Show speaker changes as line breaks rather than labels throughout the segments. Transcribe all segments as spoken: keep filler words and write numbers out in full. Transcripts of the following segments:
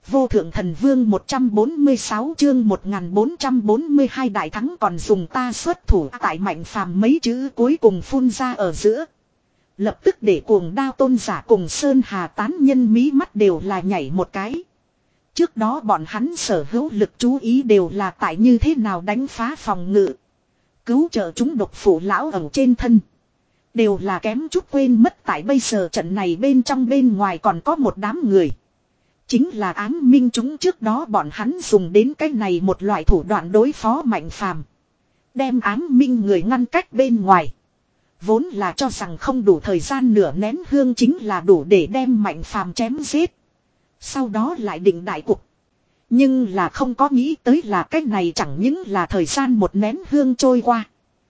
Vô thượng thần vương một trăm bốn mươi sáu chương một nghìn bốn trăm bốn mươi hai đại thắng còn dùng ta xuất thủ tại Mạnh Phàm mấy chữ cuối cùng phun ra ở giữa. Lập tức để cuồng đao tôn giả cùng Sơn Hà tán nhân mí mắt đều là nhảy một cái. Trước đó bọn hắn sở hữu lực chú ý đều là tại như thế nào đánh phá phòng ngự. Cứu trợ chúng độc phủ lão ẩu trên thân. Đều là kém chút quên mất tại bây giờ trận này bên trong bên ngoài còn có một đám người. Chính là ám minh chúng trước đó bọn hắn dùng đến cái này một loại thủ đoạn đối phó Mạnh Phàm, đem ám minh người ngăn cách bên ngoài. Vốn là cho rằng không đủ thời gian nửa nén hương chính là đủ để đem Mạnh Phàm chém giết. Sau đó lại định đại cục. Nhưng là không có nghĩ tới là cái này chẳng những là thời gian một nén hương trôi qua.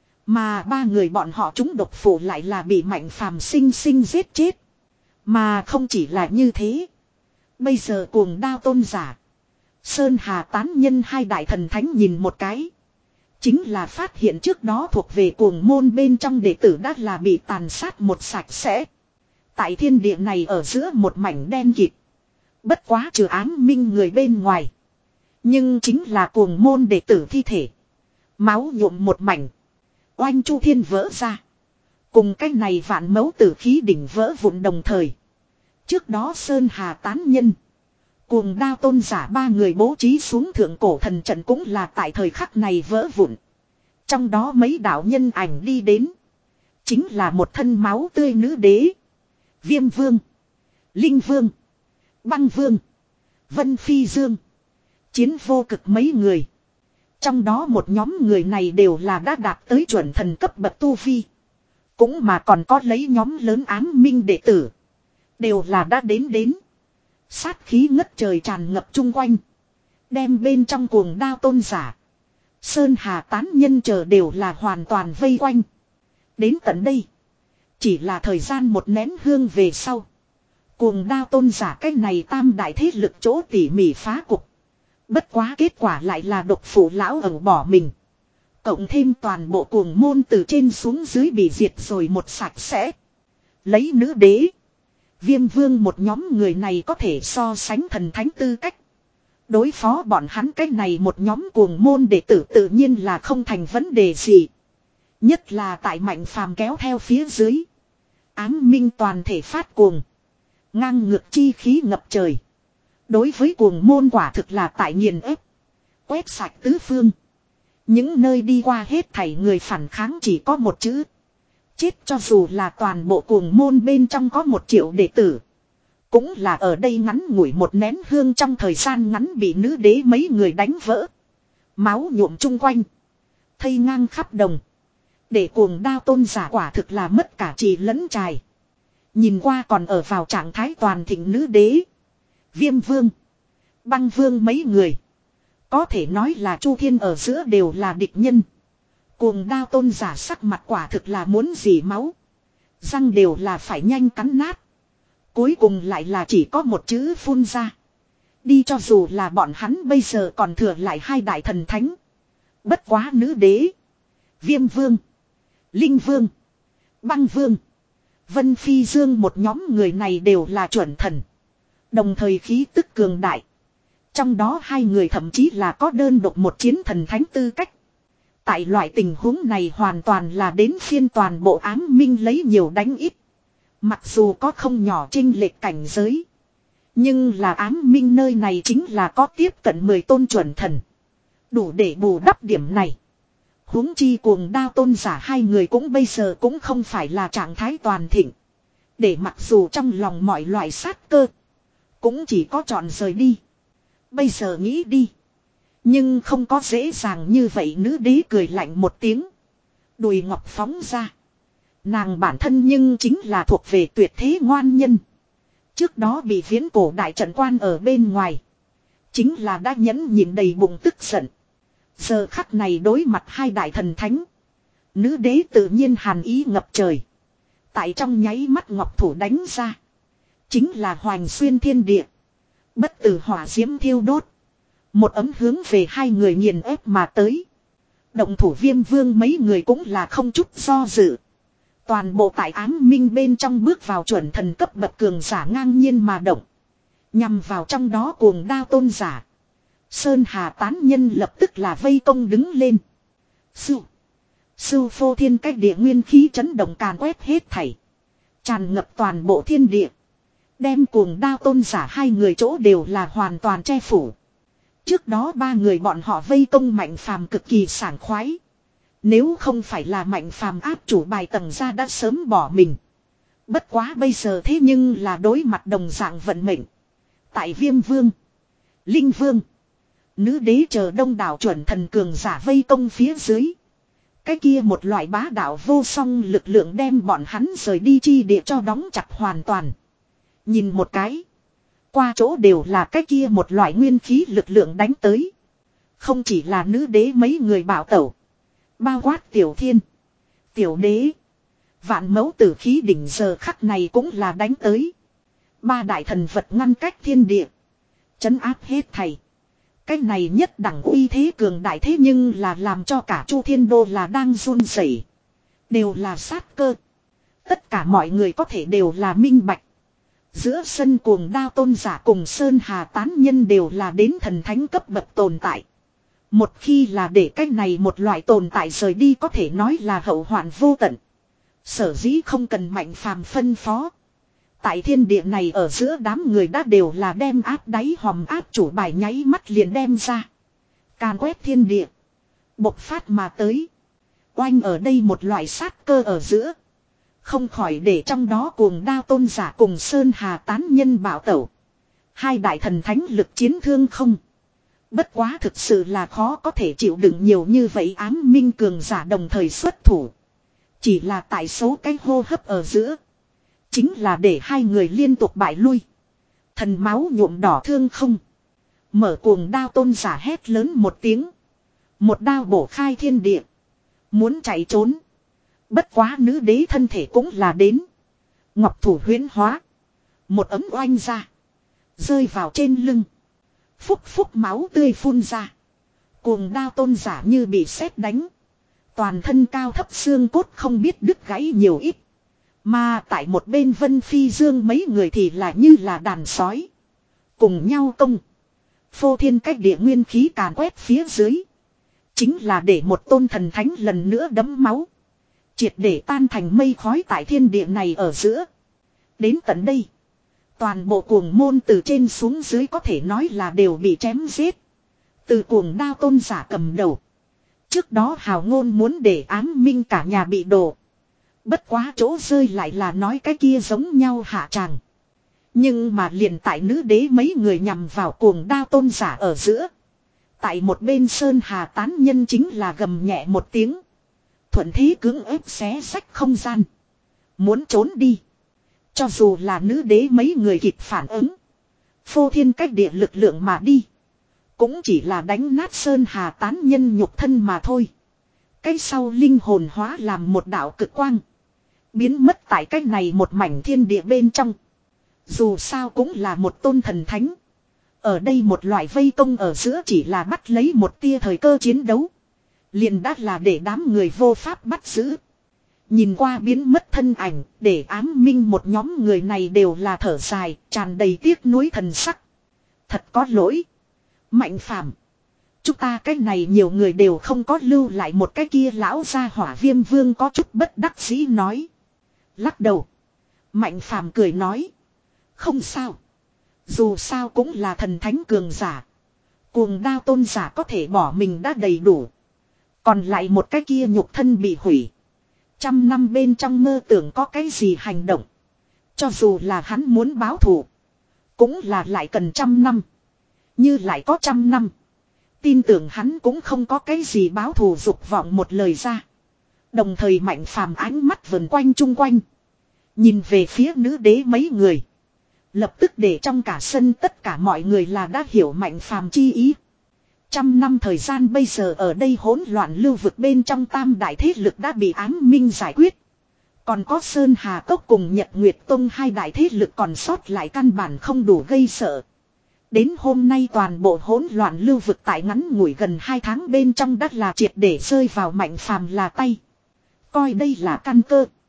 Mà ba người bọn họ chúng độc phủ lại là bị Mạnh Phàm sinh sinh giết chết. Mà không chỉ là như thế. Bây giờ cuồng đao tôn giả, Sơn Hà tán nhân hai đại thần thánh nhìn một cái. Chính là phát hiện trước đó thuộc về cuồng môn bên trong đệ tử đã là bị tàn sát một sạch sẽ. Tại thiên địa này ở giữa một mảnh đen kịt. Bất quá trừ ám minh người bên ngoài. Nhưng chính là cuồng môn đệ tử thi thể. Máu nhuộm một mảnh. Oanh chu thiên vỡ ra. Cùng cái này vạn mẫu tử khí đỉnh vỡ vụn đồng thời. Trước đó Sơn Hà tán nhân, cuồng đao tôn giả ba người bố trí xuống thượng cổ thần trận cũng là tại thời khắc này vỡ vụn. Trong đó mấy đạo nhân ảnh đi đến. Chính là một thân máu tươi nữ đế, Viêm Vương, Linh Vương, Băng Vương, Vân Phi Dương, Chiến Vô Cực mấy người. Trong đó một nhóm người này đều là đã đạt tới chuẩn thần cấp bậc tu vi. Cũng mà còn có lấy nhóm lớn ám minh đệ tử. Đều là đã đến đến. Sát khí ngất trời tràn ngập chung quanh. Đem bên trong cuồng đao tôn giả, Sơn Hà tán nhân chờ đều là hoàn toàn vây quanh. Đến tận đây. Chỉ là thời gian một nén hương về sau. Cuồng đao tôn giả cái này tam đại thế lực chỗ tỉ mỉ phá cục. Bất quá kết quả lại là độc phủ lão ẩu bỏ mình. Cộng thêm toàn bộ cuồng môn từ trên xuống dưới bị diệt rồi một sạch sẽ. Lấy nữ đế, Viêm Vương một nhóm người này có thể so sánh thần thánh tư cách. Đối phó bọn hắn cái này một nhóm cuồng môn đệ tử tự nhiên là không thành vấn đề gì. Nhất là tại Mạnh Phàm kéo theo phía dưới. Ám minh toàn thể phát cuồng. Ngang ngược chi khí ngập trời. Đối với cuồng môn quả thực là tại nghiền ép. Quét sạch tứ phương. Những nơi đi qua hết thảy người phản kháng chỉ có một chữ. Chết, cho dù là toàn bộ cuồng môn bên trong có một triệu đệ tử. Cũng là ở đây ngắn ngủi một nén hương trong thời gian ngắn bị nữ đế mấy người đánh vỡ. Máu nhuộm chung quanh. Thây ngang khắp đồng. Để cuồng đao tôn giả quả thực là mất cả trì lẫn trài. Nhìn qua còn ở vào trạng thái toàn thịnh nữ đế, Viêm Vương, Băng Vương mấy người. Có thể nói là chu thiên ở giữa đều là địch nhân. Cuồng đao tôn giả sắc mặt quả thực là muốn dỉ máu. Răng đều là phải nhanh cắn nát. Cuối cùng lại là chỉ có một chữ phun ra. Đi, cho dù là bọn hắn bây giờ còn thừa lại hai đại thần thánh. Bất quá nữ đế, Viêm Vương, Linh Vương, Băng Vương, Vân Phi Dương một nhóm người này đều là chuẩn thần. Đồng thời khí tức cường đại. Trong đó hai người thậm chí là có đơn độc một chiến thần thánh tư cách. Tại loại tình huống này hoàn toàn là đến phiên toàn bộ ám minh lấy nhiều đánh ít. Mặc dù có không nhỏ chênh lệch cảnh giới. Nhưng là ám minh nơi này chính là có tiếp cận mười tôn chuẩn thần. Đủ để bù đắp điểm này. Huống chi cuồng đao tôn giả hai người cũng bây giờ cũng không phải là trạng thái toàn thịnh. Để mặc dù trong lòng mọi loại sát cơ. Cũng chỉ có chọn rời đi. Bây giờ nghĩ đi. Nhưng không có dễ dàng như vậy, nữ đế cười lạnh một tiếng. Đùi ngọc phóng ra. Nàng bản thân nhưng chính là thuộc về tuyệt thế ngoan nhân. Trước đó bị viễn cổ đại trận quan ở bên ngoài. Chính là đã nhẫn nhịn đầy bụng tức giận. Giờ khắc này đối mặt hai đại thần thánh. Nữ đế tự nhiên hàn ý ngập trời. Tại trong nháy mắt ngọc thủ đánh ra. Chính là hoành xuyên thiên địa. Bất tử hỏa diễm thiêu đốt. Một ấm hướng về hai người nghiền ép mà tới. Động thủ Viêm Vương mấy người cũng là không chút do dự. Toàn bộ tại ám minh bên trong bước vào chuẩn thần cấp bậc cường giả ngang nhiên mà động. Nhằm vào trong đó cuồng đao tôn giả. Sơn Hà tán nhân lập tức là vây công đứng lên. Sư. Sư phô thiên cách địa nguyên khí chấn động càn quét hết thảy. Tràn ngập toàn bộ thiên địa. Đem cuồng đao tôn giả hai người chỗ đều là hoàn toàn che phủ. Trước đó ba người bọn họ vây công Mạnh Phàm cực kỳ sảng khoái. Nếu không phải là Mạnh Phàm áp chủ bài tầng ra đã sớm bỏ mình. Bất quá bây giờ thế nhưng là đối mặt đồng dạng vận mệnh. Tại Viêm Vương, Linh Vương, Nữ Đế chờ đông đảo chuẩn thần cường giả vây công phía dưới. Cái kia một loại bá đạo vô song lực lượng đem bọn hắn rời đi chi địa cho đóng chặt hoàn toàn. Nhìn một cái. Qua chỗ đều là cái kia một loại nguyên khí lực lượng đánh tới. Không chỉ là nữ đế mấy người bảo tẩu. Bao quát tiểu thiên, tiểu đế. Vạn mẫu tử khí đỉnh giờ khắc này cũng là đánh tới. Ba đại thần vật ngăn cách thiên địa. Chấn áp hết thầy. Cái này nhất đẳng uy thế cường đại thế nhưng là làm cho cả Chu Thiên Đô là đang run rẩy. Đều là sát cơ. Tất cả mọi người có thể đều là minh bạch. Giữa sân cuồng đao tôn giả cùng Sơn Hà tán nhân đều là đến thần thánh cấp bậc tồn tại. Một khi là để cái này một loại tồn tại rời đi có thể nói là hậu hoạn vô tận. Sở dĩ không cần Mạnh Phàm phân phó. Tại thiên địa này ở giữa đám người đã đều là đem áp đáy hòm áp chủ bài nháy mắt liền đem ra. Càn quét thiên địa. Bộc phát mà tới. Oanh ở đây một loại sát cơ ở giữa. Không khỏi để trong đó cuồng đao tôn giả cùng Sơn Hà tán nhân bảo tẩu. Hai đại thần thánh lực chiến thương không. Bất quá thực sự là khó có thể chịu đựng nhiều như vậy ám minh cường giả đồng thời xuất thủ. Chỉ là tại số cái hô hấp ở giữa. Chính là để hai người liên tục bại lui. Thần máu nhuộm đỏ thương không. Mở cuồng đao tôn giả hét lớn một tiếng. Một đao bổ khai thiên địa. Muốn chạy trốn. Bất quá nữ đế thân thể cũng là đến. Ngọc thủ huyễn hóa. Một ấm oanh ra. Rơi vào trên lưng. Phúc phúc máu tươi phun ra. Cuồng đao tôn giả như bị sét đánh. Toàn thân cao thấp xương cốt không biết đứt gãy nhiều ít. Mà tại một bên Vân Phi Dương mấy người thì là như là đàn sói. Cùng nhau công. Phô thiên cách địa nguyên khí càn quét phía dưới. Chính là để một tôn thần thánh lần nữa đấm máu. Triệt để tan thành mây khói tại thiên địa này ở giữa. Đến tận đây. Toàn bộ cuồng môn từ trên xuống dưới có thể nói là đều bị chém giết. Từ cuồng đao tôn giả cầm đầu. Trước đó hào ngôn muốn để ám minh cả nhà bị đổ. Bất quá chỗ rơi lại là nói cái kia giống nhau hạ tràng. Nhưng mà liền tại nữ đế mấy người nhằm vào cuồng đao tôn giả ở giữa. Tại một bên Sơn Hà tán nhân chính là gầm nhẹ một tiếng. Thuận thế cưỡng ép xé sách không gian. Muốn trốn đi. Cho dù là nữ đế mấy người kịp phản ứng. Phô thiên cách địa lực lượng mà đi. Cũng chỉ là đánh nát Sơn Hà tán nhân nhục thân mà thôi. Cái sau linh hồn hóa làm một đạo cực quang. Biến mất tại cách này một mảnh thiên địa bên trong. Dù sao cũng là một tôn thần thánh. Ở đây một loại vây công ở giữa chỉ là bắt lấy một tia thời cơ chiến đấu. Liền đắt là để đám người vô pháp bắt giữ. Nhìn qua biến mất thân ảnh, để ám minh một nhóm người này đều là thở dài, tràn đầy tiếc nuối thần sắc. Thật có lỗi. Mạnh Phàm, chúng ta cái này nhiều người đều không có lưu lại một cái kia lão gia hỏa Viêm Vương có chút bất đắc dĩ nói. Lắc đầu. Mạnh Phàm cười nói. Không sao. Dù sao cũng là thần thánh cường giả. Cuồng đao tôn giả có thể bỏ mình đã đầy đủ. Còn lại một cái kia nhục thân bị hủy. Trăm năm bên trong mơ tưởng có cái gì hành động. Cho dù là hắn muốn báo thù. Cũng là lại cần trăm năm. Như lại có trăm năm. Tin tưởng hắn cũng không có cái gì báo thù dục vọng một lời ra. Đồng thời Mạnh Phàm ánh mắt vần quanh chung quanh. Nhìn về phía nữ đế mấy người. Lập tức để trong cả sân tất cả mọi người là đã hiểu Mạnh Phàm chi ý. Trăm năm thời gian bây giờ ở đây hỗn loạn lưu vực bên trong tam đại thế lực đã bị ám minh giải quyết. Còn có Sơn Hà Cốc cùng Nhật Nguyệt Tông hai đại thế lực còn sót lại căn bản không đủ gây sợ. Đến hôm nay toàn bộ hỗn loạn lưu vực tại ngắn ngủi gần hai tháng bên trong đã là triệt để rơi vào Mạnh Phàm là tay. Coi đây là căn cơ.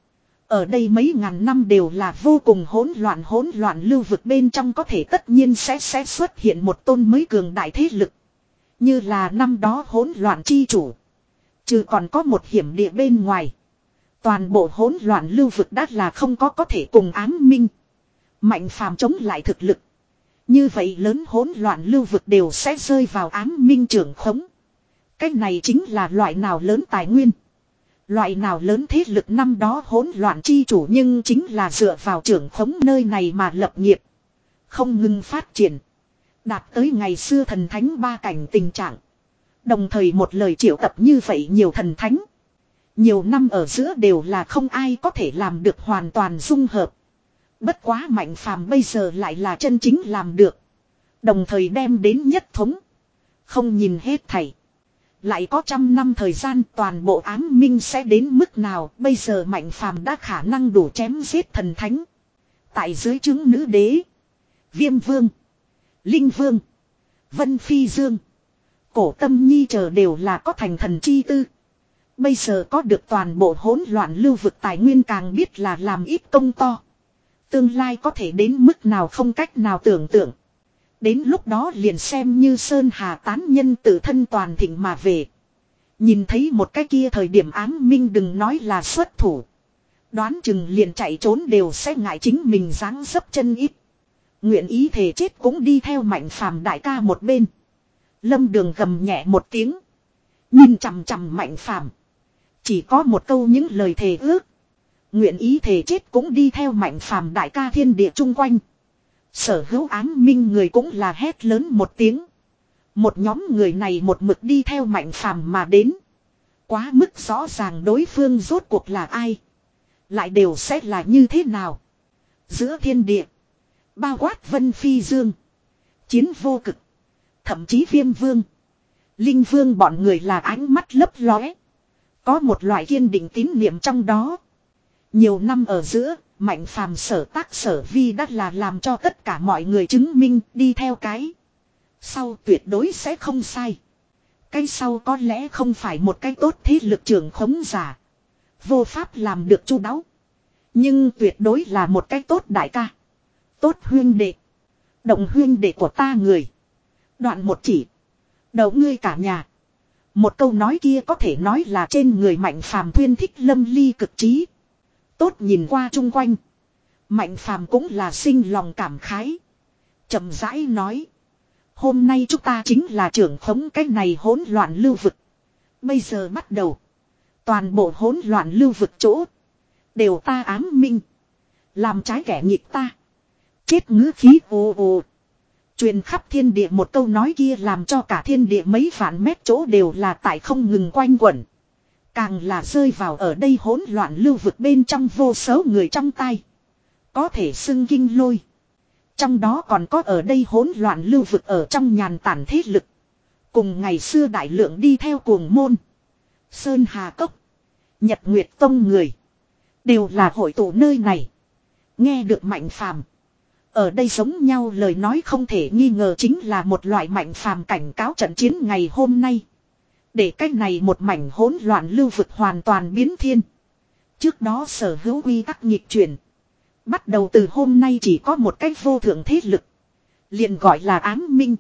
Ở đây mấy ngàn năm đều là vô cùng hỗn loạn hỗn loạn lưu vực bên trong có thể tất nhiên sẽ sẽ xuất hiện một tôn mới cường đại thế lực. Như là năm đó hỗn loạn chi chủ. Trừ còn có một hiểm địa bên ngoài. Toàn bộ hỗn loạn lưu vực đã là không có có thể cùng ám minh. Mạnh phàm chống lại thực lực. Như vậy lớn hỗn loạn lưu vực đều sẽ rơi vào ám minh trưởng khống. Cái này chính là loại nào lớn tài nguyên. Loại nào lớn thế lực năm đó hỗn loạn chi chủ nhưng chính là dựa vào trưởng khống nơi này mà lập nghiệp. Không ngừng phát triển. Đạt tới ngày xưa thần thánh ba cảnh tình trạng. Đồng thời một lời triệu tập như vậy nhiều thần thánh. Nhiều năm ở giữa đều là không ai có thể làm được hoàn toàn dung hợp. Bất quá Mạnh Phàm bây giờ lại là chân chính làm được. Đồng thời đem đến nhất thống. Không nhìn hết thảy. Lại có trăm năm thời gian toàn bộ ám minh sẽ đến mức nào. Bây giờ Mạnh Phàm đã khả năng đủ chém giết thần thánh. Tại dưới trướng nữ đế. Viêm vương. Linh vương. Vân Phi Dương. Cổ Tâm Nhi chờ đều là có thành thần chi tư. Bây giờ có được toàn bộ hỗn loạn lưu vực tài nguyên càng biết là làm ít công to. Tương lai có thể đến mức nào không cách nào tưởng tượng. Đến lúc đó liền xem như Sơn Hà tán nhân tự thân toàn thịnh mà về. Nhìn thấy một cái kia thời điểm ám minh đừng nói là xuất thủ. Đoán chừng liền chạy trốn đều sẽ ngại chính mình dáng dấp chân ít. Nguyện ý thề chết cũng đi theo Mạnh Phàm đại ca một bên. Lâm Đường gầm nhẹ một tiếng. Nhìn chằm chằm Mạnh Phàm. Chỉ có một câu những lời thề ước. Nguyện ý thề chết cũng đi theo Mạnh Phàm đại ca thiên địa chung quanh. Sở hữu ám minh người cũng là hét lớn một tiếng. Một nhóm người này một mực đi theo Mạnh Phàm mà đến. Quá mức rõ ràng đối phương rốt cuộc là ai. Lại đều sẽ là như thế nào. Giữa thiên địa. Bao quát Vân Phi Dương. Chiến vô cực. Thậm chí Viêm Vương. Linh Vương bọn người là ánh mắt lấp lóe. Có một loại kiên định tín niệm trong đó. Nhiều năm ở giữa, Mạnh Phàm sở tác sở vi đã là làm cho tất cả mọi người chứng minh đi theo cái. Sau tuyệt đối sẽ không sai. Cái sau có lẽ không phải một cái tốt thế lực trưởng khống giả. Vô pháp làm được chu đáo. Nhưng tuyệt đối là một cái tốt đại ca. Tốt huyên đệ. Động huyên đệ của ta người. Đoạn một chỉ. Đầu ngươi cả nhà. Một câu nói kia có thể nói là trên người Mạnh Phàm thuyên thích lâm ly cực trí. Tốt nhìn qua chung quanh. Mạnh Phàm cũng là sinh lòng cảm khái. Chậm rãi nói. Hôm nay chúng ta chính là trưởng khống cái này hỗn loạn lưu vực. Bây giờ bắt đầu. Toàn bộ hỗn loạn lưu vực chỗ. Đều ta ám minh. Làm trái kẻ nghịch ta. Chết ngữ khí ồ ồ. Truyền khắp thiên địa một câu nói kia làm cho cả thiên địa mấy vạn mét chỗ đều là tại không ngừng quanh quẩn. Càng là rơi vào ở đây hỗn loạn lưu vực bên trong vô số người trong tay. Có thể xưng kinh lôi. Trong đó còn có ở đây hỗn loạn lưu vực ở trong nhàn tản thế lực. Cùng ngày xưa đại lượng đi theo cuồng môn. Sơn Hà Cốc. Nhật Nguyệt Tông người. Đều là hội tụ nơi này. Nghe được Mạnh Phàm. Ở đây giống nhau lời nói không thể nghi ngờ chính là một loại Mạnh Phàm cảnh cáo trận chiến ngày hôm nay. Để cách này một mảnh hỗn loạn lưu vực hoàn toàn biến thiên. Trước đó sở hữu quy tắc nghịch chuyển. Bắt đầu từ hôm nay chỉ có một cách vô thượng thế lực. Liền gọi là ám minh.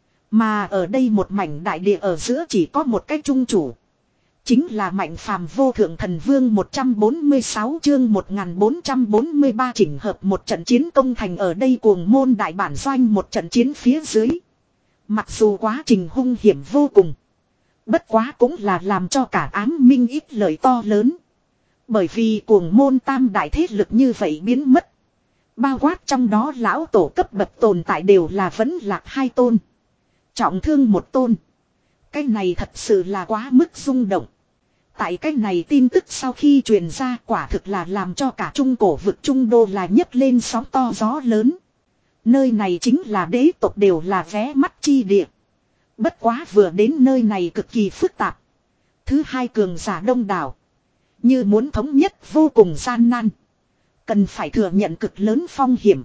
Mà ở đây một mảnh đại địa ở giữa chỉ có một cách trung chủ. Chính là Mạnh Phàm vô thượng thần vương một trăm bốn mươi sáu chương một nghìn bốn trăm bốn mươi ba chỉnh hợp một trận chiến công thành ở đây cuồng môn đại bản doanh một trận chiến phía dưới. Mặc dù quá trình hung hiểm vô cùng. Bất quá cũng là làm cho cả ám minh ít lợi to lớn. Bởi vì cuồng môn tam đại thế lực như vậy biến mất. Bao quát trong đó lão tổ cấp bậc tồn tại đều là vẫn lạc hai tôn. Trọng thương một tôn. Cái này thật sự là quá mức rung động. Tại cái này tin tức sau khi truyền ra quả thực là làm cho cả trung cổ vực trung đô là nhấc lên sóng to gió lớn. Nơi này chính là đế tộc đều là vé mắt chi địa. Bất quá vừa đến nơi này cực kỳ phức tạp. Thứ hai cường giả đông đảo. Như muốn thống nhất vô cùng gian nan. Cần phải thừa nhận cực lớn phong hiểm.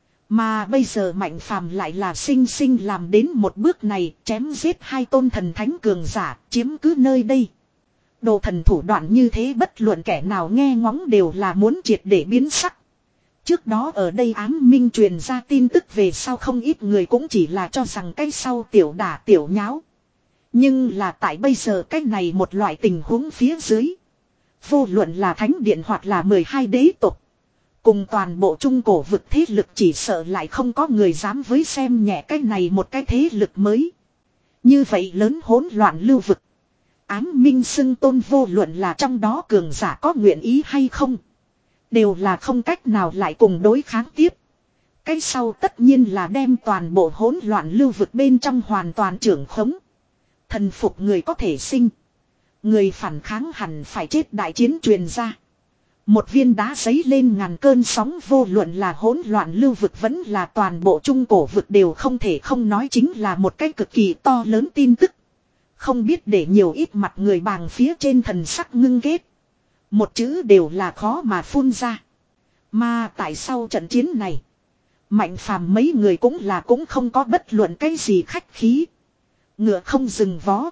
Mà bây giờ Mạnh Phàm lại là sinh sinh làm đến một bước này chém giết hai tôn thần thánh cường giả chiếm cứ nơi đây. Đồ thần thủ đoạn như thế bất luận kẻ nào nghe ngóng đều là muốn triệt để biến sắc. Trước đó ở đây ám minh truyền ra tin tức về sau không ít người cũng chỉ là cho rằng cái sau tiểu đả tiểu nháo. Nhưng là tại bây giờ cái này một loại tình huống phía dưới. Vô luận là thánh điện hoặc là mười hai đế tộc. Cùng toàn bộ trung cổ vực thế lực chỉ sợ lại không có người dám với xem nhẹ cái này một cái thế lực mới. Như vậy lớn hỗn loạn lưu vực. Ám minh xưng tôn vô luận là trong đó cường giả có nguyện ý hay không. Đều là không cách nào lại cùng đối kháng tiếp. Cái sau tất nhiên là đem toàn bộ hỗn loạn lưu vực bên trong hoàn toàn trưởng khống. Thần phục người có thể sinh. Người phản kháng hẳn phải chết đại chiến truyền ra. Một viên đá giấy lên ngàn cơn sóng vô luận là hỗn loạn lưu vực vẫn là toàn bộ trung cổ vực đều không thể không nói chính là một cái cực kỳ to lớn tin tức. Không biết để nhiều ít mặt người bàng phía trên thần sắc ngưng ghét. Một chữ đều là khó mà phun ra. Mà tại sao trận chiến này. Mạnh phàm mấy người cũng là cũng không có bất luận cái gì khách khí. Ngựa không dừng vó.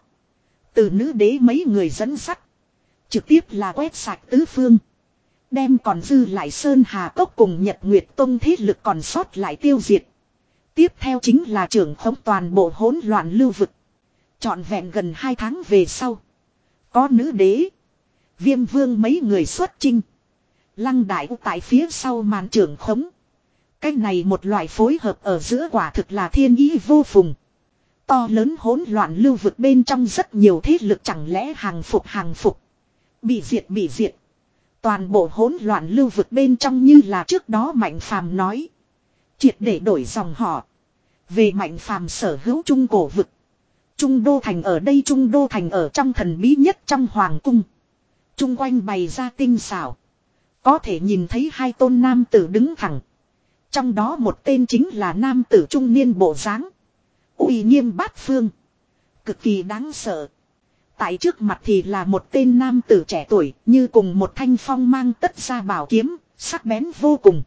Từ nữ đế mấy người dẫn sắt. Trực tiếp là quét sạch tứ phương. Đem còn dư lại Sơn Hà Cốc cùng Nhật Nguyệt Tông thế lực còn sót lại tiêu diệt. Tiếp theo chính là trưởng khống toàn bộ hỗn loạn lưu vực. Trọn vẹn gần hai tháng về sau. Có nữ đế. Viêm vương mấy người xuất chinh. Lăng đại tại phía sau màn trưởng khống. Cái này một loại phối hợp ở giữa quả thực là thiên ý vô phùng. To lớn hỗn loạn lưu vực bên trong rất nhiều thế lực chẳng lẽ hàng phục hàng phục. Bị diệt bị diệt. Toàn bộ hỗn loạn lưu vực bên trong như là trước đó Mạnh Phàm nói. Triệt để đổi dòng họ. Về Mạnh Phàm sở hữu trung cổ vực. Trung đô thành ở đây trung đô thành ở trong thần bí nhất trong hoàng cung. Trung quanh bày ra tinh xảo. Có thể nhìn thấy hai tôn nam tử đứng thẳng. Trong đó một tên chính là nam tử trung niên bộ dáng, uy nghiêm bát phương. Cực kỳ đáng sợ. Tại trước mặt thì là một tên nam tử trẻ tuổi như cùng một thanh phong mang tất ra bảo kiếm, sắc bén vô cùng.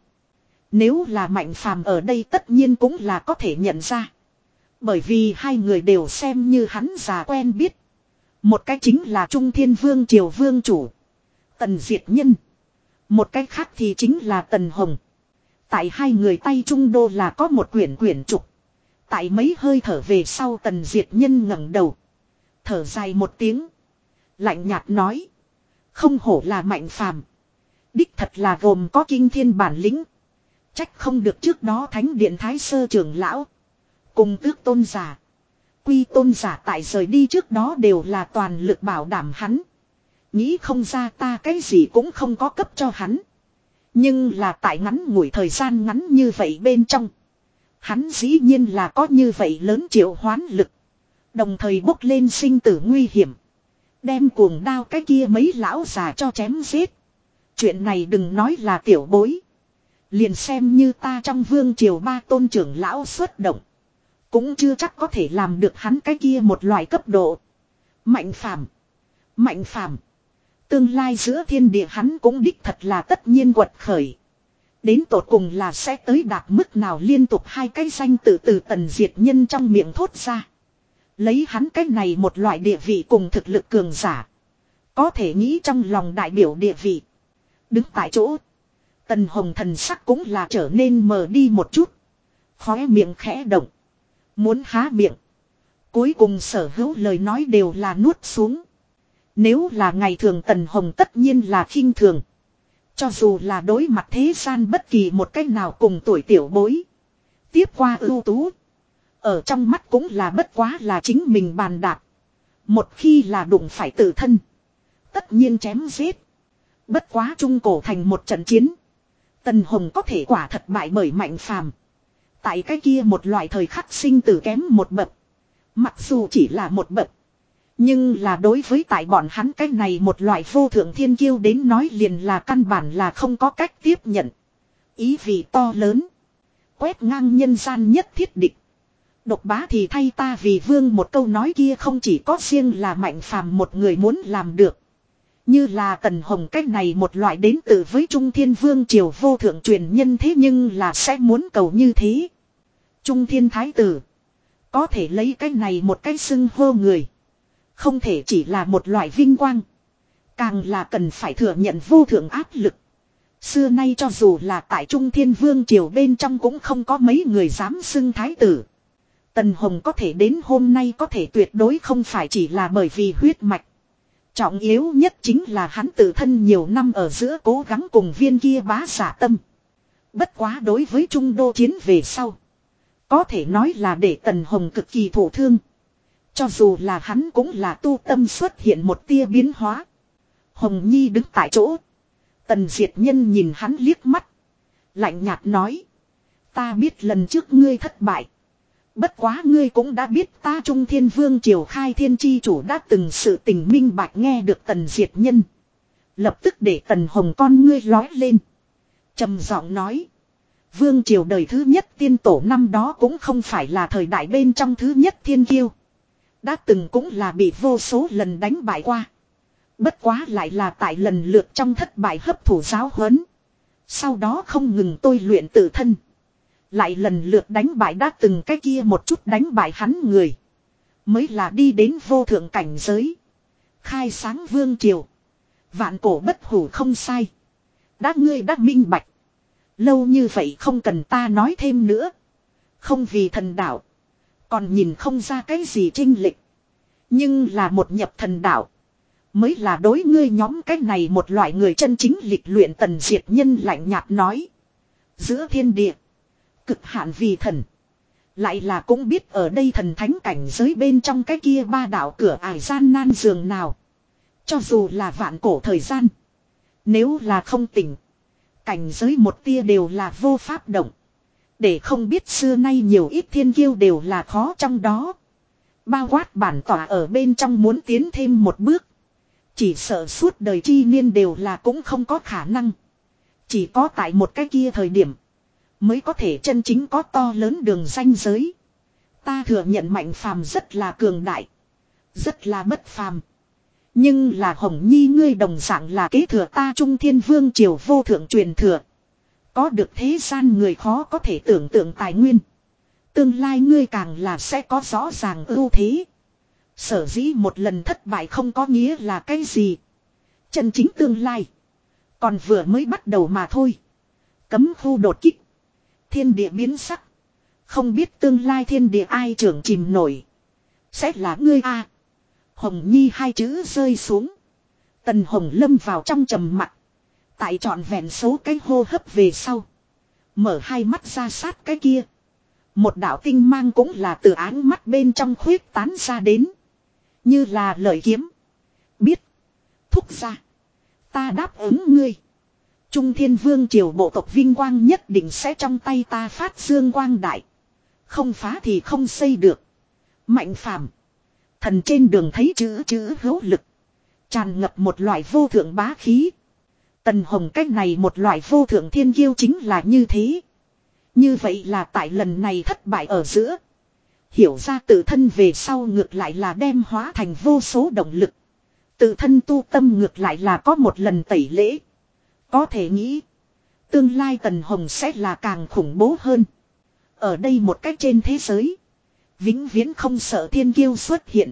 Nếu là Mạnh Phàm ở đây tất nhiên cũng là có thể nhận ra. Bởi vì hai người đều xem như hắn già quen biết. Một cái chính là Trung Thiên Vương Triều Vương Chủ Tần Diệt Nhân. Một cái khác thì chính là Tần Hồng. Tại hai người tay trung đô là có một quyển quyển trục. Tại mấy hơi thở về sau Tần Diệt Nhân ngẩng đầu. Thở dài một tiếng. Lạnh nhạt nói. Không hổ là Mạnh Phàm. Đích thật là gồm có kinh thiên bản lĩnh. Trách không được trước đó Thánh Điện Thái Sơ trưởng lão. Cùng tước tôn giả. Quy tôn giả tại rời đi trước đó đều là toàn lực bảo đảm hắn. Nghĩ không ra ta cái gì cũng không có cấp cho hắn. Nhưng là tại ngắn ngủi thời gian ngắn như vậy bên trong. Hắn dĩ nhiên là có như vậy lớn triệu hoán lực. Đồng thời bốc lên sinh tử nguy hiểm. Đem cuồng đao cái kia mấy lão già cho chém giết. Chuyện này đừng nói là tiểu bối. Liền xem như ta trong vương triều ba tôn trưởng lão xuất động. Cũng chưa chắc có thể làm được hắn cái kia một loại cấp độ. Mạnh Phàm, Mạnh Phàm. Tương lai giữa thiên địa hắn cũng đích thật là tất nhiên quật khởi. Đến tột cùng là sẽ tới đạt mức nào liên tục hai cái danh tự từ Tần Diệt Nhân trong miệng thốt ra. Lấy hắn cái này một loại địa vị cùng thực lực cường giả. Có thể nghĩ trong lòng đại biểu địa vị. Đứng tại chỗ. Tần Hồng thần sắc cũng là trở nên mờ đi một chút. Khóe miệng khẽ động. Muốn há miệng. Cuối cùng sở hữu lời nói đều là nuốt xuống. Nếu là ngày thường Tần Hồng tất nhiên là khinh thường. Cho dù là đối mặt thế gian bất kỳ một cách nào cùng tuổi tiểu bối. Tiếp qua ưu tú. Ở trong mắt cũng là bất quá là chính mình bàn đạp. Một khi là đụng phải tự thân. Tất nhiên chém giết. Bất quá trung cổ thành một trận chiến. Tần Hồng có thể quả thật bại bởi Mạnh Phàm. Tại cái kia một loại thời khắc sinh tử kém một bậc. Mặc dù chỉ là một bậc. Nhưng là đối với tại bọn hắn cái này một loại vô thượng thiên kiêu đến nói liền là căn bản là không có cách tiếp nhận. Ý vị to lớn. Quét ngang nhân gian nhất thiết địch. Độc bá thì thay ta vì vương một câu nói kia không chỉ có riêng là Mạnh Phàm một người muốn làm được. Như là Tần Hồng cách này một loại đến từ với Trung Thiên Vương triều vô thượng truyền nhân thế nhưng là sẽ muốn cầu như thế. Trung Thiên Thái Tử. Có thể lấy cái này một cái xưng hô người. Không thể chỉ là một loại vinh quang. Càng là cần phải thừa nhận vô thượng áp lực. Xưa nay cho dù là tại Trung Thiên Vương triều bên trong cũng không có mấy người dám xưng thái tử. Tần Hồng có thể đến hôm nay có thể tuyệt đối không phải chỉ là bởi vì huyết mạch. Trọng yếu nhất chính là hắn tự thân nhiều năm ở giữa cố gắng cùng viên kia bá giả tâm. Bất quá đối với Trung Đô chiến về sau. Có thể nói là để Tần Hồng cực kỳ thổ thương. Cho dù là hắn cũng là tu tâm xuất hiện một tia biến hóa. Hồng Nhi đứng tại chỗ. Tần Diệt Nhân nhìn hắn liếc mắt. Lạnh nhạt nói. Ta biết lần trước ngươi thất bại. Bất quá ngươi cũng đã biết ta Trung Thiên Vương triều khai thiên chi chủ đã từng sự tình minh bạch nghe được Tần Diệt Nhân. Lập tức để Tần Hồng con ngươi lói lên. Trầm giọng nói. Vương triều đời thứ nhất tiên tổ năm đó cũng không phải là thời đại bên trong thứ nhất thiên kiêu. Đã từng cũng là bị vô số lần đánh bại qua. Bất quá lại là tại lần lượt trong thất bại hấp thụ giáo huấn. Sau đó không ngừng tôi luyện tự thân. Lại lần lượt đánh bại đã từng cái kia một chút đánh bại hắn người. Mới là đi đến vô thượng cảnh giới. Khai sáng vương triều. Vạn cổ bất hủ không sai. Đã ngươi đã minh bạch. Lâu như vậy không cần ta nói thêm nữa. Không vì thần đạo. Còn nhìn không ra cái gì trinh lịch. Nhưng là một nhập thần đạo. Mới là đối ngươi nhóm cái này một loại người chân chính lịch luyện. Tần Diệt Nhân lạnh nhạt nói. Giữa thiên địa. Cực hạn vì thần. Lại là cũng biết ở đây thần thánh cảnh giới bên trong cái kia ba đạo cửa ải gian nan giường nào. Cho dù là vạn cổ thời gian. Nếu là không tỉnh. Cảnh giới một tia đều là vô pháp động. Để không biết xưa nay nhiều ít thiên kiêu đều là khó trong đó. Bao quát bản tỏa ở bên trong muốn tiến thêm một bước. Chỉ sợ suốt đời chi niên đều là cũng không có khả năng. Chỉ có tại một cái kia thời điểm. Mới có thể chân chính có to lớn đường ranh giới. Ta thừa nhận Mạnh Phàm rất là cường đại. Rất là bất phàm. Nhưng là Hồng Nhi ngươi đồng dạng là kế thừa ta Trung Thiên Vương triều vô thượng truyền thừa. Có được thế gian người khó có thể tưởng tượng tài nguyên. Tương lai ngươi càng là sẽ có rõ ràng ưu thế. Sở dĩ một lần thất bại không có nghĩa là cái gì. Chân chính tương lai. Còn vừa mới bắt đầu mà thôi. Cấm khu đột kích. Thiên địa biến sắc. Không biết tương lai thiên địa ai trưởng chìm nổi. Sẽ là ngươi a. À. Hồng Nhi hai chữ rơi xuống. Tần Hồng lâm vào trong trầm mặc. Tại trọn vẹn số cái hô hấp về sau. Mở hai mắt ra sát cái kia. Một đạo tinh mang cũng là từ áng mắt bên trong khuyết tán ra đến. Như là lợi kiếm. Biết. Thúc ra. Ta đáp ứng ngươi. Trung Thiên Vương triều bộ tộc vinh quang nhất định sẽ trong tay ta phát dương quang đại. Không phá thì không xây được. Mạnh Phàm. Thần trên đường thấy chữ chữ hữu lực. Tràn ngập một loại vô thượng bá khí. Tần Hồng cách này một loại vô thượng thiên kiêu chính là như thế. Như vậy là tại lần này thất bại ở giữa. Hiểu ra tự thân về sau ngược lại là đem hóa thành vô số động lực. Tự thân tu tâm ngược lại là có một lần tẩy lễ. Có thể nghĩ. Tương lai Tần Hồng sẽ là càng khủng bố hơn. Ở đây một cách trên thế giới. Vĩnh viễn không sợ thiên kiêu xuất hiện.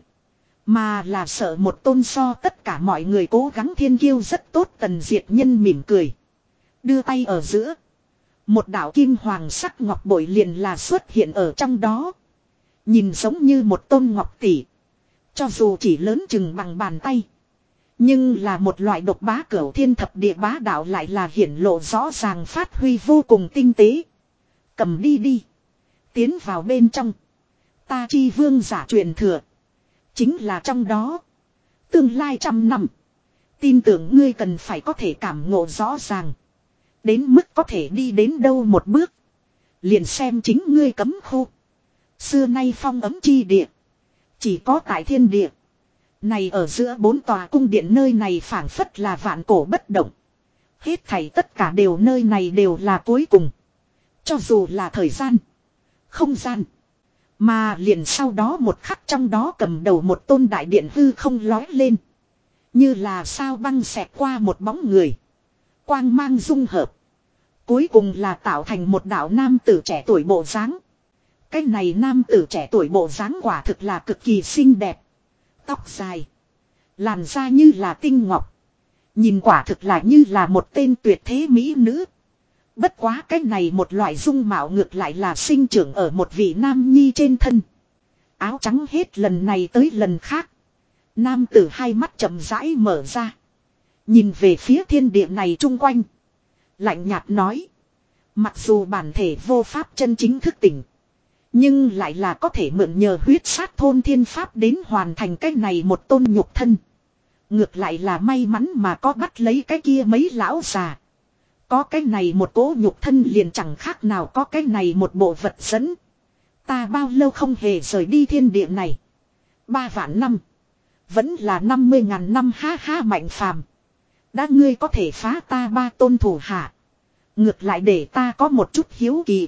Mà là sợ một tôn so tất cả mọi người cố gắng thiên kiêu rất tốt. Tần Diệt Nhân mỉm cười. Đưa tay ở giữa. Một đạo kim hoàng sắc ngọc bội liền là xuất hiện ở trong đó. Nhìn giống như một tôn ngọc tỷ. Cho dù chỉ lớn chừng bằng bàn tay. Nhưng là một loại độc bá cửu thiên thập địa bá đạo lại là hiển lộ rõ ràng phát huy vô cùng tinh tế. Cầm đi đi. Tiến vào bên trong. Ta chi vương giả truyền thừa. Chính là trong đó. Tương lai trăm năm. Tin tưởng ngươi cần phải có thể cảm ngộ rõ ràng. Đến mức có thể đi đến đâu một bước. Liền xem chính ngươi cấm khu. Xưa nay phong ấm chi địa. Chỉ có tại thiên địa. Này ở giữa bốn tòa cung điện nơi này phảng phất là vạn cổ bất động. Hết thảy tất cả đều nơi này đều là cuối cùng. Cho dù là thời gian. Không gian. Mà liền sau đó một khắc trong đó cầm đầu một tôn đại điện hư không lói lên. Như là sao băng xẹt qua một bóng người. Quang mang dung hợp. Cuối cùng là tạo thành một đạo nam tử trẻ tuổi bộ dáng. Cái này nam tử trẻ tuổi bộ dáng quả thực là cực kỳ xinh đẹp. Tóc dài. Làn da như là tinh ngọc. Nhìn quả thực là như là một tên tuyệt thế mỹ nữ. Bất quá cái này một loại dung mạo ngược lại là sinh trưởng ở một vị nam nhi trên thân. Áo trắng hết lần này tới lần khác. Nam tử hai mắt chậm rãi mở ra. Nhìn về phía thiên địa này chung quanh. Lạnh nhạt nói. Mặc dù bản thể vô pháp chân chính thức tỉnh. Nhưng lại là có thể mượn nhờ huyết sát thôn thiên pháp đến hoàn thành cái này một tôn nhục thân. Ngược lại là may mắn mà có bắt lấy cái kia mấy lão già. Có cái này một cỗ nhục thân liền chẳng khác nào có cái này một bộ vật dẫn. Ta bao lâu không hề rời đi thiên địa này. Ba vạn năm. Vẫn là năm mươi ngàn năm ha ha Mạnh Phàm. Đã ngươi có thể phá ta ba tôn thủ hạ. Ngược lại để ta có một chút hiếu kỳ.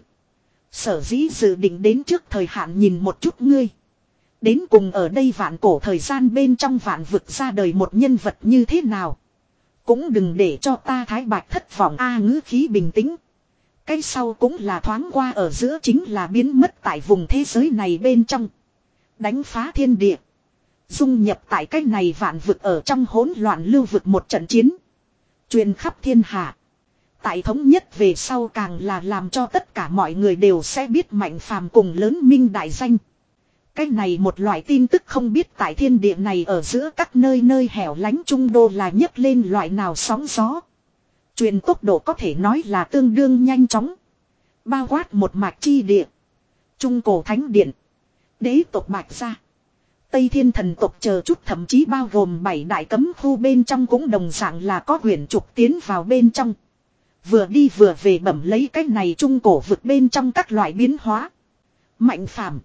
Sở dĩ dự định đến trước thời hạn nhìn một chút ngươi. Đến cùng ở đây vạn cổ thời gian bên trong vạn vực ra đời một nhân vật như thế nào. Cũng đừng để cho ta Thái Bạch thất vọng a ngữ khí bình tĩnh. Cái sau cũng là thoáng qua ở giữa chính là biến mất tại vùng thế giới này bên trong. Đánh phá thiên địa. Dung nhập tại cái này vạn vực ở trong hỗn loạn lưu vực một trận chiến. Truyền khắp thiên hạ. Tại thống nhất về sau càng là làm cho tất cả mọi người đều sẽ biết Mạnh Phàm cùng lớn minh đại danh. Cái này một loại tin tức không biết tại thiên địa này ở giữa các nơi nơi hẻo lánh trung đô là nhấc lên loại nào sóng gió. Truyền tốc độ có thể nói là tương đương nhanh chóng. Bao quát một mạch chi địa. Trung cổ thánh điện. Đế tộc Bạch Gia. Tây Thiên thần tộc chờ chút thậm chí bao gồm bảy đại cấm khu bên trong cũng đồng dạng là có quyển trục tiến vào bên trong. Vừa đi vừa về bẩm lấy cái này trung cổ vực bên trong các loại biến hóa. Mạnh Phàm.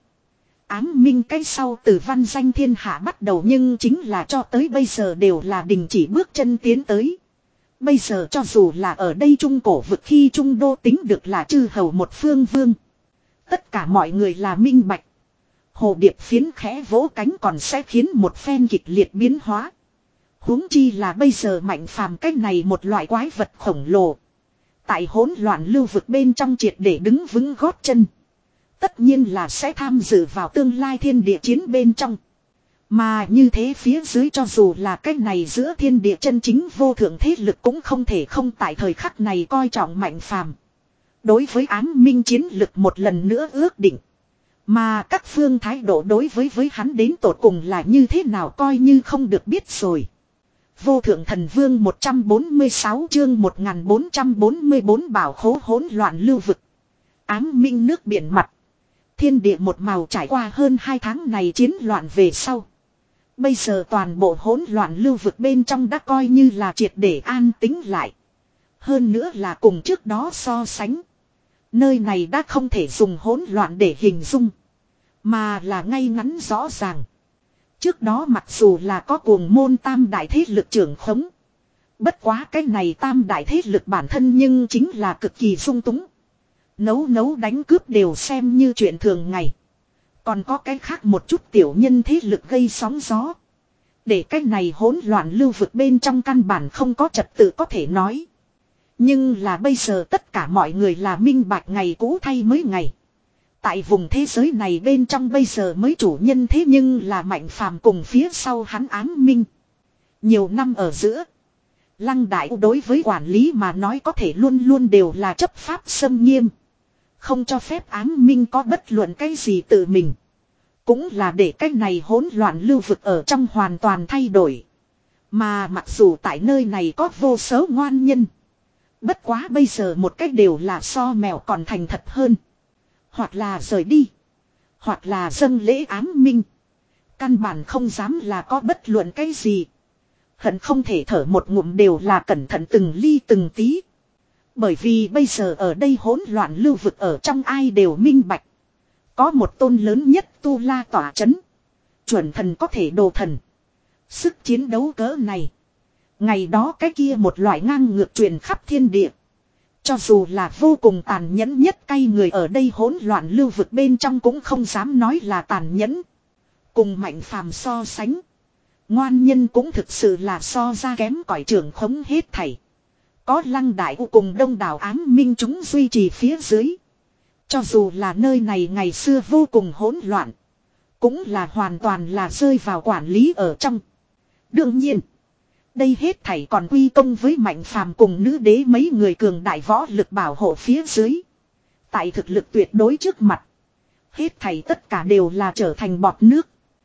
Ám minh cái sau từ văn danh thiên hạ bắt đầu nhưng chính là cho tới bây giờ đều là đình chỉ bước chân tiến tới. Bây giờ cho dù là ở đây trung cổ vực khi trung đô tính được là chư hầu một phương vương. Tất cả mọi người là minh bạch. Hồ điệp phiến khẽ vỗ cánh còn sẽ khiến một phen kịch liệt biến hóa. Huống chi là bây giờ Mạnh Phàm cái này một loại quái vật khổng lồ. Tại hỗn loạn lưu vực bên trong triệt để đứng vững gót chân. Tất nhiên là sẽ tham dự vào tương lai thiên địa chiến bên trong. Mà như thế phía dưới cho dù là cái này giữa thiên địa chân chính vô thượng thế lực cũng không thể không tại thời khắc này coi trọng Mạnh Phàm. Đối với ám minh chiến lực một lần nữa ước định. Mà các phương thái độ đối với với hắn đến tột cùng là như thế nào coi như không được biết rồi. Vô thượng thần vương một trăm bốn mươi sáu chương một nghìn bốn trăm bốn mươi bốn bảo khố hỗn loạn lưu vực. Ám minh nước biển mặt. Thiên địa một màu trải qua hơn hai tháng này chiến loạn về sau. Bây giờ toàn bộ hỗn loạn lưu vực bên trong đã coi như là triệt để an tĩnh lại. Hơn nữa là cùng trước đó so sánh. Nơi này đã không thể dùng hỗn loạn để hình dung. Mà là ngay ngắn rõ ràng. Trước đó mặc dù là có cuồng môn tam đại thế lực trưởng khống. Bất quá cái này tam đại thế lực bản thân nhưng chính là cực kỳ sung túng. Nấu nấu đánh cướp đều xem như chuyện thường ngày. Còn có cái khác một chút tiểu nhân thế lực gây sóng gió. Để cái này hỗn loạn lưu vực bên trong căn bản không có trật tự có thể nói. Nhưng là bây giờ tất cả mọi người là minh bạch ngày cũ thay mới ngày. Tại vùng thế giới này bên trong bây giờ mới chủ nhân thế nhưng là Mạnh Phàm cùng phía sau hắn ám minh. Nhiều năm ở giữa. Lăng Đại đối với quản lý mà nói có thể luôn luôn đều là chấp pháp xâm nghiêm. Không cho phép ám minh có bất luận cái gì tự mình. Cũng là để cái này hỗn loạn lưu vực ở trong hoàn toàn thay đổi. Mà mặc dù tại nơi này có vô số ngoan nhân. Bất quá bây giờ một cách đều là so mèo còn thành thật hơn. Hoặc là rời đi. Hoặc là dâng lễ ám minh. Căn bản không dám là có bất luận cái gì. Hận không thể thở một ngụm đều là cẩn thận từng ly từng tí. Bởi vì bây giờ ở đây hỗn loạn lưu vực ở trong ai đều minh bạch. Có một tôn lớn nhất tu la tỏa chấn. Chuẩn thần có thể đồ thần. Sức chiến đấu cỡ này. Ngày đó cái kia một loại ngang ngược truyền khắp thiên địa. Cho dù là vô cùng tàn nhẫn nhất cay người ở đây hỗn loạn lưu vực bên trong cũng không dám nói là tàn nhẫn. Cùng Mạnh Phàm so sánh. Ngoan nhân cũng thực sự là so ra kém cỏi trưởng khống hết thảy. Có Lăng Đại U cùng đông đảo ám minh chúng duy trì phía dưới. Cho dù là nơi này ngày xưa vô cùng hỗn loạn. Cũng là hoàn toàn là rơi vào quản lý ở trong. Đương nhiên. Đây hết thảy còn quy công với Mạnh Phàm cùng nữ đế mấy người cường đại võ lực bảo hộ phía dưới. Tại thực lực tuyệt đối trước mặt. Hết thảy tất cả đều là trở thành bọt nước.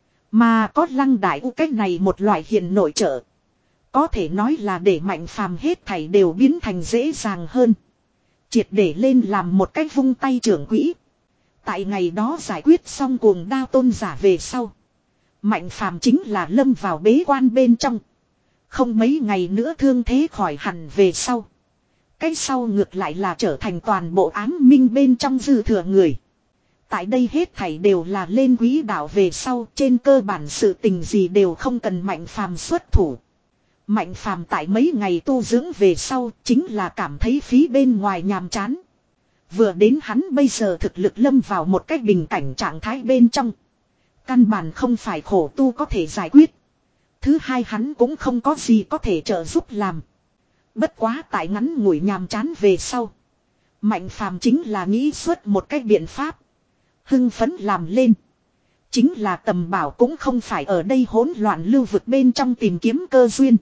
Mà có Lăng Đại U cách này một loại hiện nội trợ. Có thể nói là để Mạnh Phàm hết thảy đều biến thành dễ dàng hơn. Triệt để lên làm một cách vung tay trưởng quỹ. Tại ngày đó giải quyết xong cuồng đao tôn giả về sau. Mạnh Phàm chính là lâm vào bế quan bên trong. Không mấy ngày nữa thương thế khỏi hẳn về sau. Cái sau ngược lại là trở thành toàn bộ ám minh bên trong dư thừa người. Tại đây hết thảy đều là lên quỹ đạo về sau, trên cơ bản sự tình gì đều không cần Mạnh Phàm xuất thủ. Mạnh Phàm tại mấy ngày tu dưỡng về sau chính là cảm thấy phí bên ngoài nhàm chán. Vừa đến hắn bây giờ thực lực lâm vào một cách bình cảnh trạng thái bên trong. Căn bản không phải khổ tu có thể giải quyết. Thứ hai hắn cũng không có gì có thể trợ giúp làm. Bất quá tại ngắn ngủi nhàm chán về sau. Mạnh Phàm chính là nghĩ xuất một cách biện pháp. Hưng phấn làm lên. Chính là tầm bảo cũng không phải ở đây hỗn loạn lưu vực bên trong tìm kiếm cơ duyên.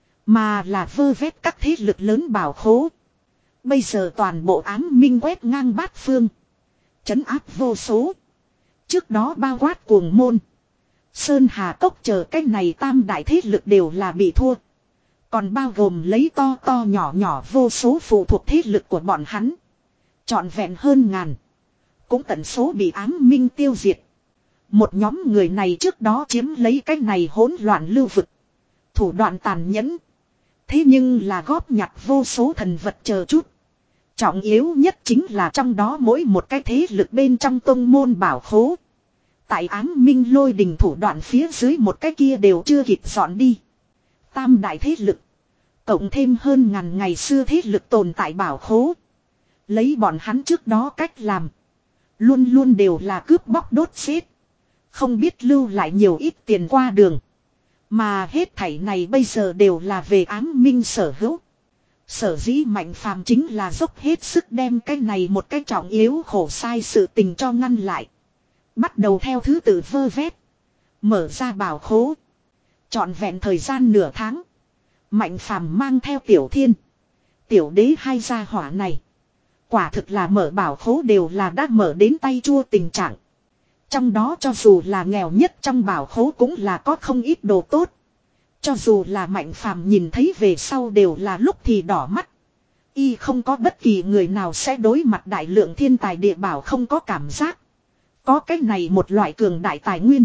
Mà là vơ vét các thế lực lớn bảo khố. Bây giờ toàn bộ ám minh quét ngang bát phương. Trấn áp vô số. Trước đó bao quát cuồng môn. Sơn Hà Cốc chờ cái này tam đại thế lực đều là bị thua. Còn bao gồm lấy to to nhỏ nhỏ vô số phụ thuộc thế lực của bọn hắn. Trọn vẹn hơn ngàn. Cũng tận số bị ám minh tiêu diệt. Một nhóm người này trước đó chiếm lấy cái này hỗn loạn lưu vực. Thủ đoạn tàn nhẫn. Thế nhưng là góp nhặt vô số thần vật chờ chút. Trọng yếu nhất chính là trong đó mỗi một cái thế lực bên trong tông môn bảo khố. Tại ám minh lôi đình thủ đoạn phía dưới một cái kia đều chưa kịp dọn đi. Tam đại thế lực. Cộng thêm hơn ngàn ngày xưa thế lực tồn tại bảo khố. Lấy bọn hắn trước đó cách làm. Luôn luôn đều là cướp bóc đốt xếp. Không biết lưu lại nhiều ít tiền qua đường. Mà hết thảy này bây giờ đều là về ám minh sở hữu. Sở dĩ Mạnh Phàm chính là dốc hết sức đem cái này một cái trọng yếu khổ sai sự tình cho ngăn lại. Bắt đầu theo thứ tự vơ vét. Mở ra bảo khố. Trọn vẹn thời gian nửa tháng. Mạnh Phàm mang theo Tiểu Thiên. Tiểu Đế hai gia hỏa này. Quả thực là mở bảo khố đều là đã mở đến tay chua tình trạng. Trong đó cho dù là nghèo nhất trong bảo khố cũng là có không ít đồ tốt. Cho dù là Mạnh Phàm nhìn thấy về sau đều là lúc thì đỏ mắt. Y không có bất kỳ người nào sẽ đối mặt đại lượng thiên tài địa bảo không có cảm giác. Có cái này một loại cường đại tài nguyên.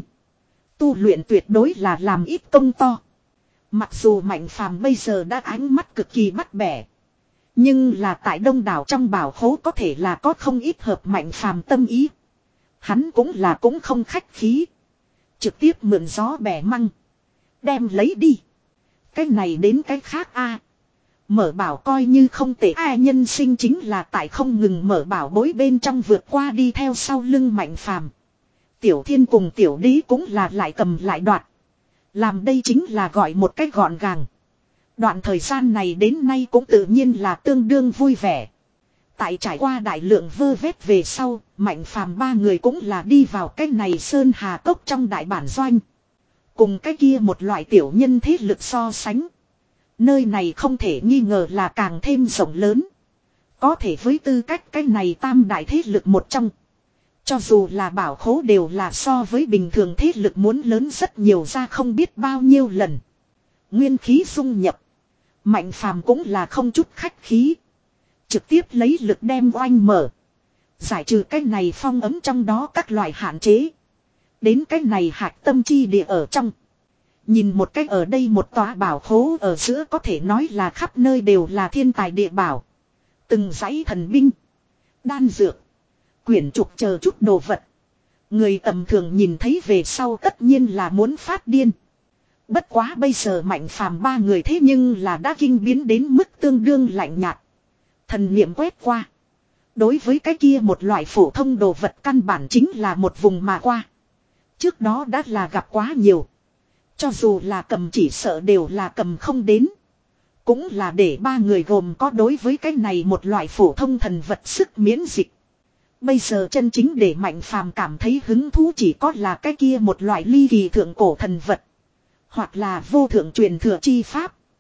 Tu luyện tuyệt đối là làm ít công to. Mặc dù Mạnh Phàm bây giờ đã ánh mắt cực kỳ bắt bẻ. Nhưng là tại đông đảo trong bảo khố có thể là có không ít hợp Mạnh Phàm tâm ý. Hắn cũng là cũng không khách khí. Trực tiếp mượn gió bẻ măng. Đem lấy đi. Cái này đến cái khác a. Mở bảo coi như không tệ ai nhân sinh chính là tại không ngừng mở bảo bối bên trong vượt qua đi theo sau lưng Mạnh Phàm. Tiểu Thiên cùng Tiểu Đế cũng là lại cầm lại đoạt. Làm đây chính là gọi một cách gọn gàng. Đoạn thời gian này đến nay cũng tự nhiên là tương đương vui vẻ. Tại trải qua đại lượng vơ vét về sau, Mạnh Phàm ba người cũng là đi vào cái này Sơn Hà Cốc trong đại bản doanh. Cùng cái kia một loại tiểu nhân thế lực so sánh. Nơi này không thể nghi ngờ là càng thêm rộng lớn. Có thể với tư cách cái này tam đại thế lực một trong. Cho dù là bảo khố đều là so với bình thường thế lực muốn lớn rất nhiều ra không biết bao nhiêu lần. Nguyên khí dung nhập. Mạnh Phàm cũng là không chút khách khí. Trực tiếp lấy lực đem oanh mở. Giải trừ cái này phong ấm trong đó các loại hạn chế. Đến cái này hạt tâm chi địa ở trong. Nhìn một cách ở đây một tòa bảo khố ở giữa có thể nói là khắp nơi đều là thiên tài địa bảo. Từng dãy thần binh. Đan dược. Quyển trục chờ chút đồ vật. Người tầm thường nhìn thấy về sau tất nhiên là muốn phát điên. Bất quá bây giờ Mạnh Phàm ba người thế nhưng là đã kinh biến đến mức tương đương lạnh nhạt. Thần niệm quét qua. Đối với cái kia một loại phổ thông đồ vật căn bản chính là một vùng mà qua. Trước đó đã là gặp quá nhiều. Cho dù là cầm chỉ sợ đều là cầm không đến. Cũng là để ba người gồm có đối với cái này một loại phổ thông thần vật sức miễn dịch. Bây giờ chân chính để Mạnh Phàm cảm thấy hứng thú chỉ có là cái kia một loại ly kỳ thượng cổ thần vật. Hoặc là vô thượng truyền thừa chi pháp.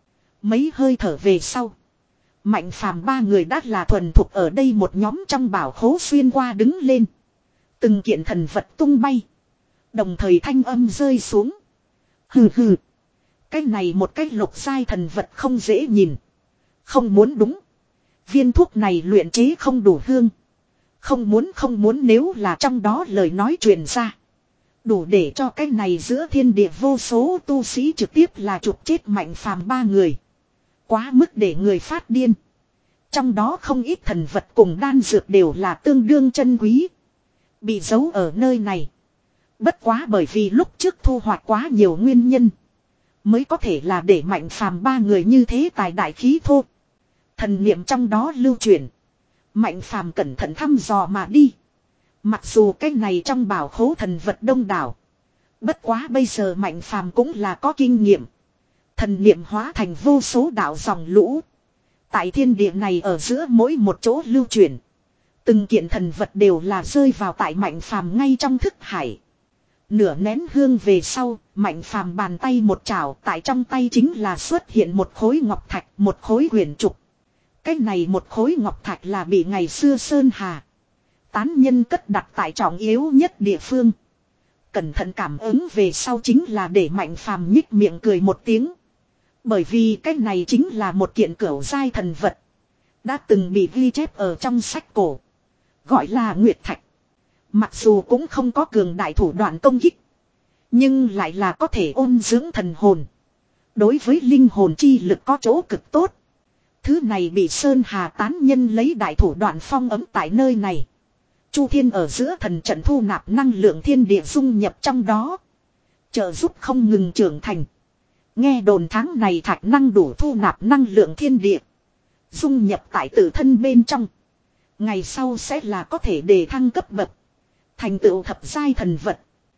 Mấy hơi thở về sau. Mạnh phàm ba người đã là thuần thục ở đây một nhóm trong bảo khố xuyên qua đứng lên. Từng kiện thần vật tung bay. Đồng thời thanh âm rơi xuống. Hừ hừ. Cái này một cái lục giai thần vật không dễ nhìn. Không muốn đúng. Viên thuốc này luyện chế không đủ hương. Không muốn không muốn nếu là trong đó lời nói truyền ra. Đủ để cho cái này giữa thiên địa vô số tu sĩ trực tiếp là chụp chết Mạnh phàm ba người. Quá mức để người phát điên. Trong đó không ít thần vật cùng đan dược đều là tương đương chân quý. Bị giấu ở nơi này. Bất quá bởi vì lúc trước thu hoạch quá nhiều nguyên nhân. Mới có thể là để Mạnh phàm ba người như thế tài đại khí thô. Thần niệm trong đó lưu chuyển. Mạnh phàm cẩn thận thăm dò mà đi. Mặc dù cái này trong bảo khố thần vật đông đảo. Bất quá bây giờ Mạnh phàm cũng là có kinh nghiệm. Thần niệm hóa thành vô số đạo dòng lũ. Tại thiên địa này ở giữa mỗi một chỗ lưu chuyển. Từng kiện thần vật đều là rơi vào tại Mạnh phàm ngay trong thức hải. Nửa nén hương về sau, Mạnh phàm bàn tay một chảo, tại trong tay chính là xuất hiện một khối ngọc thạch, một khối huyền trục. Cái này một khối ngọc thạch là bị ngày xưa Sơn Hà tán nhân cất đặt tại trọng yếu nhất địa phương. Cẩn thận cảm ứng về sau chính là để Mạnh phàm nhích miệng cười một tiếng. Bởi vì cái này chính là một kiện cửu giai thần vật. Đã từng bị ghi chép ở trong sách cổ. Gọi là Nguyệt Thạch. Mặc dù cũng không có cường đại thủ đoạn công kích. Nhưng lại là có thể ôn dưỡng thần hồn. Đối với linh hồn chi lực có chỗ cực tốt. Thứ này bị Sơn Hà tán nhân lấy đại thủ đoạn phong ấm tại nơi này. Chu thiên ở giữa thần trận thu nạp năng lượng thiên địa dung nhập trong đó. Trợ giúp không ngừng trưởng thành. Nghe đồn tháng này thạch năng đủ thu nạp năng lượng thiên địa. Dung nhập tại tự thân bên trong. Ngày sau sẽ là có thể đề thăng cấp bậc. Thành tựu thập giai thần vật.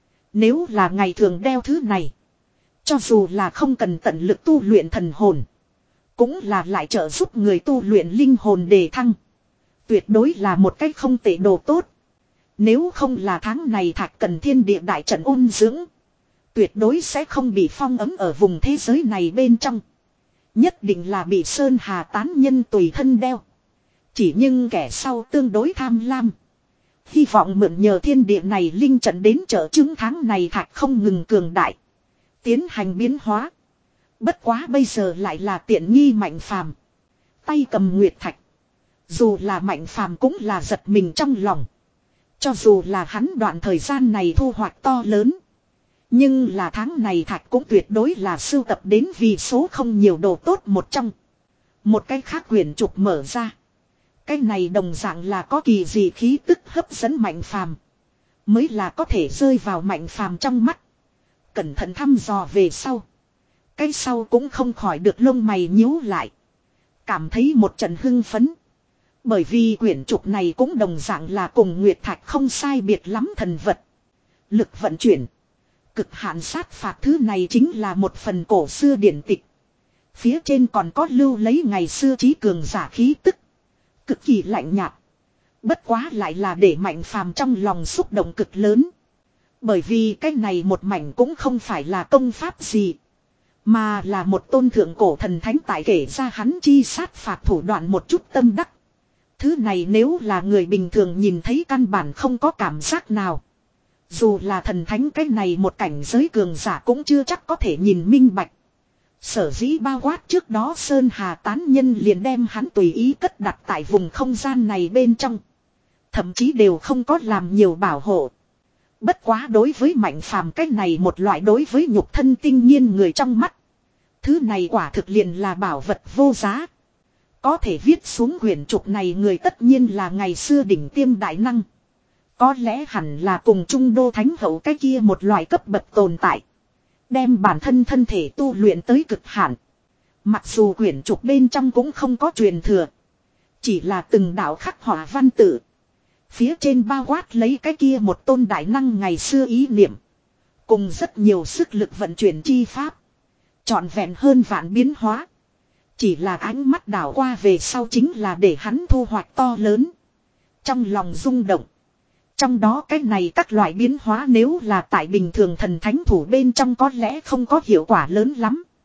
Nếu là ngày thường đeo thứ này. Cho dù là không cần tận lực tu luyện thần hồn. Cũng là lại trợ giúp người tu luyện linh hồn đề thăng. Tuyệt đối là một cách không tệ đồ tốt. Nếu không là tháng này thạch cần thiên địa đại trận ôn dưỡng. Tuyệt đối sẽ không bị phong ấm ở vùng thế giới này bên trong. Nhất định là bị Sơn Hà tán nhân tùy thân đeo. Chỉ nhưng kẻ sau tương đối tham lam. Hy vọng mượn nhờ thiên địa này linh trận đến trợ chứng tháng này thạch không ngừng cường đại. Tiến hành biến hóa. Bất quá bây giờ lại là tiện nghi Mạnh phàm. Tay cầm nguyệt thạch. Dù là Mạnh phàm cũng là giật mình trong lòng. Cho dù là hắn đoạn thời gian này thu hoạch to lớn. Nhưng là tháng này thạch cũng tuyệt đối là sưu tập đến vì số không nhiều đồ tốt một trong. Một cái khác quyển trục mở ra. Cái này đồng dạng là có kỳ dị khí tức hấp dẫn Mạnh phàm. Mới là có thể rơi vào Mạnh phàm trong mắt. Cẩn thận thăm dò về sau. Cái sau cũng không khỏi được lông mày nhíu lại. Cảm thấy một trận hưng phấn. Bởi vì quyển trục này cũng đồng dạng là cùng Nguyệt Thạch không sai biệt lắm thần vật. Lực vận chuyển. Cực hạn sát phạt thứ này chính là một phần cổ xưa điển tịch. Phía trên còn có lưu lấy ngày xưa trí cường giả khí tức. Cực kỳ lạnh nhạt. Bất quá lại là để Mạnh phàm trong lòng xúc động cực lớn. Bởi vì cái này một mảnh cũng không phải là công pháp gì. Mà là một tôn thượng cổ thần thánh tại kể ra hắn chi sát phạt thủ đoạn một chút tâm đắc. Thứ này nếu là người bình thường nhìn thấy căn bản không có cảm giác nào. Dù là thần thánh cái này một cảnh giới cường giả cũng chưa chắc có thể nhìn minh bạch. Sở dĩ bao quát trước đó Sơn Hà tán nhân liền đem hắn tùy ý cất đặt tại vùng không gian này bên trong. Thậm chí đều không có làm nhiều bảo hộ. Bất quá đối với Mạnh phàm cái này một loại đối với nhục thân tinh nhiên người trong mắt. Thứ này quả thực liền là bảo vật vô giá. Có thể viết xuống quyển trục này người tất nhiên là ngày xưa đỉnh tiêm đại năng. Có lẽ hẳn là cùng trung đô thánh hậu cái kia một loại cấp bậc tồn tại. Đem bản thân thân thể tu luyện tới cực hạn. Mặc dù quyển trục bên trong cũng không có truyền thừa. Chỉ là từng đạo khắc họa văn tự. Phía trên bao quát lấy cái kia một tôn đại năng ngày xưa ý niệm. Cùng rất nhiều sức lực vận chuyển chi pháp. Trọn vẹn hơn vạn biến hóa. Chỉ là ánh mắt đảo qua về sau chính là để hắn thu hoạch to lớn. Trong lòng rung động. Trong đó cái này các loại biến hóa nếu là tại bình thường thần thánh thủ bên trong có lẽ không có hiệu quả lớn lắm.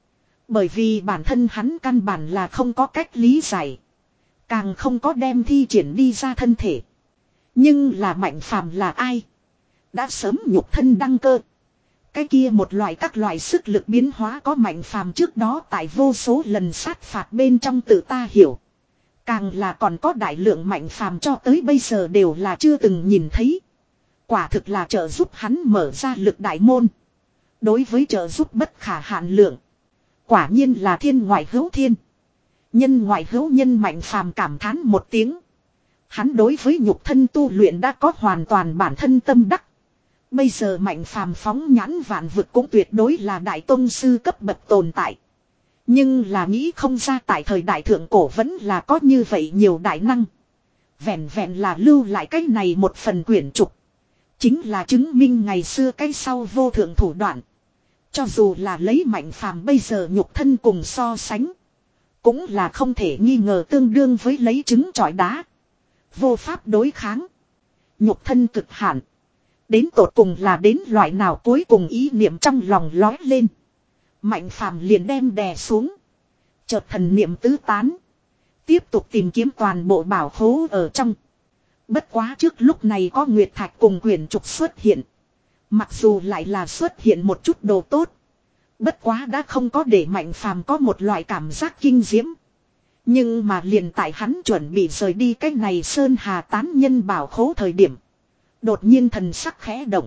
Bởi vì bản thân hắn căn bản là không có cách lý giải. Càng không có đem thi triển đi ra thân thể. Nhưng là Mạnh Phàm là ai? Đã sớm nhục thân đăng cơ. Cái kia một loại các loại sức lực biến hóa có Mạnh Phàm trước đó tại vô số lần sát phạt bên trong tự ta hiểu. Càng là còn có đại lượng Mạnh Phàm cho tới bây giờ đều là chưa từng nhìn thấy. Quả thực là trợ giúp hắn mở ra lực đại môn. Đối với trợ giúp bất khả hạn lượng. Quả nhiên là thiên ngoại hữu thiên. Nhân ngoại hữu nhân. Mạnh Phàm cảm thán một tiếng. Hắn đối với nhục thân tu luyện đã có hoàn toàn bản thân tâm đắc. Bây giờ Mạnh Phàm phóng nhãn vạn vực cũng tuyệt đối là đại tông sư cấp bậc tồn tại. Nhưng là nghĩ không ra tại thời đại thượng cổ vẫn là có như vậy nhiều đại năng. Vẹn vẹn là lưu lại cái này một phần quyển trục. Chính là chứng minh ngày xưa cái sau vô thượng thủ đoạn. Cho dù là lấy Mạnh Phàm bây giờ nhục thân cùng so sánh. Cũng là không thể nghi ngờ tương đương với lấy trứng trọi đá. Vô pháp đối kháng. Nhục thân cực hạn. Đến tột cùng là đến loại nào cuối cùng ý niệm trong lòng lói lên. Mạnh Phàm liền đem đè xuống. Chợt thần niệm tứ tán. Tiếp tục tìm kiếm toàn bộ bảo khố ở trong. Bất quá trước lúc này có Nguyệt Thạch cùng quyển trục xuất hiện. Mặc dù lại là xuất hiện một chút đồ tốt. Bất quá đã không có để Mạnh Phàm có một loại cảm giác kinh diễm. Nhưng mà liền tại hắn chuẩn bị rời đi cái này Sơn Hà tán nhân bảo khố thời điểm. Đột nhiên thần sắc khẽ động.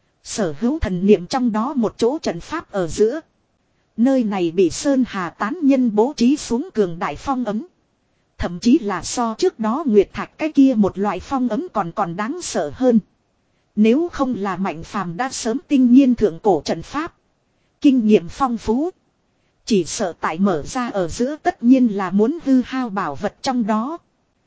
Sở hữu thần niệm trong đó một chỗ trận pháp ở giữa. Nơi này bị Sơn Hà tán nhân bố trí xuống cường đại phong ấm. Thậm chí là so trước đó Nguyệt Thạch cái kia một loại phong ấm còn còn đáng sợ hơn. Nếu không là Mạnh Phàm đã sớm tinh nhiên thượng cổ trận pháp. Kinh nghiệm phong phú. Chỉ sợ tại mở ra ở giữa tất nhiên là muốn hư hao bảo vật trong đó.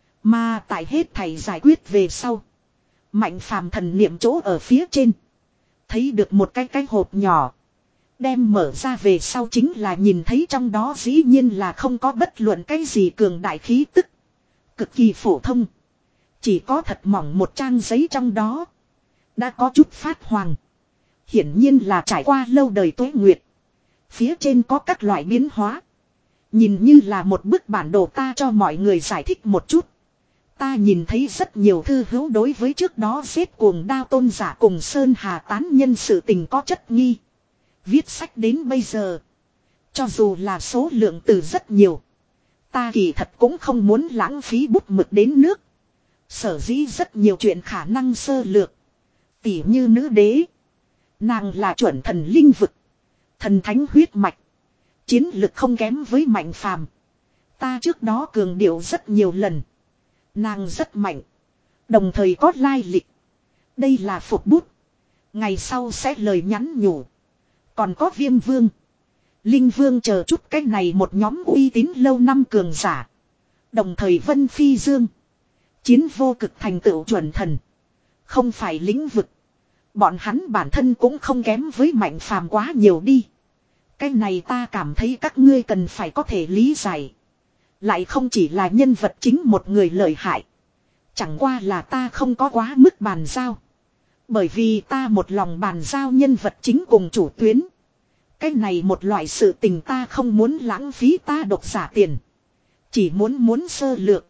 Mà tại hết thầy giải quyết về sau. Mạnh Phàm thần niệm chỗ ở phía trên. Thấy được một cái cái hộp nhỏ. Đem mở ra về sau chính là nhìn thấy trong đó dĩ nhiên là không có bất luận cái gì cường đại khí tức. Cực kỳ phổ thông. Chỉ có thật mỏng một trang giấy trong đó. Đã có chút phát hoàng. Hiển nhiên là trải qua lâu đời tuế nguyệt. Phía trên có các loại biến hóa. Nhìn như là một bức bản đồ ta cho mọi người giải thích một chút. Ta nhìn thấy rất nhiều thư hữu đối với trước đó giết cuồng đao tôn giả cùng Sơn Hà tán nhân sự tình có chất nghi. Viết sách đến bây giờ. Cho dù là số lượng từ rất nhiều. Ta kỳ thật cũng không muốn lãng phí bút mực đến nước. Sở dĩ rất nhiều chuyện khả năng sơ lược. Tỉ như nữ đế. Nàng là chuẩn thần linh vực. Thần thánh huyết mạch. Chiến lực không kém với Mạnh Phàm. Ta trước đó cường điệu rất nhiều lần. Nàng rất mạnh. Đồng thời có lai lịch. Đây là phục bút. Ngày sau sẽ lời nhắn nhủ. Còn có Viêm Vương. Linh Vương chờ chút cái này một nhóm uy tín lâu năm cường giả. Đồng thời Vân Phi Dương. Chiến vô cực thành tựu chuẩn thần. Không phải lĩnh vực. Bọn hắn bản thân cũng không kém với Mạnh Phàm quá nhiều đi. Cái này ta cảm thấy các ngươi cần phải có thể lý giải. Lại không chỉ là nhân vật chính một người lợi hại. Chẳng qua là ta không có quá mức bàn giao. Bởi vì ta một lòng bàn giao nhân vật chính cùng chủ tuyến. Cái này một loại sự tình ta không muốn lãng phí ta độc giả tiền. Chỉ muốn muốn sơ lược.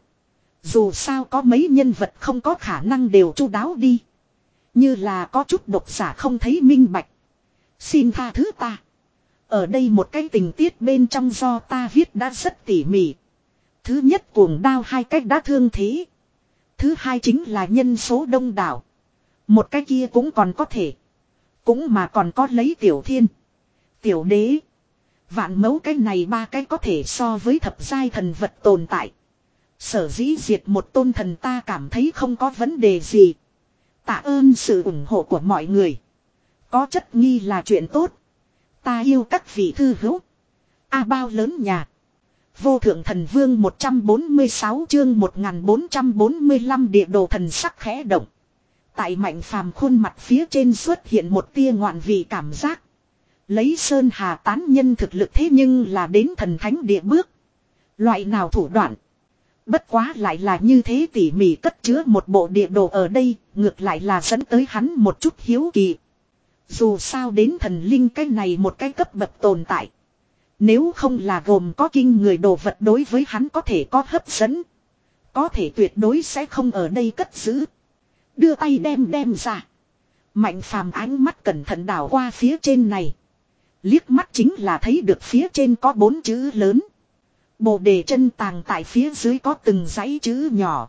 Dù sao có mấy nhân vật không có khả năng đều chu đáo đi. Như là có chút độc giả không thấy minh bạch. Xin tha thứ ta. Ở đây một cái tình tiết bên trong do ta viết đã rất tỉ mỉ. Thứ nhất cuồng đao hai cách đã thương thế. Thứ hai chính là nhân số đông đảo. Một cái kia cũng còn có thể. Cũng mà còn có lấy tiểu thiên. Tiểu đế. Vạn mẫu cái này ba cái có thể so với thập giai thần vật tồn tại. Sở dĩ diệt một tôn thần ta cảm thấy không có vấn đề gì. Tạ ơn sự ủng hộ của mọi người. Có chất nghi là chuyện tốt. Ta yêu các vị thư hữu. A bao lớn nhà. Vô thượng thần vương một trăm bốn mươi sáu chương một nghìn bốn trăm bốn mươi lăm địa đồ thần sắc khẽ động. Tại Mạnh Phàm khuôn mặt phía trên xuất hiện một tia ngoạn vị cảm giác. Lấy Sơn Hà tán nhân thực lực thế nhưng là đến thần thánh địa bước. Loại nào thủ đoạn. Bất quá lại là như thế tỉ mỉ cất chứa một bộ địa đồ ở đây, ngược lại là dẫn tới hắn một chút hiếu kỳ. Dù sao đến thần linh cái này một cái cấp bậc tồn tại. Nếu không là gồm có kinh người đồ vật đối với hắn có thể có hấp dẫn. Có thể tuyệt đối sẽ không ở đây cất giữ. Đưa tay đem đem ra. Mạnh phàm ánh mắt cẩn thận đảo qua phía trên này. Liếc mắt chính là thấy được phía trên có bốn chữ lớn. Bồ đề chân tàng tại phía dưới có từng dãy chữ nhỏ.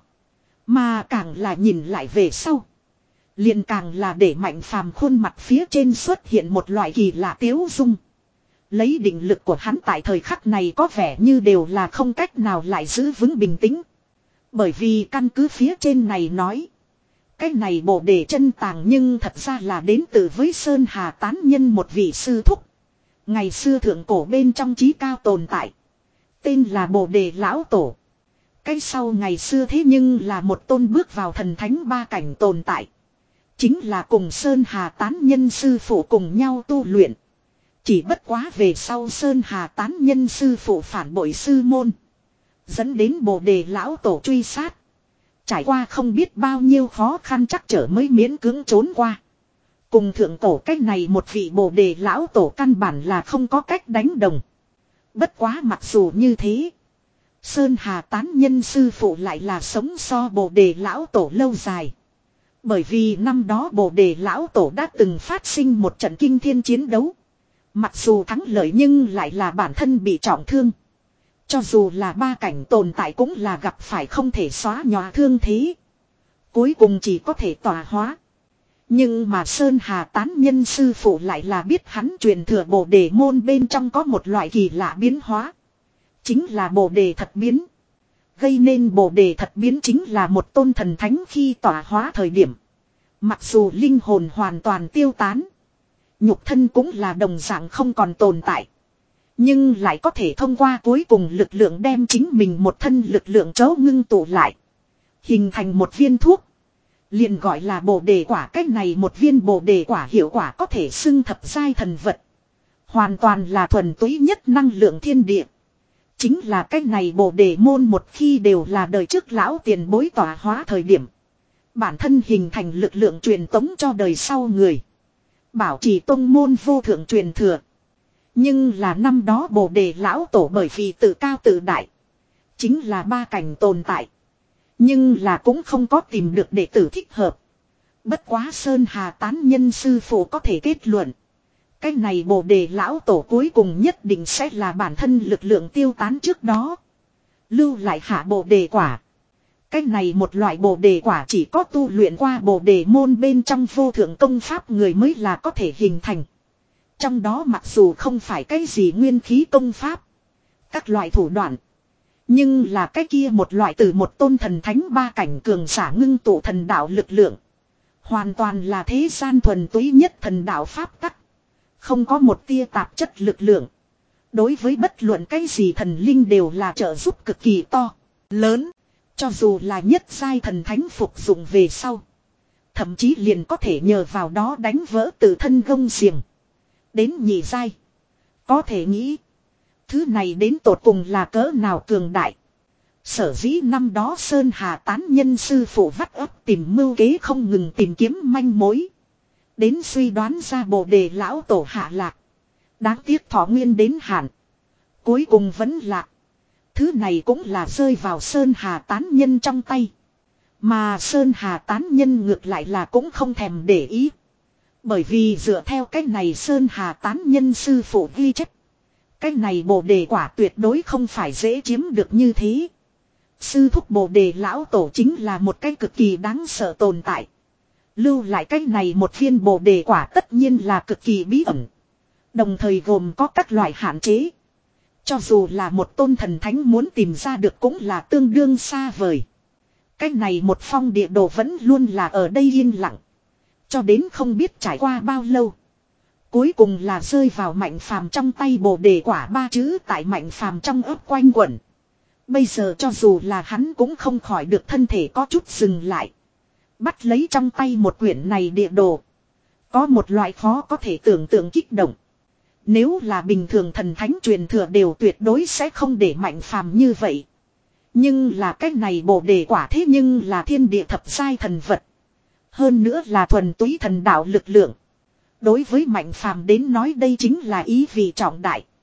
Mà càng là nhìn lại về sau. Liền càng là để mạnh phàm khuôn mặt phía trên xuất hiện một loại kỳ lạ tiếu dung. Lấy định lực của hắn tại thời khắc này có vẻ như đều là không cách nào lại giữ vững bình tĩnh. Bởi vì căn cứ phía trên này nói. Cái này bồ đề chân tàng nhưng thật ra là đến từ với Sơn Hà tán nhân một vị sư thúc. Ngày xưa thượng cổ bên trong trí cao tồn tại. Tên là bồ đề lão tổ. Cái sau ngày xưa thế nhưng là một tôn bước vào thần thánh ba cảnh tồn tại. Chính là cùng Sơn Hà tán nhân sư phụ cùng nhau tu luyện. Chỉ bất quá về sau Sơn Hà tán nhân sư phụ phản bội sư môn. Dẫn đến bồ đề lão tổ truy sát. Trải qua không biết bao nhiêu khó khăn chắc trở mới miễn cưỡng trốn qua. Cùng thượng cổ cách này một vị bồ đề lão tổ căn bản là không có cách đánh đồng. Bất quá mặc dù như thế. Sơn Hà tán nhân sư phụ lại là sống so bồ đề lão tổ lâu dài. Bởi vì năm đó bồ đề lão tổ đã từng phát sinh một trận kinh thiên chiến đấu. Mặc dù thắng lợi nhưng lại là bản thân bị trọng thương. Cho dù là ba cảnh tồn tại cũng là gặp phải không thể xóa nhòa thương thế. Cuối cùng chỉ có thể tỏa hóa. Nhưng mà Sơn Hà tán nhân sư phụ lại là biết hắn truyền thừa bồ đề môn bên trong có một loại kỳ lạ biến hóa. Chính là bồ đề thật biến. Gây nên bồ đề thật biến chính là một tôn thần thánh khi tỏa hóa thời điểm. Mặc dù linh hồn hoàn toàn tiêu tán. Nhục thân cũng là đồng dạng không còn tồn tại. Nhưng lại có thể thông qua cuối cùng lực lượng đem chính mình một thân lực lượng chấu ngưng tụ lại. Hình thành một viên thuốc. Liền gọi là bồ đề quả. Cách này một viên bồ đề quả hiệu quả có thể xưng thập giai thần vật. Hoàn toàn là thuần túy nhất năng lượng thiên địa. Chính là cách này bồ đề môn một khi đều là đời trước lão tiền bối tỏa hóa thời điểm. Bản thân hình thành lực lượng truyền tống cho đời sau người. Bảo trì tông môn vô thượng truyền thừa. Nhưng là năm đó bồ đề lão tổ bởi vì tự cao tự đại. Chính là ba cảnh tồn tại. Nhưng là cũng không có tìm được đệ tử thích hợp. Bất quá Sơn Hà tán nhân sư phụ có thể kết luận. Cái này bồ đề lão tổ cuối cùng nhất định sẽ là bản thân lực lượng tiêu tán trước đó. Lưu lại hạ bồ đề quả. Cái này một loại bồ đề quả chỉ có tu luyện qua bồ đề môn bên trong vô thượng công pháp người mới là có thể hình thành. Trong đó mặc dù không phải cái gì nguyên khí công pháp. Các loại thủ đoạn. Nhưng là cái kia một loại từ một tôn thần thánh ba cảnh cường giả ngưng tụ thần đạo lực lượng. Hoàn toàn là thế gian thuần túy nhất thần đạo pháp tắc. Không có một tia tạp chất lực lượng. Đối với bất luận cái gì thần linh đều là trợ giúp cực kỳ to, lớn. Cho dù là nhất giai thần thánh phục dụng về sau. Thậm chí liền có thể nhờ vào đó đánh vỡ tự thân gông xiềng. Đến nhị giai. Có thể nghĩ. Thứ này đến tột cùng là cỡ nào cường đại. Sở dĩ năm đó Sơn Hà tán nhân sư phụ vắt ấp tìm mưu kế không ngừng tìm kiếm manh mối. Đến suy đoán ra bồ đề lão tổ hạ lạc. Đáng tiếc thọ nguyên đến hạn. Cuối cùng vẫn lạc. Thứ này cũng là rơi vào Sơn Hà tán nhân trong tay. Mà Sơn Hà tán nhân ngược lại là cũng không thèm để ý. Bởi vì dựa theo cách này Sơn Hà tán nhân sư phụ ghi chép. Cách này bồ đề quả tuyệt đối không phải dễ chiếm được như thế. Sư thúc bồ đề lão tổ chính là một cái cực kỳ đáng sợ tồn tại. Lưu lại cách này một viên bồ đề quả tất nhiên là cực kỳ bí ẩn. Đồng thời gồm có các loại hạn chế. Cho dù là một tôn thần thánh muốn tìm ra được cũng là tương đương xa vời. Cách này một phong địa đồ vẫn luôn là ở đây yên lặng. Cho đến không biết trải qua bao lâu. Cuối cùng là rơi vào Mạnh Phàm trong tay bồ đề quả ba chữ tại Mạnh Phàm trong ấp quanh quẩn. Bây giờ cho dù là hắn cũng không khỏi được thân thể có chút dừng lại. Bắt lấy trong tay một quyển này địa đồ. Có một loại khó có thể tưởng tượng kích động. Nếu là bình thường thần thánh truyền thừa đều tuyệt đối sẽ không để Mạnh Phàm như vậy. Nhưng là cái này bồ đề quả thế nhưng là thiên địa thập giai thần vật. Hơn nữa là thuần túy thần đạo lực lượng. Đối với Mạnh Phàm đến nói đây chính là ý vị trọng đại.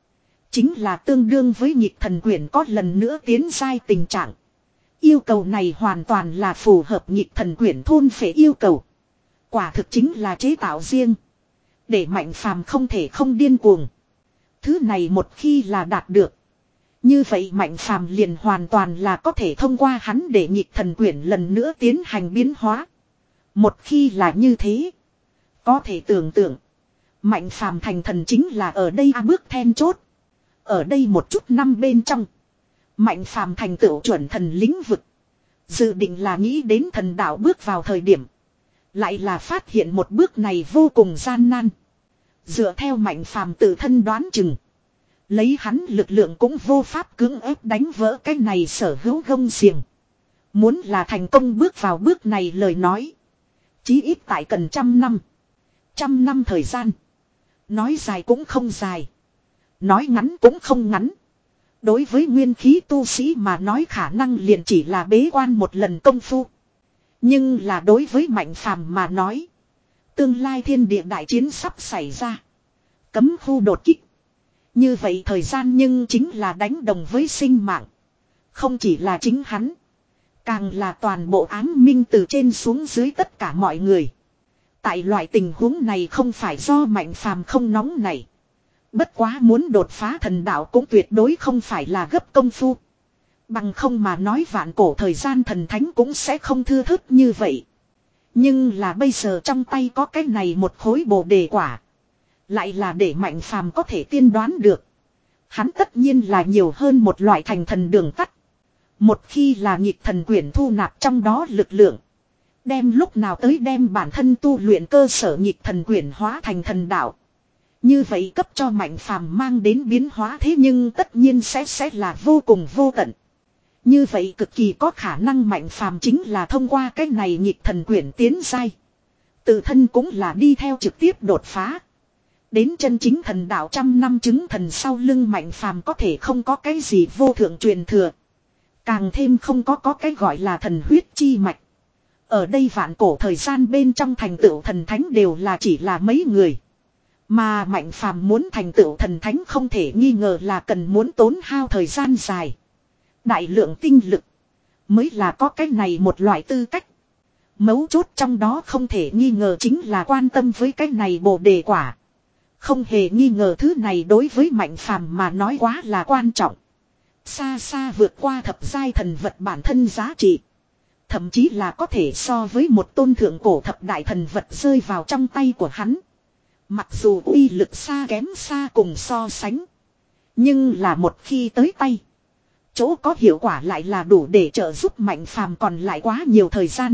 Chính là tương đương với nhịp thần quyển có lần nữa tiến giai tình trạng. Yêu cầu này hoàn toàn là phù hợp nhịp thần quyển thôn phệ yêu cầu. Quả thực chính là chế tạo riêng. Để Mạnh Phàm không thể không điên cuồng. Thứ này một khi là đạt được. Như vậy Mạnh Phàm liền hoàn toàn là có thể thông qua hắn để nhịp thần quyển lần nữa tiến hành biến hóa. Một khi là như thế. Có thể tưởng tượng. Mạnh Phàm thành thần chính là ở đây a bước then chốt. Ở đây một chút năm bên trong. Mạnh Phàm thành tựu chuẩn thần lĩnh vực. Dự định là nghĩ đến thần đạo bước vào thời điểm. Lại là phát hiện một bước này vô cùng gian nan. Dựa theo Mạnh Phàm tự thân đoán chừng. Lấy hắn lực lượng cũng vô pháp cưỡng ép đánh vỡ cái này sở hữu gông xiềng. Muốn là thành công bước vào bước này lời nói. Chí ít tại cần trăm năm. Trăm năm thời gian. Nói dài cũng không dài. Nói ngắn cũng không ngắn. Đối với nguyên khí tu sĩ mà nói khả năng liền chỉ là bế quan một lần công phu. Nhưng là đối với Mạnh Phàm mà nói. Tương lai thiên địa đại chiến sắp xảy ra. Cấm khu đột kích. Như vậy thời gian nhưng chính là đánh đồng với sinh mạng. Không chỉ là chính hắn. Càng là toàn bộ ám minh từ trên xuống dưới tất cả mọi người. Tại loại tình huống này không phải do Mạnh Phàm không nóng này. Bất quá muốn đột phá thần đạo cũng tuyệt đối không phải là gấp công phu. Bằng không mà nói vạn cổ thời gian thần thánh cũng sẽ không thưa thớt như vậy. Nhưng là bây giờ trong tay có cái này một khối bồ đề quả. Lại là để Mạnh Phàm có thể tiên đoán được. Hắn tất nhiên là nhiều hơn một loại thành thần đường tắt. Một khi là nhịp thần quyển thu nạp trong đó lực lượng. Đem lúc nào tới đem bản thân tu luyện cơ sở nhịp thần quyển hóa thành thần đạo. Như vậy cấp cho Mạnh Phàm mang đến biến hóa thế nhưng tất nhiên sẽ sẽ là vô cùng vô tận. Như vậy cực kỳ có khả năng Mạnh Phàm chính là thông qua cái này nhịp thần quyển tiến giai. Tự thân cũng là đi theo trực tiếp đột phá. Đến chân chính thần đạo trăm năm chứng thần sau lưng Mạnh Phàm có thể không có cái gì vô thượng truyền thừa. Càng thêm không có có cái gọi là thần huyết chi mạch. Ở đây vạn cổ thời gian bên trong thành tựu thần thánh đều là chỉ là mấy người. Mà Mạnh Phàm muốn thành tựu thần thánh không thể nghi ngờ là cần muốn tốn hao thời gian dài. Đại lượng tinh lực. Mới là có cái này một loại tư cách. Mấu chốt trong đó không thể nghi ngờ chính là quan tâm với cái này bồ đề quả. Không hề nghi ngờ thứ này đối với Mạnh Phàm mà nói quá là quan trọng. Xa xa vượt qua thập giai thần vật bản thân giá trị. Thậm chí là có thể so với một tôn thượng cổ thập đại thần vật rơi vào trong tay của hắn. Mặc dù uy lực xa kém xa cùng so sánh. Nhưng là một khi tới tay. Chỗ có hiệu quả lại là đủ để trợ giúp Mạnh Phàm còn lại quá nhiều thời gian.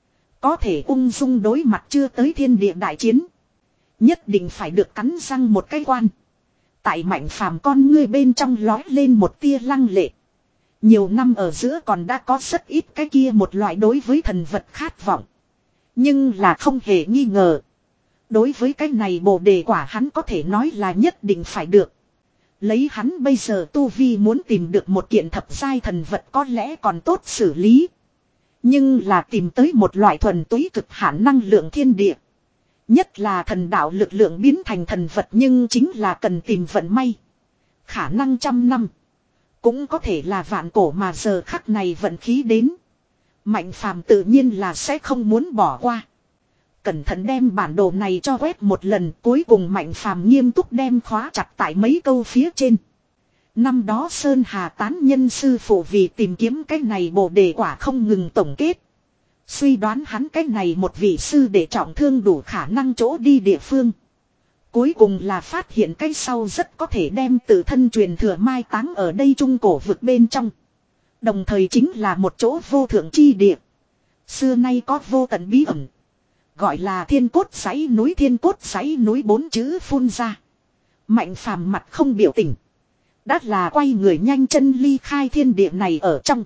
Có thể ung dung đối mặt chưa tới thiên địa đại chiến. Nhất định phải được cắn răng một cái quan. Tại Mạnh Phàm con ngươi bên trong lói lên một tia lăng lệ. Nhiều năm ở giữa còn đã có rất ít cái kia một loại đối với thần vật khát vọng. Nhưng là không hề nghi ngờ. Đối với cái này bồ đề quả hắn có thể nói là nhất định phải được. Lấy hắn bây giờ tu vi muốn tìm được một kiện thập giai thần vật có lẽ còn tốt xử lý. Nhưng là tìm tới một loại thuần túy cực hạn năng lượng thiên địa. Nhất là thần đạo lực lượng biến thành thần vật nhưng chính là cần tìm vận may. Khả năng trăm năm. Cũng có thể là vạn cổ mà giờ khắc này vận khí đến. Mạnh Phàm tự nhiên là sẽ không muốn bỏ qua. Cẩn thận đem bản đồ này cho quét một lần, cuối cùng Mạnh Phàm nghiêm túc đem khóa chặt tại mấy câu phía trên. Năm đó Sơn Hà tán nhân sư phụ vì tìm kiếm cái này bồ đề quả không ngừng tổng kết. Suy đoán hắn cái này một vị sư để trọng thương đủ khả năng chỗ đi địa phương. Cuối cùng là phát hiện cái sau rất có thể đem tự thân truyền thừa mai táng ở đây trung cổ vực bên trong. Đồng thời chính là một chỗ vô thượng chi địa. Xưa nay có vô tận bí ẩn. Gọi là thiên cốt dãy núi thiên cốt dãy núi bốn chữ phun ra. Mạnh Phàm mặt không biểu tình. Đã là quay người nhanh chân ly khai thiên địa này ở trong.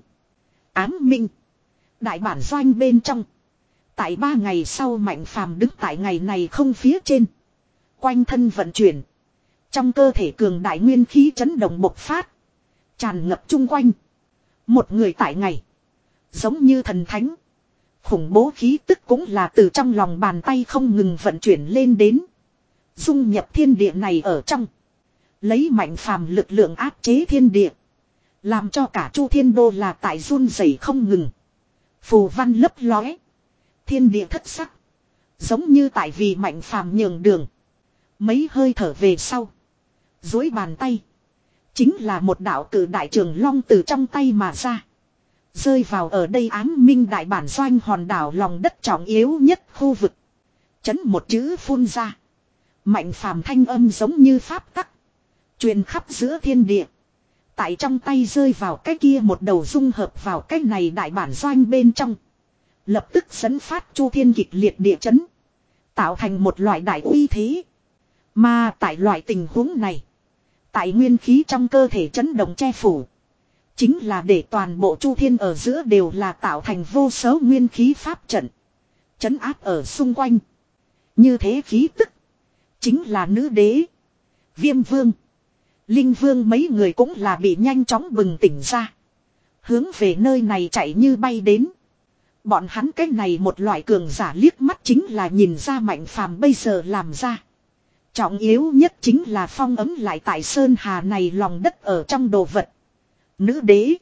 Ám minh. Đại bản doanh bên trong. Tại ba ngày sau Mạnh Phàm đứng tại ngày này không phía trên. Quanh thân vận chuyển. Trong cơ thể cường đại nguyên khí chấn động bộc phát. Tràn ngập chung quanh. Một người tại ngày. Giống như thần thánh. Khủng bố khí tức cũng là từ trong lòng bàn tay không ngừng vận chuyển lên đến. Dung nhập thiên địa này ở trong. Lấy mạnh phàm lực lượng áp chế thiên địa. Làm cho cả Chu Thiên Đô là tại run rẩy không ngừng. Phù văn lấp lóe. Thiên địa thất sắc. Giống như tại vì mạnh phàm nhường đường. Mấy hơi thở về sau. Duỗi bàn tay. Chính là một đạo cử đại trường long từ trong tay mà ra. Rơi vào ở đây ám minh đại bản doanh hòn đảo lòng đất trọng yếu nhất khu vực. Chấn một chữ phun ra. Mạnh phàm thanh âm giống như pháp tắc. Truyền khắp giữa thiên địa. Tại trong tay rơi vào cái kia một đầu dung hợp vào cái này đại bản doanh bên trong. Lập tức dẫn phát chu thiên kịch liệt địa chấn. Tạo thành một loại đại uy thế. Mà tại loại tình huống này. Tại nguyên khí trong cơ thể chấn động che phủ. Chính là để toàn bộ chu thiên ở giữa đều là tạo thành vô số nguyên khí pháp trận. Chấn áp ở xung quanh. Như thế khí tức. Chính là nữ đế. Viêm vương. Linh vương mấy người cũng là bị nhanh chóng bừng tỉnh ra. Hướng về nơi này chạy như bay đến. Bọn hắn cái này một loại cường giả liếc mắt chính là nhìn ra mạnh phàm bây giờ làm ra. Trọng yếu nhất chính là phong ấm lại tại sơn hà này lòng đất ở trong đồ vật. Nữ đế.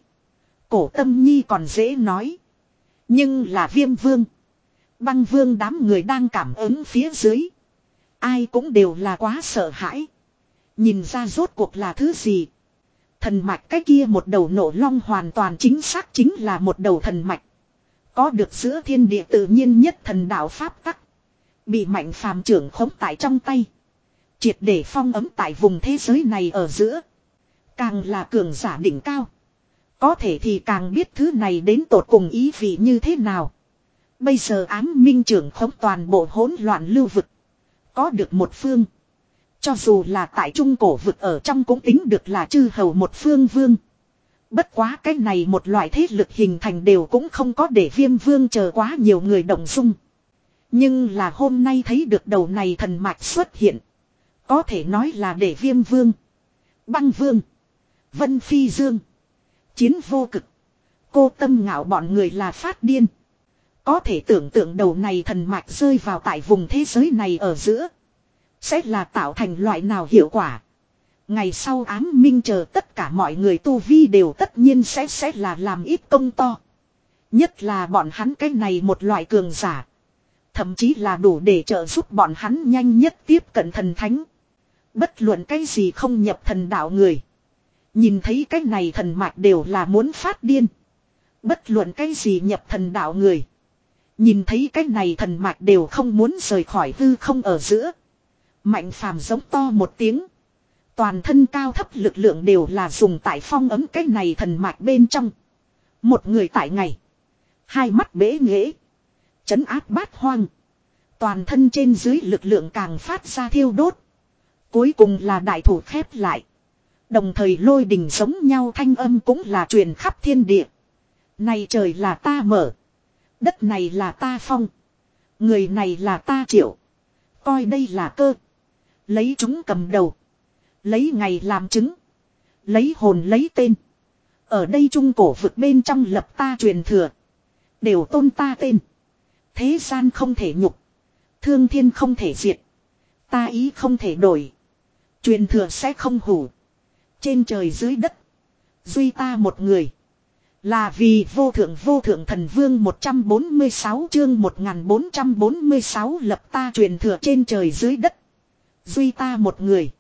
Cổ Tâm Nhi còn dễ nói. Nhưng là viêm vương. Băng vương đám người đang cảm ứng phía dưới. Ai cũng đều là quá sợ hãi. Nhìn ra rốt cuộc là thứ gì. Thần mạch cái kia một đầu nổ long hoàn toàn chính xác chính là một đầu thần mạch. Có được giữa thiên địa tự nhiên nhất thần đạo pháp tắc. Bị mạnh phàm trưởng khống tại trong tay. Triệt để phong ấm tại vùng thế giới này ở giữa. Càng là cường giả đỉnh cao. Có thể thì càng biết thứ này đến tột cùng ý vị như thế nào. Bây giờ ám minh trưởng khống toàn bộ hỗn loạn lưu vực. Có được một phương. Cho dù là tại trung cổ vực ở trong cũng tính được là chư hầu một phương vương. Bất quá cái này một loại thế lực hình thành đều cũng không có để viêm vương chờ quá nhiều người động dung. Nhưng là hôm nay thấy được đầu này thần mạch xuất hiện. Có thể nói là để viêm vương. Băng vương. Vân Phi Dương. Chiến vô cực. Cô Tâm Ngạo bọn người là phát điên. Có thể tưởng tượng đầu này thần mạch rơi vào tại vùng thế giới này ở giữa. Sẽ là tạo thành loại nào hiệu quả. Ngày sau ám minh chờ tất cả mọi người tu vi đều tất nhiên sẽ sẽ là làm ít công to. Nhất là bọn hắn cái này một loại cường giả. Thậm chí là đủ để trợ giúp bọn hắn nhanh nhất tiếp cận thần thánh. Bất luận cái gì không nhập thần đạo người. Nhìn thấy cái này thần mạch đều là muốn phát điên. Bất luận cái gì nhập thần đạo người. Nhìn thấy cái này thần mạch đều không muốn rời khỏi hư không ở giữa. Mạnh phàm giống to một tiếng. Toàn thân cao thấp lực lượng đều là dùng tại phong ấm cái này thần mạch bên trong. Một người tại ngày. Hai mắt bế nghễ. Chấn áp bát hoang. Toàn thân trên dưới lực lượng càng phát ra thiêu đốt. Cuối cùng là đại thủ khép lại. Đồng thời lôi đình giống nhau thanh âm cũng là truyền khắp thiên địa. Này trời là ta mở. Đất này là ta phong. Người này là ta triệu. Coi đây là cơ. Lấy chúng cầm đầu. Lấy ngày làm chứng. Lấy hồn lấy tên. Ở đây trung cổ vực bên trong lập ta truyền thừa. Đều tôn ta tên. Thế gian không thể nhục. Thương thiên không thể diệt. Ta ý không thể đổi. Truyền thừa sẽ không hủ. Trên trời dưới đất. Duy ta một người. Là vì vô thượng vô thượng thần vương một trăm bốn mươi sáu chương một nghìn bốn trăm bốn mươi sáu lập ta truyền thừa trên trời dưới đất. Duy ta một người.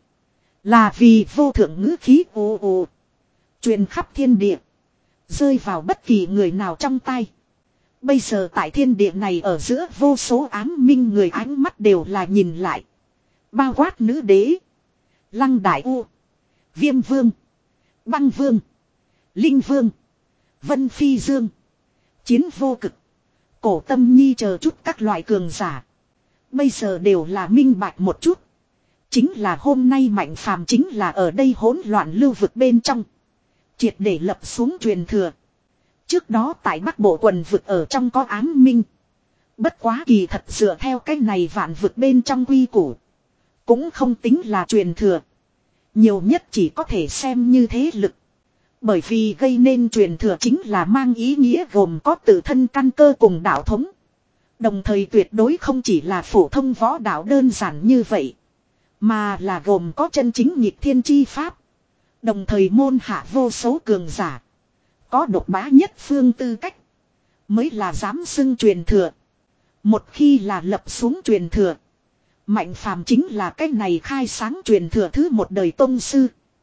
Là vì vô thượng ngữ khí ồ ồ. Truyền khắp thiên địa. Rơi vào bất kỳ người nào trong tay. Bây giờ tại thiên địa này ở giữa vô số ám minh người ánh mắt đều là nhìn lại. Bao quát nữ đế. Lăng Đại U. Viêm Vương. Băng Vương. Linh Vương. Vân Phi Dương. Chiến vô cực. Cổ Tâm Nhi chờ chút các loại cường giả. Bây giờ đều là minh bạch một chút. Chính là hôm nay mạnh phàm chính là ở đây hỗn loạn lưu vực bên trong. Triệt để lập xuống truyền thừa. Trước đó tại Bắc Bộ quần vực ở trong có ám minh. Bất quá kỳ thật dựa theo cái này vạn vực bên trong quy củ. Cũng không tính là truyền thừa. Nhiều nhất chỉ có thể xem như thế lực. Bởi vì gây nên truyền thừa chính là mang ý nghĩa gồm có tự thân căn cơ cùng đạo thống. Đồng thời tuyệt đối không chỉ là phổ thông võ đạo đơn giản như vậy. Mà là gồm có chân chính nhịp thiên chi pháp. Đồng thời môn hạ vô số cường giả. Có độc bá nhất phương tư cách. Mới là dám xưng truyền thừa. Một khi là lập xuống truyền thừa. Mạnh phàm chính là cái này khai sáng truyền thừa thứ một đời tông sư.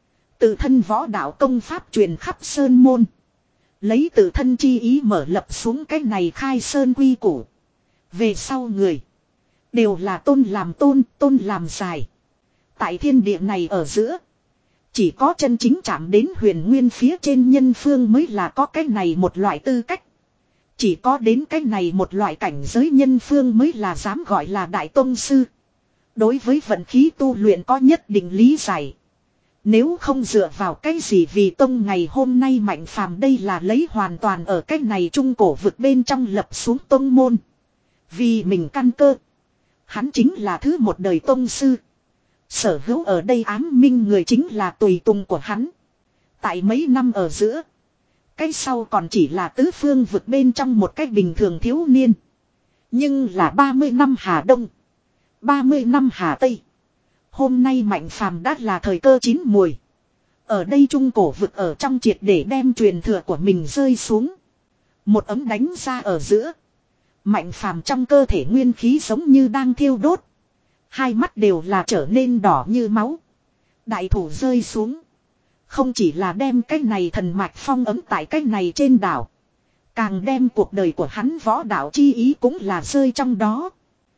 Tự thân võ đạo công pháp truyền khắp sơn môn. Lấy tự thân chi ý mở lập xuống cái này khai sơn quy củ. Về sau người. Đều là tôn làm tôn, tôn làm dài. Tại thiên địa này ở giữa. Chỉ có chân chính chạm đến huyền nguyên phía trên nhân phương mới là có cái này một loại tư cách. Chỉ có đến cái này một loại cảnh giới nhân phương mới là dám gọi là đại tông sư. Đối với vận khí tu luyện có nhất định lý giải. Nếu không dựa vào cái gì vì tông ngày hôm nay Mạnh Phàm đây là lấy hoàn toàn ở cái này trung cổ vực bên trong lập xuống tông môn. Vì mình căn cơ. Hắn chính là thứ một đời tông sư. Sở hữu ở đây ám minh người chính là tùy tùng của hắn. Tại mấy năm ở giữa. Cái sau còn chỉ là tứ phương vực bên trong một cách bình thường thiếu niên. Nhưng là ba mươi năm Hà Đông. ba mươi năm Hà Tây. Hôm nay Mạnh Phàm đã là thời cơ chín mùi. Ở đây trung cổ vực ở trong triệt để đem truyền thừa của mình rơi xuống. Một ấm đánh ra ở giữa. Mạnh Phàm trong cơ thể nguyên khí giống như đang thiêu đốt. Hai mắt đều là trở nên đỏ như máu. Đại thủ rơi xuống. Không chỉ là đem cái này thần mạch phong ấm tại cái này trên đảo. Càng đem cuộc đời của hắn võ đạo chi ý cũng là rơi trong đó.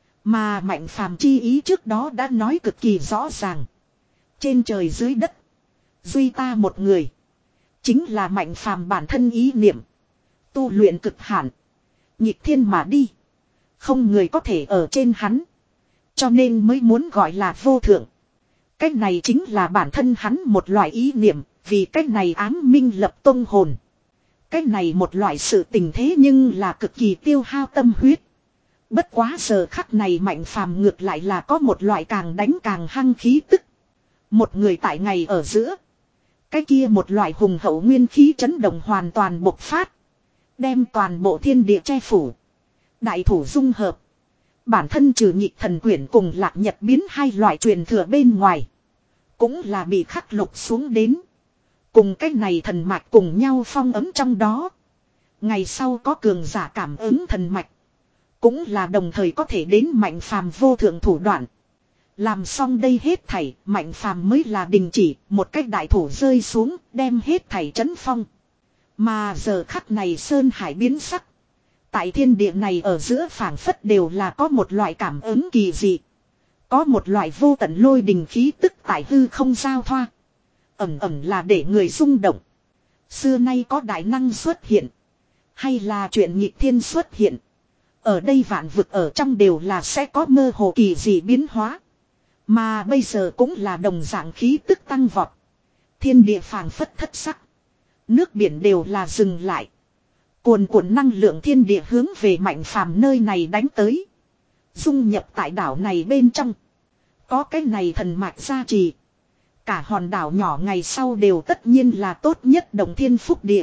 Mà Mạnh Phàm chi ý trước đó đã nói cực kỳ rõ ràng. Trên trời dưới đất. Duy ta một người. Chính là Mạnh Phàm bản thân ý niệm. Tu luyện cực hạn. Nhịp thiên mà đi. Không người có thể ở trên hắn. Cho nên mới muốn gọi là vô thượng. Cách này chính là bản thân hắn một loại ý niệm. Vì cách này ám minh lập tông hồn. Cách này một loại sự tình thế nhưng là cực kỳ tiêu hao tâm huyết. Bất quá giờ khắc này Mạnh Phàm ngược lại là có một loại càng đánh càng hăng khí tức. Một người tại ngày ở giữa. Cái kia một loại hùng hậu nguyên khí chấn động hoàn toàn bộc phát. Đem toàn bộ thiên địa che phủ. Đại thủ dung hợp. Bản thân trừ nhị thần quyển cùng lạc nhật biến hai loại truyền thừa bên ngoài. Cũng là bị khắc lục xuống đến. Cùng cái này thần mạch cùng nhau phong ấm trong đó. Ngày sau có cường giả cảm ứng thần mạch. Cũng là đồng thời có thể đến Mạnh Phàm vô thượng thủ đoạn. Làm xong đây hết thảy, Mạnh Phàm mới là đình chỉ, một cách đại thủ rơi xuống, đem hết thảy trấn phong. Mà giờ khắc này sơn hải biến sắc. Tại thiên địa này ở giữa phảng phất đều là có một loại cảm ứng kỳ dị. Có một loại vô tận lôi đình khí tức tại hư không giao thoa. Ẩm ẩm là để người rung động. Xưa nay có đại năng xuất hiện. Hay là chuyện nhịp thiên xuất hiện. Ở đây vạn vực ở trong đều là sẽ có mơ hồ kỳ dị biến hóa. Mà bây giờ cũng là đồng dạng khí tức tăng vọt. Thiên địa phảng phất thất sắc. Nước biển đều là dừng lại. Cuồn cuộn năng lượng thiên địa hướng về Mạnh Phàm nơi này đánh tới. Dung nhập tại đảo này bên trong. Có cái này thần mạch gia trì. Cả hòn đảo nhỏ ngày sau đều tất nhiên là tốt nhất đồng thiên phúc địa.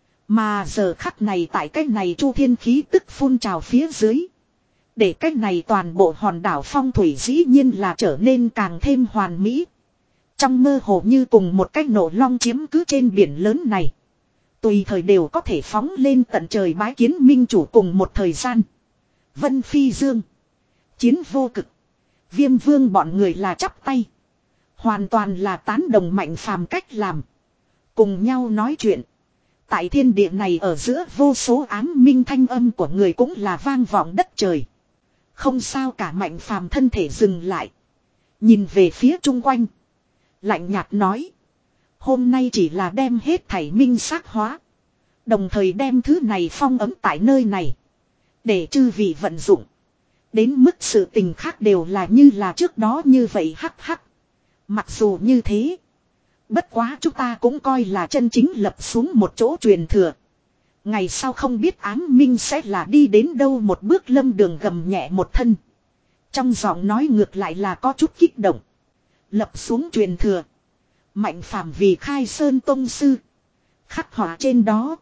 Mà giờ khắc này tại cái này chu thiên khí tức phun trào phía dưới. Để cái này toàn bộ hòn đảo phong thủy dĩ nhiên là trở nên càng thêm hoàn mỹ. Trong mơ hồ như cùng một cái nổ long chiếm cứ trên biển lớn này. Tùy thời đều có thể phóng lên tận trời bái kiến minh chủ cùng một thời gian. Vân Phi Dương. Chiến vô cực. Viêm vương bọn người là chắp tay. Hoàn toàn là tán đồng Mạnh Phàm cách làm. Cùng nhau nói chuyện. Tại thiên địa này ở giữa vô số ám minh thanh âm của người cũng là vang vọng đất trời. Không sao cả Mạnh Phàm thân thể dừng lại. Nhìn về phía chung quanh. Lạnh nhạt nói. Hôm nay chỉ là đem hết thảy minh xác hóa. Đồng thời đem thứ này phong ấm tại nơi này. Để chư vị vận dụng. Đến mức sự tình khác đều là như là trước đó như vậy hắc hắc. Mặc dù như thế. Bất quá chúng ta cũng coi là chân chính lập xuống một chỗ truyền thừa. Ngày sau không biết ám minh sẽ là đi đến đâu một bước lâm đường gầm nhẹ một thân. Trong giọng nói ngược lại là có chút kích động. Lập xuống truyền thừa. Mạnh Phàm vì khai sơn tông sư. Khắc họa trên đó.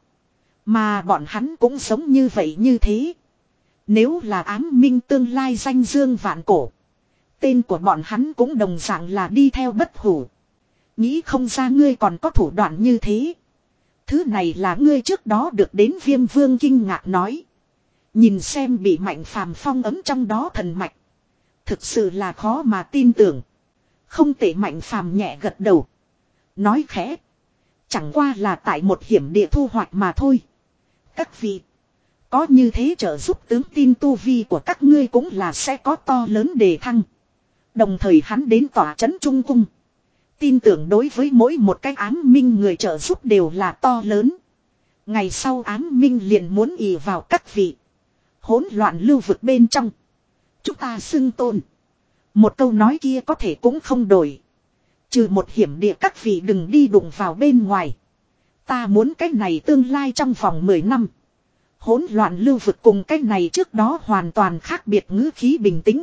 Mà bọn hắn cũng giống như vậy như thế. Nếu là ám minh tương lai danh dương vạn cổ. Tên của bọn hắn cũng đồng dạng là đi theo bất hủ. Nghĩ không ra ngươi còn có thủ đoạn như thế. Thứ này là ngươi trước đó được đến Viêm Vương kinh ngạc nói. Nhìn xem bị Mạnh Phàm phong ấm trong đó thần mạch. Thực sự là khó mà tin tưởng. Không tệ, Mạnh Phàm nhẹ gật đầu. Nói khẽ. Chẳng qua là tại một hiểm địa thu hoạch mà thôi. Các vị. Có như thế trợ giúp tướng tin tu vi của các ngươi cũng là sẽ có to lớn đề thăng. Đồng thời hắn đến tỏa trấn Trung Cung. Tin tưởng đối với mỗi một cái ám minh người trợ giúp đều là to lớn. Ngày sau ám minh liền muốn ỷ vào các vị. Hỗn loạn lưu vực bên trong. Chúng ta xưng tôn. Một câu nói kia có thể cũng không đổi. Trừ một hiểm địa các vị đừng đi đụng vào bên ngoài. Ta muốn cái này tương lai trong vòng mười năm. Hỗn loạn lưu vực cùng cái này trước đó hoàn toàn khác biệt, ngữ khí bình tĩnh.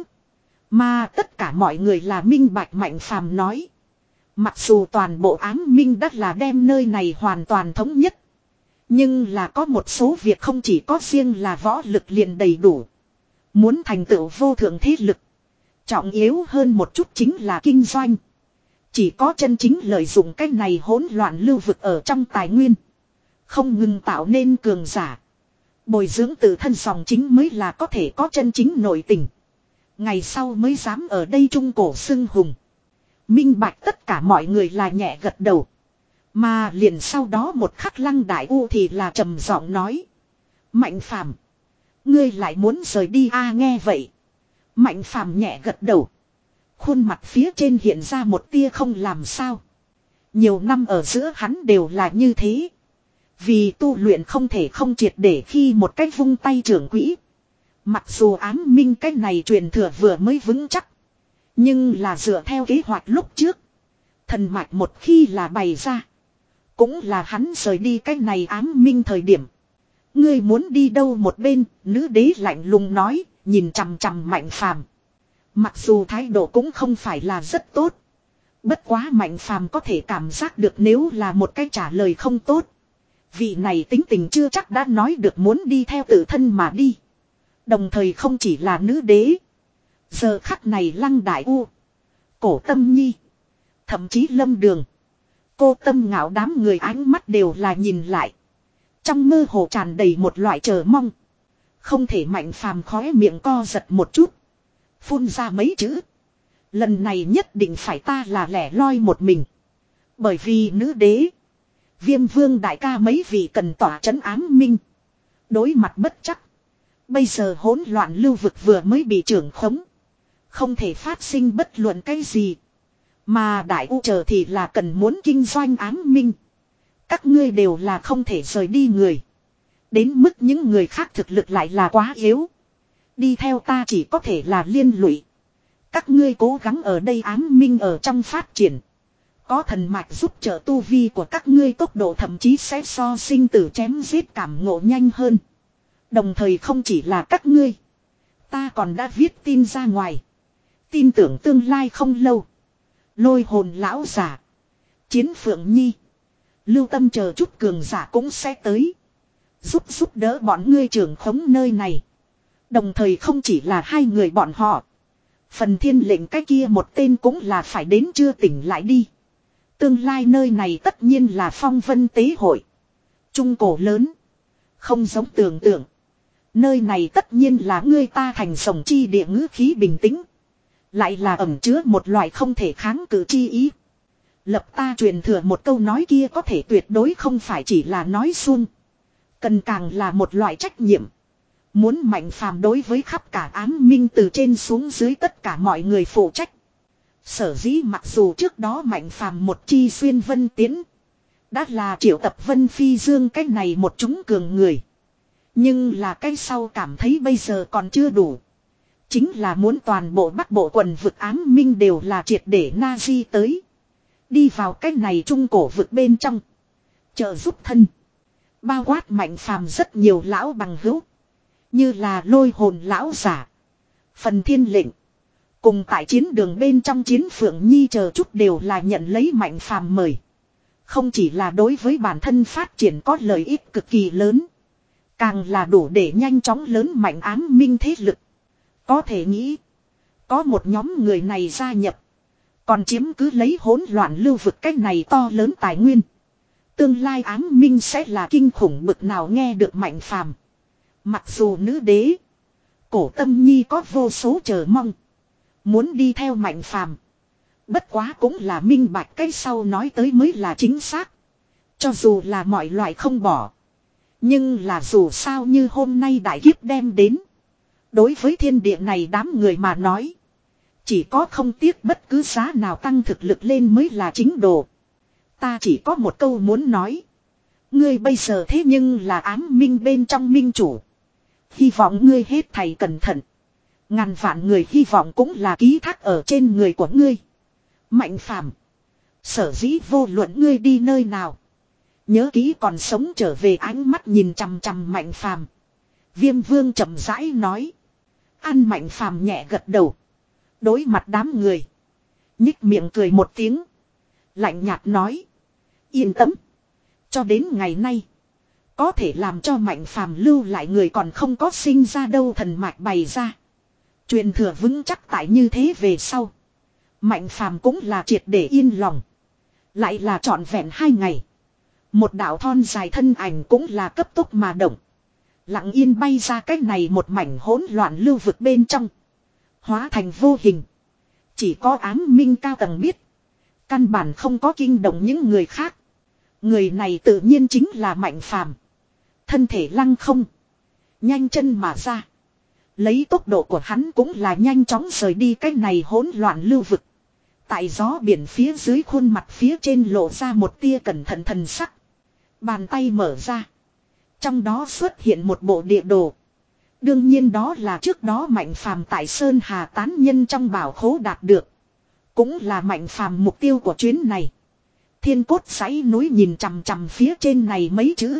Mà tất cả mọi người là minh bạch. Mạnh Phàm nói. Mặc dù toàn bộ ám minh đất là đem nơi này hoàn toàn thống nhất. Nhưng là có một số việc không chỉ có riêng là võ lực liền đầy đủ. Muốn thành tựu vô thượng thế lực. Trọng yếu hơn một chút chính là kinh doanh. Chỉ có chân chính lợi dụng cái này hỗn loạn lưu vực ở trong tài nguyên. Không ngừng tạo nên cường giả. Bồi dưỡng tự thân dòng chính mới là có thể có chân chính nội tình. Ngày sau mới dám ở đây trung cổ xưng hùng. Minh bạch tất cả mọi người là nhẹ gật đầu. Mà liền sau đó một khắc Lăng Đại U thì là trầm giọng nói. Mạnh Phàm, ngươi lại muốn rời đi a? Nghe vậy. Mạnh Phàm nhẹ gật đầu. Khuôn mặt phía trên hiện ra một tia không làm sao. Nhiều năm ở giữa hắn đều là như thế. Vì tu luyện không thể không triệt để khi một cách vung tay trưởng quỹ. Mặc dù ám minh cái này truyền thừa vừa mới vững chắc. Nhưng là dựa theo kế hoạch lúc trước. Thần mạch một khi là bày ra. Cũng là hắn rời đi cái này ám minh thời điểm. Ngươi muốn đi đâu? Một bên, nữ đế lạnh lùng nói, nhìn chằm chằm Mạnh Phàm. Mặc dù thái độ cũng không phải là rất tốt. Bất quá Mạnh Phàm có thể cảm giác được nếu là một cái trả lời không tốt. Vị này tính tình chưa chắc đã nói được muốn đi theo tự thân mà đi. Đồng thời không chỉ là nữ đế. Giờ khắc này Lăng Đại U, Cổ Tâm Nhi, thậm chí Lâm Đường, Cô Tâm Ngạo đám người ánh mắt đều là nhìn lại. Trong mơ hồ tràn đầy một loại chờ mong. Không thể. Mạnh Phàm khóe miệng co giật một chút. Phun ra mấy chữ. Lần này nhất định phải ta là lẻ loi một mình. Bởi vì nữ đế, Viêm Vương đại ca mấy vị cần tỏa trấn ám minh. Đối mặt bất chắc. Bây giờ hỗn loạn lưu vực vừa mới bị trưởng khống. Không thể phát sinh bất luận cái gì. Mà Đại U chờ thì là cần muốn kinh doanh ám minh. Các ngươi đều là không thể rời đi người. Đến mức những người khác thực lực lại là quá yếu. Đi theo ta chỉ có thể là liên lụy. Các ngươi cố gắng ở đây ám minh ở trong phát triển. Có thần mạch giúp trợ tu vi của các ngươi tốc độ thậm chí sẽ so sinh tử chém giết cảm ngộ nhanh hơn. Đồng thời không chỉ là các ngươi. Ta còn đã viết tin ra ngoài. Tin tưởng tương lai không lâu. Lôi hồn lão giả, Chiến Phượng Nhi, Lưu Tâm chờ chút cường giả cũng sẽ tới. Giúp giúp đỡ bọn ngươi trưởng khống nơi này. Đồng thời không chỉ là hai người bọn họ. Phần Thiên Lệnh cái kia một tên cũng là phải đến chưa tỉnh lại đi. Tương lai nơi này tất nhiên là phong vân tế hội. Trung cổ lớn. Không giống tưởng tượng. Nơi này tất nhiên là ngươi ta thành sồng chi địa, ngữ khí bình tĩnh. Lại là ẩn chứa một loại không thể kháng cự chi ý. Lập ta truyền thừa một câu nói kia có thể tuyệt đối không phải chỉ là nói suông. Cần càng là một loại trách nhiệm. Muốn Mạnh Phàm đối với khắp cả ám minh từ trên xuống dưới tất cả mọi người phụ trách. Sở dĩ mặc dù trước đó Mạnh Phàm một chi xuyên vân tiến. Đã là triệu tập Vân Phi Dương cái này một chúng cường người. Nhưng là cái sau cảm thấy bây giờ còn chưa đủ. Chính là muốn toàn bộ Bắc Bộ quần vực ám minh đều là triệt để na di tới. Đi vào cái này trung cổ vực bên trong. Trợ giúp thân. Bao quát Mạnh Phàm rất nhiều lão bằng hữu. Như là lôi hồn lão giả, Phần Thiên Lệnh. Cùng tại chiến đường bên trong Chiến Phượng Nhi chờ chút đều là nhận lấy Mạnh Phàm mời. Không chỉ là đối với bản thân phát triển có lợi ích cực kỳ lớn. Càng là đủ để nhanh chóng lớn mạnh ám minh thế lực. Có thể nghĩ. Có một nhóm người này gia nhập. Còn chiếm cứ lấy hỗn loạn lưu vực cách này to lớn tài nguyên. Tương lai ám minh sẽ là kinh khủng bực nào nghe được Mạnh Phàm. Mặc dù nữ đế. Cổ Tâm Nhi có vô số chờ mong. Muốn đi theo Mạnh Phàm. Bất quá cũng là minh bạch cái sau nói tới mới là chính xác. Cho dù là mọi loại không bỏ. Nhưng là dù sao như hôm nay đại kiếp đem đến. Đối với thiên địa này đám người mà nói. Chỉ có không tiếc bất cứ giá nào tăng thực lực lên mới là chính đồ. Ta chỉ có một câu muốn nói. Ngươi bây giờ thế nhưng là ám minh bên trong minh chủ. Hy vọng ngươi hết thầy cẩn thận. Ngàn vạn người hy vọng cũng là ký thác ở trên người của ngươi. Mạnh Phàm. Sở dĩ vô luận ngươi đi nơi nào. Nhớ kỹ còn sống trở về ánh mắt nhìn chằm chằm Mạnh Phàm. Viêm Vương chậm rãi nói. Ăn Mạnh Phàm nhẹ gật đầu. Đối mặt đám người. Nhích miệng cười một tiếng. Lạnh nhạt nói. Yên tâm. Cho đến ngày nay. Có thể làm cho Mạnh Phàm lưu lại người còn không có sinh ra đâu thần mạch bày ra. Truyền thừa vững chắc tại như thế về sau. Mạnh Phàm cũng là triệt để yên lòng. Lại là trọn vẹn hai ngày. Một đạo thon dài thân ảnh cũng là cấp tốc mà động. Lặng yên bay ra cách này một mảnh hỗn loạn lưu vực bên trong. Hóa thành vô hình. Chỉ có ám minh cao tầng biết. Căn bản không có kinh động những người khác. Người này tự nhiên chính là Mạnh Phàm. Thân thể lăng không. Nhanh chân mà ra. Lấy tốc độ của hắn cũng là nhanh chóng rời đi cái này hỗn loạn lưu vực. Tại gió biển phía dưới khuôn mặt phía trên lộ ra một tia cẩn thận thần sắc. Bàn tay mở ra. Trong đó xuất hiện một bộ địa đồ. Đương nhiên đó là trước đó Mạnh Phàm tại Sơn Hà tán nhân trong bảo khố đạt được. Cũng là Mạnh Phàm mục tiêu của chuyến này. Thiên cốt dãy núi nhìn chằm chằm phía trên này mấy chữ.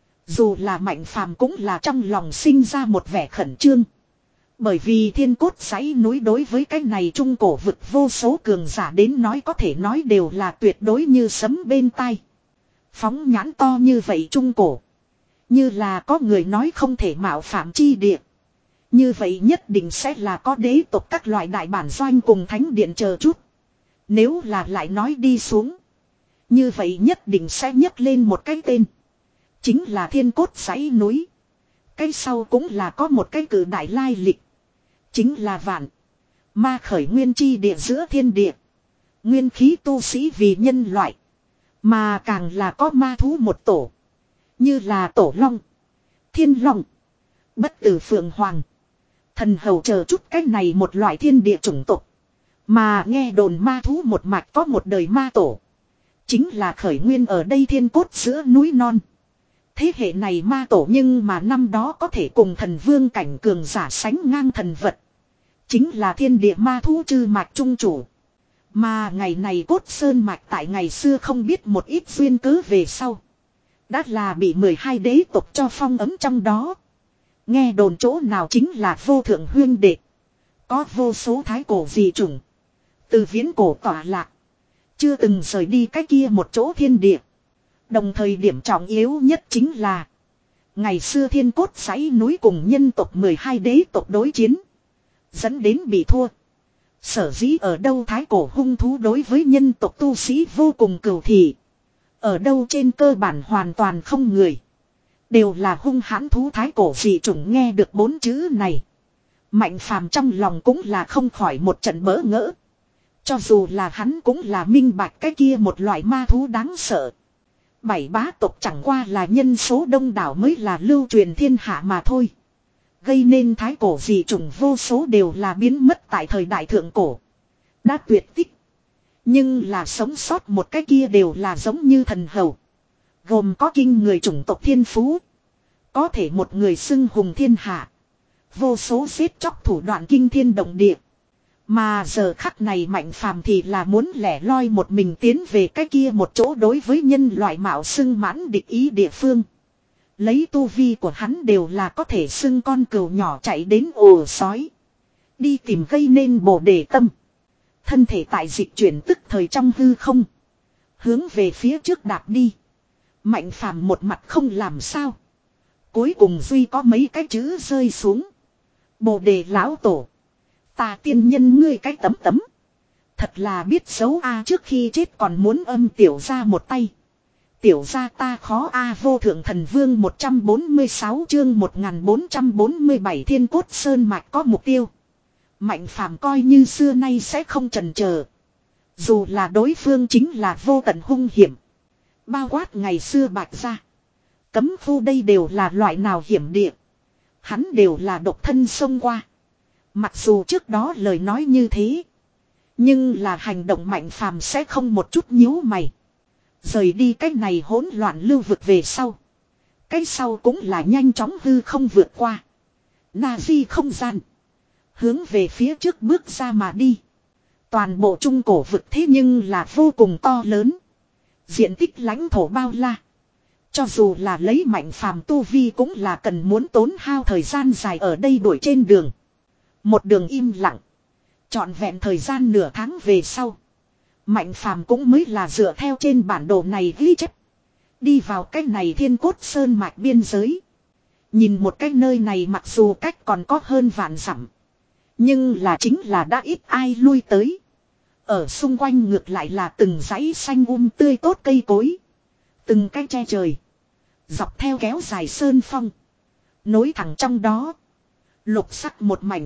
Dù là Mạnh Phàm cũng là trong lòng sinh ra một vẻ khẩn trương. Bởi vì thiên cốt dãy núi đối với cái này trung cổ vực vô số cường giả đến nói có thể nói đều là tuyệt đối như sấm bên tai. Phóng nhãn to như vậy trung cổ. Như là có người nói không thể mạo phạm chi địa. Như vậy nhất định sẽ là có đế tộc các loại đại bản doanh cùng thánh điện chờ chút. Nếu là lại nói đi xuống. Như vậy nhất định sẽ nhấc lên một cái tên. Chính là thiên cốt dãy núi. Cái sau cũng là có một cái cử đại lai lịch. Chính là vạn. Ma khởi nguyên chi địa giữa thiên địa. Nguyên khí tu sĩ vì nhân loại. Mà càng là có ma thú một tổ. Như là tổ long. Thiên long. Bất tử phượng hoàng. Thần hầu chờ chút cách này một loại thiên địa chủng tộc. Mà nghe đồn ma thú một mạch có một đời ma tổ. Chính là khởi nguyên ở đây thiên cốt giữa núi non. Thế hệ này ma tổ nhưng mà năm đó có thể cùng thần vương cảnh cường giả sánh ngang thần vật. Chính là thiên địa ma thú chư mạch trung chủ. Mà ngày này cốt sơn mạch tại ngày xưa không biết một ít duyên cớ về sau. Đã là bị mười hai đế tộc cho phong ấm trong đó. Nghe đồn chỗ nào chính là vô thượng huyên đệ. Có vô số thái cổ dị chủng. Từ viễn cổ tỏa lạc. Chưa từng rời đi cái kia một chỗ thiên địa. Đồng thời điểm trọng yếu nhất chính là. Ngày xưa thiên cốt dãy núi cùng nhân tộc mười hai đế tộc đối chiến. Dẫn đến bị thua. Sở dĩ ở đâu thái cổ hung thú đối với nhân tộc tu sĩ vô cùng cừu thị. Ở đâu trên cơ bản hoàn toàn không người. Đều là hung hãn thú thái cổ dị chủng nghe được bốn chữ này. Mạnh Phàm trong lòng cũng là không khỏi một trận bỡ ngỡ. Cho dù là hắn cũng là minh bạch cái kia một loại ma thú đáng sợ. Bảy bá tộc chẳng qua là nhân số đông đảo mới là lưu truyền thiên hạ mà thôi. Gây nên thái cổ dị chủng vô số đều là biến mất tại thời đại thượng cổ. Đã tuyệt tích. Nhưng là sống sót một cái kia đều là giống như thần hầu. Gồm có kinh người chủng tộc thiên phú. Có thể một người xưng hùng thiên hạ. Vô số giết chóc thủ đoạn kinh thiên động địa. Mà giờ khắc này Mạnh Phàm thì là muốn lẻ loi một mình tiến về cái kia một chỗ đối với nhân loại mạo xưng mãn địch ý địa phương. Lấy tu vi của hắn đều là có thể xưng con cừu nhỏ chạy đến ổ sói. Đi tìm gây nên bồ đề tâm. Thân thể tại dịch chuyển tức thời trong hư không. Hướng về phía trước đạp đi. Mạnh Phàm một mặt không làm sao. Cuối cùng duy có mấy cái chữ rơi xuống. Bồ đề lão tổ. Ta tiên nhân ngươi cái tấm tấm. Thật là biết xấu a, trước khi chết còn muốn âm tiểu ra một tay. Tiểu ra ta khó a. Vô thượng thần vương một trăm bốn mươi sáu chương một nghìn bốn trăm bốn mươi bảy thiên cốt sơn mạch có mục tiêu. Mạnh phàm coi như xưa nay sẽ không chần chờ. Dù là đối phương chính là vô tận hung hiểm. Bao quát ngày xưa bạch ra. Cấm khu đây đều là loại nào hiểm địa. Hắn đều là độc thân xông qua. Mặc dù trước đó lời nói như thế. Nhưng là hành động mạnh phàm sẽ không một chút nhíu mày. Rời đi cái này hỗn loạn lưu vực về sau. Cái sau cũng là nhanh chóng hư không vượt qua. Na-di không gian. Hướng về phía trước bước ra mà đi. Toàn bộ trung cổ vực thế nhưng là vô cùng to lớn. Diện tích lãnh thổ bao la. Cho dù là lấy mạnh phàm tu vi cũng là cần muốn tốn hao thời gian dài ở đây đuổi trên đường. Một đường im lặng. Trọn vẹn thời gian nửa tháng về sau. Mạnh phàm cũng mới là dựa theo trên bản đồ này ghi chép. Đi vào cái này thiên cốt sơn mạch biên giới. Nhìn một cái nơi này mặc dù cách còn có hơn vạn dặm. Nhưng là chính là đã ít ai lui tới. Ở xung quanh ngược lại là từng dãy xanh um tươi tốt cây cối. Từng cái che trời. Dọc theo kéo dài sơn phong. Nối thẳng trong đó. Lục sắc một mảnh.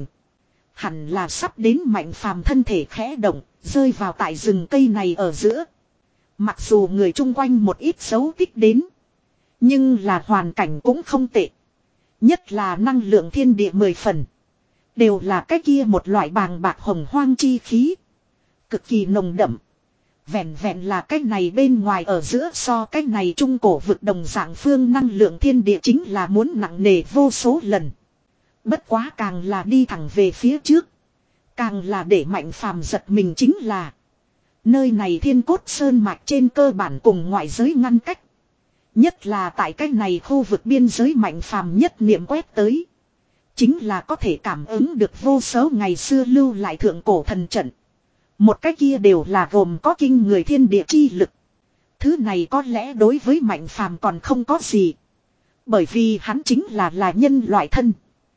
Hẳn là sắp đến mạnh phàm thân thể khẽ động. Rơi vào tại rừng cây này ở giữa. Mặc dù người chung quanh một ít dấu tích đến. Nhưng là hoàn cảnh cũng không tệ. Nhất là năng lượng thiên địa mười phần. Đều là cái kia một loại bàng bạc hồng hoang chi khí. Cực kỳ nồng đậm. Vẹn vẹn là cái này bên ngoài ở giữa so cái này trung cổ vực đồng dạng phương năng lượng thiên địa chính là muốn nặng nề vô số lần. Bất quá càng là đi thẳng về phía trước. Càng là để mạnh phàm giật mình chính là. Nơi này thiên cốt sơn mạch trên cơ bản cùng ngoại giới ngăn cách. Nhất là tại cái này khu vực biên giới mạnh phàm nhất niệm quét tới. Chính là có thể cảm ứng được vô số ngày xưa lưu lại thượng cổ thần trận. Một cái kia đều là gồm có kinh người thiên địa chi lực. Thứ này có lẽ đối với mạnh phàm còn không có gì. Bởi vì hắn chính là là nhân loại thân.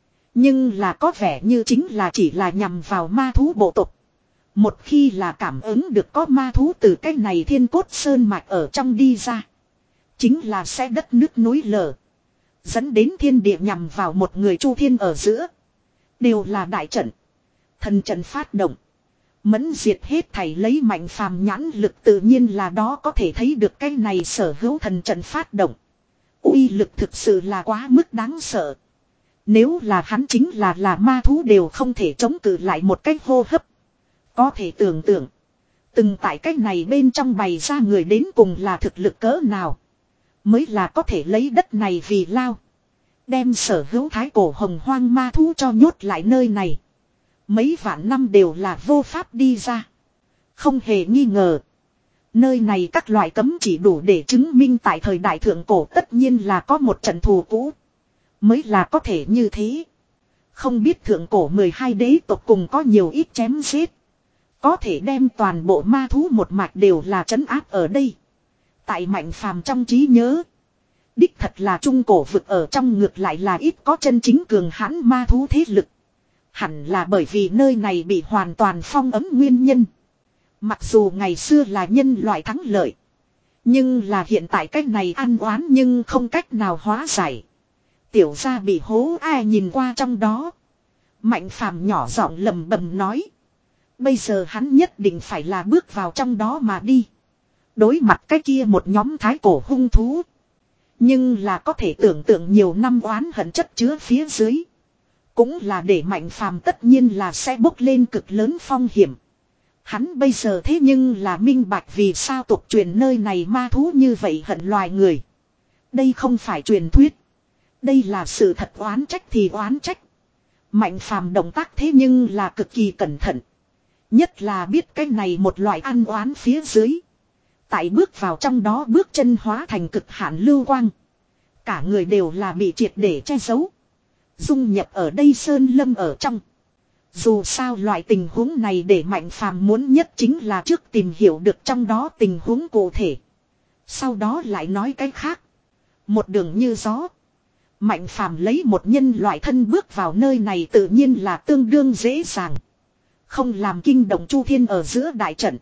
Nhưng là có vẻ như chính là chỉ là nhằm vào ma thú bộ tộc. Một khi là cảm ứng được có ma thú từ cái này thiên cốt sơn mạch ở trong đi ra. Chính là sẽ đất nước núi lở. Dẫn đến thiên địa nhằm vào một người chu thiên ở giữa. Đều là đại trận. Thần trận phát động. Mẫn diệt hết thảy lấy mạnh phàm nhãn lực tự nhiên là đó có thể thấy được cái này sở hữu thần trận phát động. Uy lực thực sự là quá mức đáng sợ. Nếu là hắn chính là là ma thú đều không thể chống cự lại một cách hô hấp. Có thể tưởng tượng. Từng tại cách này bên trong bày ra người đến cùng là thực lực cỡ nào. Mới là có thể lấy đất này vì lao. Đem sở hữu thái cổ hồng hoang ma thú cho nhốt lại nơi này. Mấy vạn năm đều là vô pháp đi ra. Không hề nghi ngờ. Nơi này các loại cấm chỉ đủ để chứng minh tại thời đại thượng cổ tất nhiên là có một trận thù cũ. Mới là có thể như thế. Không biết thượng cổ mười hai đế tộc cùng có nhiều ít chém giết. Có thể đem toàn bộ ma thú một mạch đều là trấn áp ở đây. Tại mạnh phàm trong trí nhớ. Đích thật là trung cổ vực ở trong ngược lại là ít có chân chính cường hãn ma thú thế lực. Hẳn là bởi vì nơi này bị hoàn toàn phong ấm nguyên nhân. Mặc dù ngày xưa là nhân loại thắng lợi. Nhưng là hiện tại cách này ăn oán nhưng không cách nào hóa giải. Tiểu gia bị hố ai nhìn qua trong đó. Mạnh phàm nhỏ giọng lầm bầm nói. Bây giờ hắn nhất định phải là bước vào trong đó mà đi. Đối mặt cái kia một nhóm thái cổ hung thú. Nhưng là có thể tưởng tượng nhiều năm oán hận chất chứa phía dưới. Cũng là để mạnh phàm tất nhiên là sẽ bốc lên cực lớn phong hiểm. Hắn bây giờ thế nhưng là minh bạch vì sao tục truyền nơi này ma thú như vậy hận loài người. Đây không phải truyền thuyết. Đây là sự thật, oán trách thì oán trách. Mạnh phàm động tác thế nhưng là cực kỳ cẩn thận. Nhất là biết cái này một loại ăn oán phía dưới. Tại bước vào trong đó bước chân hóa thành cực hạn lưu quang. Cả người đều là bị triệt để che giấu. Dung nhập ở đây sơn lâm ở trong. Dù sao loại tình huống này để mạnh phàm muốn nhất chính là trước tìm hiểu được trong đó tình huống cụ thể. Sau đó lại nói cái khác. Một đường như gió. Mạnh phàm lấy một nhân loại thân bước vào nơi này tự nhiên là tương đương dễ dàng. Không làm kinh động Chu Thiên ở giữa đại trận.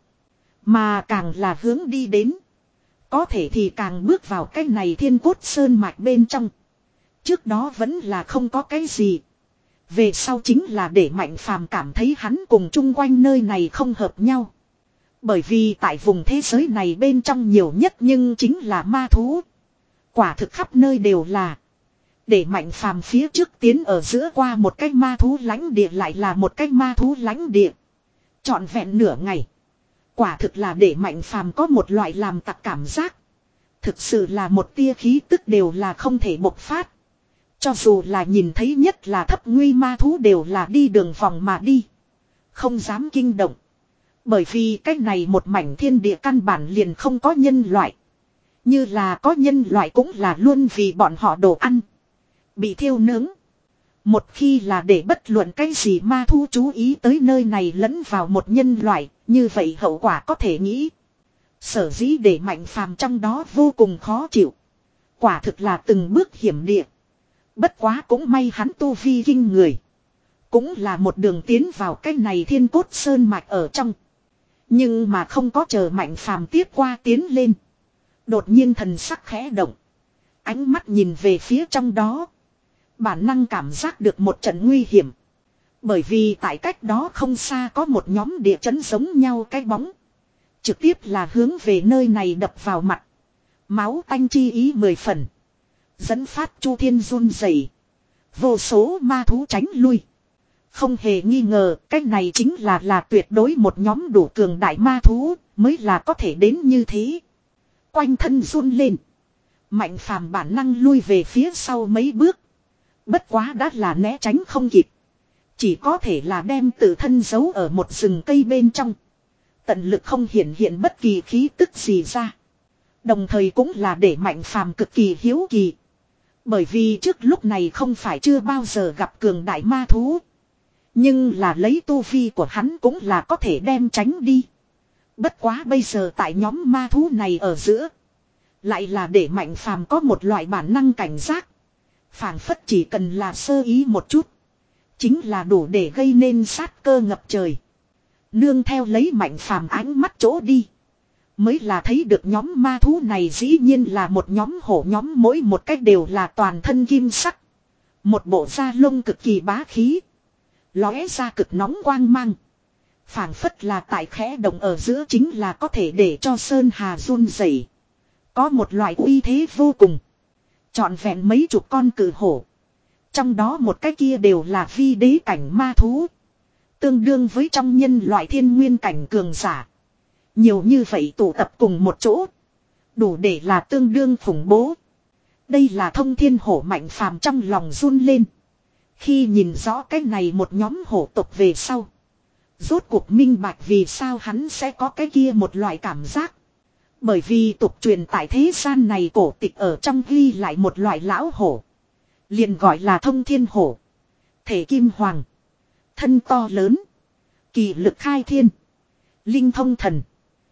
Mà càng là hướng đi đến. Có thể thì càng bước vào cái này thiên cốt sơn mạch bên trong. Trước đó vẫn là không có cái gì. Về sau chính là để Mạnh Phàm cảm thấy hắn cùng chung quanh nơi này không hợp nhau. Bởi vì tại vùng thế giới này bên trong nhiều nhất nhưng chính là ma thú. Quả thực khắp nơi đều là. Để Mạnh Phàm phía trước tiến ở giữa qua một cái ma thú lãnh địa lại là một cái ma thú lãnh địa. Trọn vẹn nửa ngày. Quả thực là để Mạnh Phàm có một loại làm tặc cảm giác. Thực sự là một tia khí tức đều là không thể bộc phát. Cho dù là nhìn thấy nhất là thấp nguy ma thú đều là đi đường vòng mà đi. Không dám kinh động. Bởi vì cái này một mảnh thiên địa căn bản liền không có nhân loại. Như là có nhân loại cũng là luôn vì bọn họ đồ ăn. Bị thiêu nướng. Một khi là để bất luận cái gì ma thú chú ý tới nơi này lẫn vào một nhân loại, như vậy hậu quả có thể nghĩ. Sở dĩ để Mạnh Phàm trong đó vô cùng khó chịu. Quả thực là từng bước hiểm địa. Bất quá cũng may hắn tu vi kinh người. Cũng là một đường tiến vào cái này thiên cốt sơn mạch ở trong. Nhưng mà không có chờ Mạnh Phàm tiếp qua tiến lên. Đột nhiên thần sắc khẽ động. Ánh mắt nhìn về phía trong đó. Bản năng cảm giác được một trận nguy hiểm. Bởi vì tại cách đó không xa có một nhóm địa chấn giống nhau cái bóng. Trực tiếp là hướng về nơi này đập vào mặt. Máu tanh chi ý mười phần. Dẫn phát Chu Thiên run rẩy. Vô số ma thú tránh lui. Không hề nghi ngờ, cách này chính là là tuyệt đối một nhóm đủ cường đại ma thú, mới là có thể đến như thế. Quanh thân run lên. Mạnh Phàm bản năng lui về phía sau mấy bước. Bất quá đã là né tránh không kịp. Chỉ có thể là đem tự thân giấu ở một rừng cây bên trong. Tận lực không hiện hiện bất kỳ khí tức gì ra. Đồng thời cũng là để Mạnh Phàm cực kỳ hiếu kỳ. Bởi vì trước lúc này không phải chưa bao giờ gặp cường đại ma thú. Nhưng là lấy tu vi của hắn cũng là có thể đem tránh đi. Bất quá bây giờ tại nhóm ma thú này ở giữa. Lại là để Mạnh Phàm có một loại bản năng cảnh giác. Phảng phất chỉ cần là sơ ý một chút. Chính là đủ để gây nên sát cơ ngập trời. Nương theo lấy Mạnh Phàm ánh mắt chỗ đi. Mới là thấy được nhóm ma thú này dĩ nhiên là một nhóm hổ, nhóm mỗi một cách đều là toàn thân kim sắc. Một bộ da lông cực kỳ bá khí. Lóe ra cực nóng quang mang. Phảng phất là tại khẽ động ở giữa chính là có thể để cho Sơn Hà run rẩy. Có một loại uy thế vô cùng. Trọn vẹn mấy chục con cử hổ. Trong đó một cái kia đều là vi đế cảnh ma thú. Tương đương với trong nhân loại thiên nguyên cảnh cường giả. Nhiều như vậy tụ tập cùng một chỗ. Đủ để là tương đương khủng bố. Đây là Thông Thiên Hổ. Mạnh Phàm trong lòng run lên. Khi nhìn rõ cái này một nhóm hổ tộc về sau. Rốt cuộc minh bạch vì sao hắn sẽ có cái kia một loại cảm giác. Bởi vì tục truyền tại thế gian này cổ tịch ở trong ghi lại một loại lão hổ. Liền gọi là Thông Thiên Hổ. Thể kim hoàng. Thân to lớn. Kỳ lực khai thiên. Linh thông thần.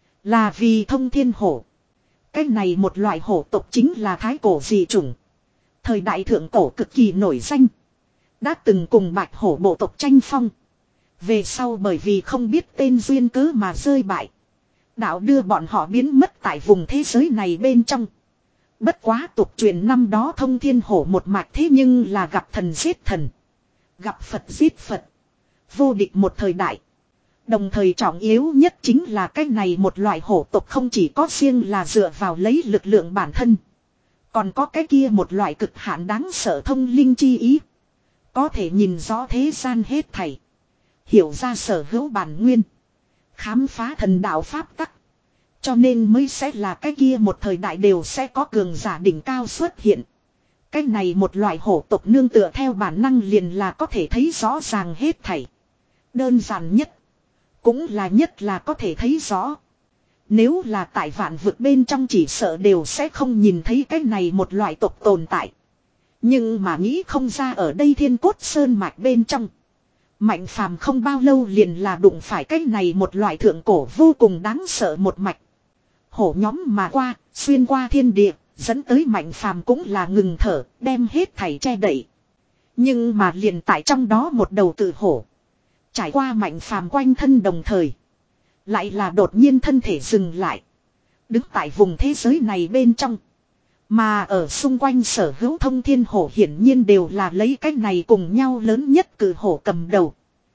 Là vì Thông Thiên Hổ. Cái này một loại hổ tộc chính là thái cổ dị chủng. Thời đại thượng cổ cực kỳ nổi danh. Đã từng cùng bạch hổ bộ tộc tranh phong. Về sau bởi vì không biết tên duyên cớ mà rơi bại. Đạo đưa bọn họ biến mất tại vùng thế giới này bên trong. Bất quá tục truyền năm đó Thông Thiên Hổ một mạch thế nhưng là gặp thần giết thần. Gặp Phật giết Phật. Vô địch một thời đại. Đồng thời trọng yếu nhất chính là cái này một loại hổ tộc không chỉ có riêng là dựa vào lấy lực lượng bản thân. Còn có cái kia một loại cực hạn đáng sợ thông linh chi ý. Có thể nhìn rõ thế gian hết thảy. Hiểu ra sở hữu bản nguyên. Khám phá thần đạo pháp tắc. Cho nên mới sẽ là cái kia một thời đại đều sẽ có cường giả đỉnh cao xuất hiện. Cái này một loại hổ tộc nương tựa theo bản năng liền là có thể thấy rõ ràng hết thảy. Đơn giản nhất. Cũng là nhất là có thể thấy rõ. Nếu là tại vạn vực bên trong chỉ sợ đều sẽ không nhìn thấy cái này một loại tộc tồn tại. Nhưng mà nghĩ không ra ở đây thiên cốt sơn mạch bên trong. Mạnh Phàm không bao lâu liền là đụng phải cái này một loại thượng cổ vô cùng đáng sợ một mạch. Hổ nhóm mà qua, xuyên qua thiên địa, dẫn tới Mạnh Phàm cũng là ngừng thở, đem hết thảy che đậy. Nhưng mà liền tại trong đó một đầu cự hổ. Trải qua Mạnh Phàm quanh thân đồng thời. Lại là đột nhiên thân thể dừng lại. Đứng tại vùng thế giới này bên trong. Mà ở xung quanh sở hữu thông thiên hổ hiển nhiên đều là lấy cách này cùng nhau lớn nhất cử hổ cầm đầu.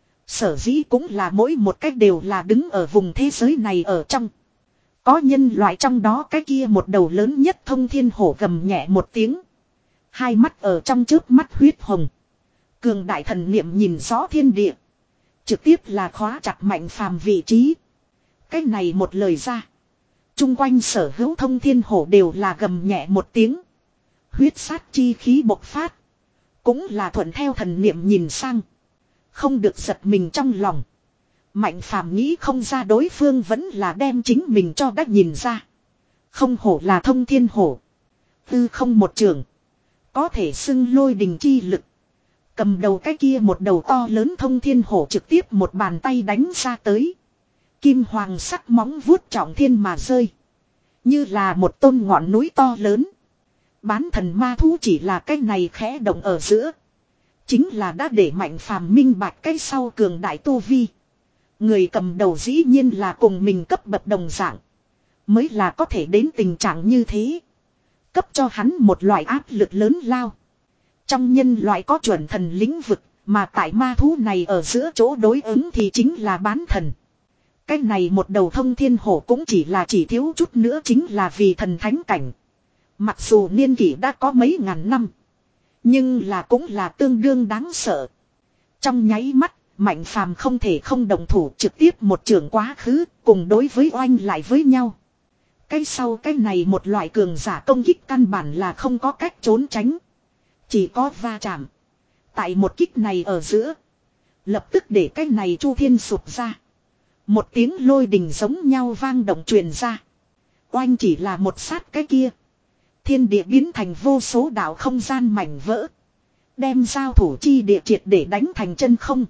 Sở dĩ cũng là mỗi một cách đều là đứng ở vùng thế giới này ở trong. Có nhân loại trong đó cái kia một đầu lớn nhất thông thiên hổ gầm nhẹ một tiếng. Hai mắt ở trong trước mắt huyết hồng. Cường đại thần niệm nhìn rõ thiên địa. Trực tiếp là khóa chặt Mạnh Phàm vị trí. Cái này một lời ra. Trung quanh sở hữu thông thiên hổ đều là gầm nhẹ một tiếng. Huyết sát chi khí bộc phát. Cũng là thuận theo thần niệm nhìn sang. Không được giật mình trong lòng. Mạnh Phàm nghĩ không ra đối phương vẫn là đem chính mình cho đã nhìn ra. Không hổ là thông thiên hổ. Tư không một trường. Có thể xưng lôi đình chi lực. Cầm đầu cái kia một đầu to lớn thông thiên hổ trực tiếp một bàn tay đánh ra tới. Kim hoàng sắc móng vuốt trọng thiên mà rơi. Như là một tôn ngọn núi to lớn. Bán thần ma thú chỉ là cái này khẽ động ở giữa. Chính là đã để Mạnh Phàm minh bạch cái sau cường đại tu vi. Người cầm đầu dĩ nhiên là cùng mình cấp bậc đồng dạng. Mới là có thể đến tình trạng như thế. Cấp cho hắn một loại áp lực lớn lao. Trong nhân loại có chuẩn thần lĩnh vực. Mà tại ma thú này ở giữa chỗ đối ứng thì chính là bán thần. Cái này một đầu thông thiên hổ cũng chỉ là chỉ thiếu chút nữa chính là vì thần thánh cảnh. Mặc dù niên kỷ đã có mấy ngàn năm. Nhưng là cũng là tương đương đáng sợ. Trong nháy mắt, Mạnh Phàm không thể không đồng thủ trực tiếp một trường quá khứ cùng đối với oanh lại với nhau. Cái sau cái này một loại cường giả công kích căn bản là không có cách trốn tránh. Chỉ có va chạm. Tại một kích này ở giữa. Lập tức để cái này chu thiên sụp ra. Một tiếng lôi đình giống nhau vang động truyền ra. Oanh chỉ là một sát cái kia. Thiên địa biến thành vô số đạo không gian mảnh vỡ. Đem giao thủ chi địa triệt để đánh thành chân không.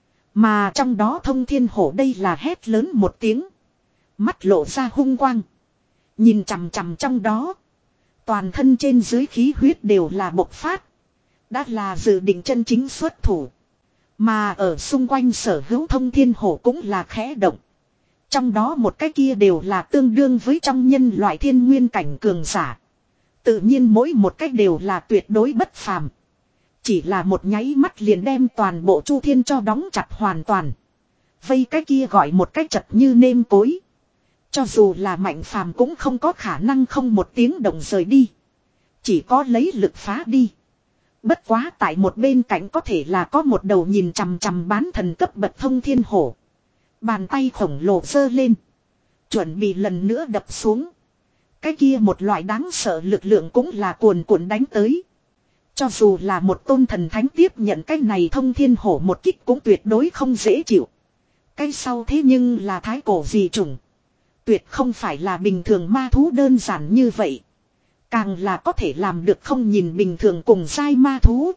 Mà trong đó thông thiên hổ đây là hét lớn một tiếng. Mắt lộ ra hung quang. Nhìn chằm chằm trong đó. Toàn thân trên dưới khí huyết đều là bộc phát. Đã là dự định chân chính xuất thủ. Mà ở xung quanh sở hữu thông thiên hổ cũng là khẽ động. Trong đó một cái kia đều là tương đương với trong nhân loại thiên nguyên cảnh cường giả. Tự nhiên mỗi một cách đều là tuyệt đối bất phàm. Chỉ là một nháy mắt liền đem toàn bộ chu thiên cho đóng chặt hoàn toàn. Vây cái kia gọi một cách chật như nêm cối. Cho dù là Mạnh Phàm cũng không có khả năng không một tiếng động rời đi. Chỉ có lấy lực phá đi. Bất quá tại một bên cạnh có thể là có một đầu nhìn chằm chằm bán thần cấp bậc thông thiên hổ. Bàn tay khổng lồ giơ lên. Chuẩn bị lần nữa đập xuống. Cái kia một loại đáng sợ lực lượng cũng là cuồn cuộn đánh tới. Cho dù là một tôn thần thánh tiếp nhận cái này thông thiên hổ một kích cũng tuyệt đối không dễ chịu. Cái sau thế nhưng là thái cổ dị chủng. Tuyệt không phải là bình thường ma thú đơn giản như vậy. Càng là có thể làm được không nhìn bình thường cùng giai ma thú.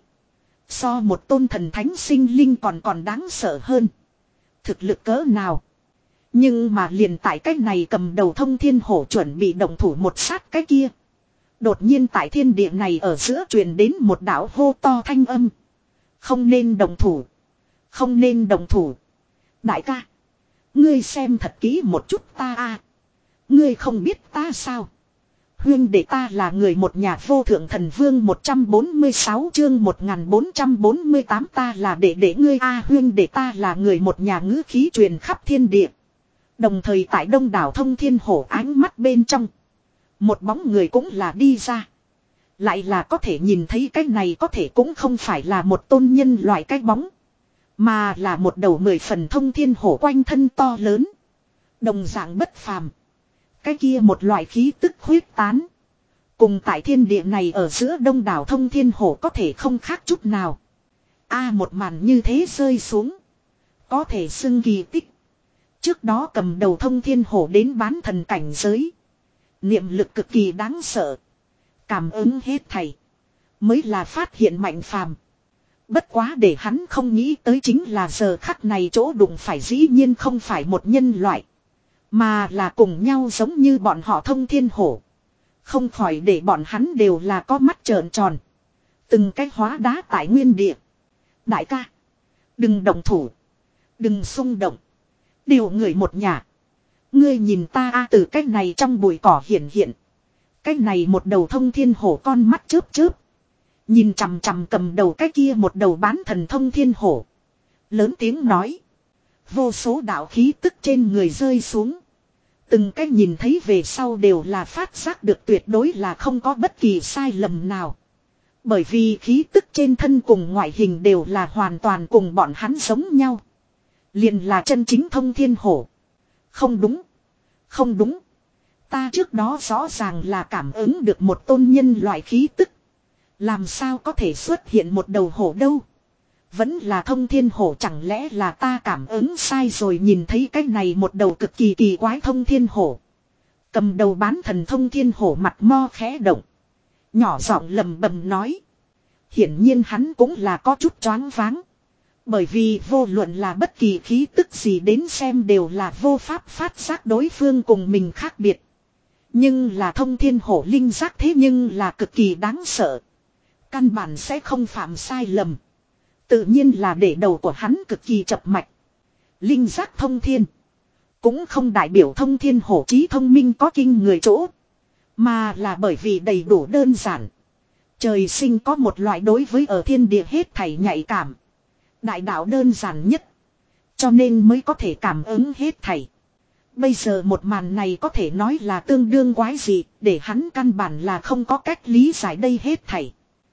So một tôn thần thánh sinh linh còn còn đáng sợ hơn. Thực lực cỡ nào. Nhưng mà liền tại cái này cầm đầu thông thiên hổ chuẩn bị động thủ một sát cái kia. Đột nhiên tại thiên địa này ở giữa truyền đến một đạo hô to thanh âm. Không nên động thủ. Không nên động thủ. Đại ca. Ngươi xem thật kỹ một chút ta a. Ngươi không biết ta sao. Huyên đệ ta là người một nhà vô thượng thần vương một trăm bốn mươi sáu chương một nghìn bốn trăm bốn mươi tám ta là đệ đệ ngươi a huyên đệ ta là người một nhà ngữ khí truyền khắp thiên địa. Đồng thời tại đông đảo thông thiên hổ ánh mắt bên trong. Một bóng người cũng là đi ra. Lại là có thể nhìn thấy cái này có thể cũng không phải là một tôn nhân loại cái bóng. Mà là một đầu mười phần thông thiên hổ quanh thân to lớn. Đồng dạng bất phàm. Cái kia một loại khí tức huyết tán. Cùng tại thiên địa này ở giữa đông đảo thông thiên hổ có thể không khác chút nào. A một màn như thế rơi xuống. Có thể xưng kỳ tích. Trước đó cầm đầu thông thiên hổ đến bán thần cảnh giới. Niệm lực cực kỳ đáng sợ. Cảm ứng hết thầy. Mới là phát hiện Mạnh Phàm. Bất quá để hắn không nghĩ tới chính là giờ khắc này chỗ đụng phải dĩ nhiên không phải một nhân loại. Mà là cùng nhau giống như bọn họ thông thiên hổ. Không khỏi để bọn hắn đều là có mắt trợn tròn. Từng cái hóa đá tại nguyên địa. Đại ca. Đừng động thủ. Đừng xung động. Điều người một nhà. Ngươi nhìn ta a từ cách này trong bụi cỏ hiện hiện. Cách này một đầu thông thiên hổ con mắt chớp chớp. Nhìn chằm chằm cầm đầu cái kia một đầu bán thần thông thiên hổ. Lớn tiếng nói. Vô số đạo khí tức trên người rơi xuống. Từng cái nhìn thấy về sau đều là phát giác được tuyệt đối là không có bất kỳ sai lầm nào. Bởi vì khí tức trên thân cùng ngoại hình đều là hoàn toàn cùng bọn hắn giống nhau. Liền là chân chính thông thiên hổ. Không đúng. Không đúng. Ta trước đó rõ ràng là cảm ứng được một tôn nhân loại khí tức. Làm sao có thể xuất hiện một đầu hổ đâu. Vẫn là thông thiên hổ, chẳng lẽ là ta cảm ứng sai rồi. Nhìn thấy cái này một đầu cực kỳ kỳ quái thông thiên hổ. Cầm đầu bán thần thông thiên hổ mặt mo khẽ động. Nhỏ giọng lầm bầm nói. Hiển nhiên hắn cũng là có chút choáng váng. Bởi vì vô luận là bất kỳ khí tức gì đến xem đều là vô pháp phát giác đối phương cùng mình khác biệt. Nhưng là thông thiên hổ linh giác thế nhưng là cực kỳ đáng sợ. Căn bản sẽ không phạm sai lầm. Tự nhiên là để đầu của hắn cực kỳ chập mạch. Linh giác thông thiên. Cũng không đại biểu thông thiên hổ trí thông minh có kinh người chỗ. Mà là bởi vì đầy đủ đơn giản. Trời sinh có một loại đối với ở thiên địa hết thảy nhạy cảm. Đại đạo đơn giản nhất. Cho nên mới có thể cảm ứng hết thảy. Bây giờ một màn này có thể nói là tương đương quái dị. Để hắn căn bản là không có cách lý giải đây hết thảy.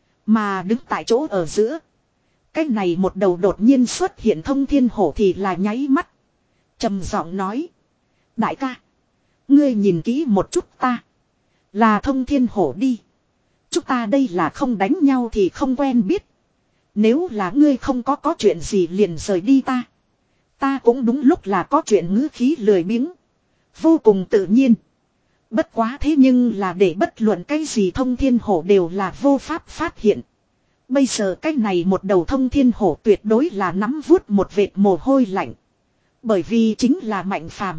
Mà đứng tại chỗ ở giữa. Cái này một đầu đột nhiên xuất hiện thông thiên hổ thì là nháy mắt. Trầm giọng nói. Đại ca. Ngươi nhìn kỹ một chút ta. Là thông thiên hổ đi. Chúng ta đây là không đánh nhau thì không quen biết. Nếu là ngươi không có có chuyện gì liền rời đi ta. Ta cũng đúng lúc là có chuyện ngữ khí lười biếng. Vô cùng tự nhiên. Bất quá thế nhưng là để bất luận cái gì thông thiên hổ đều là vô pháp phát hiện. Bây giờ cái này một đầu thông thiên hổ tuyệt đối là nắm vuốt một vệt mồ hôi lạnh. Bởi vì chính là Mạnh Phàm.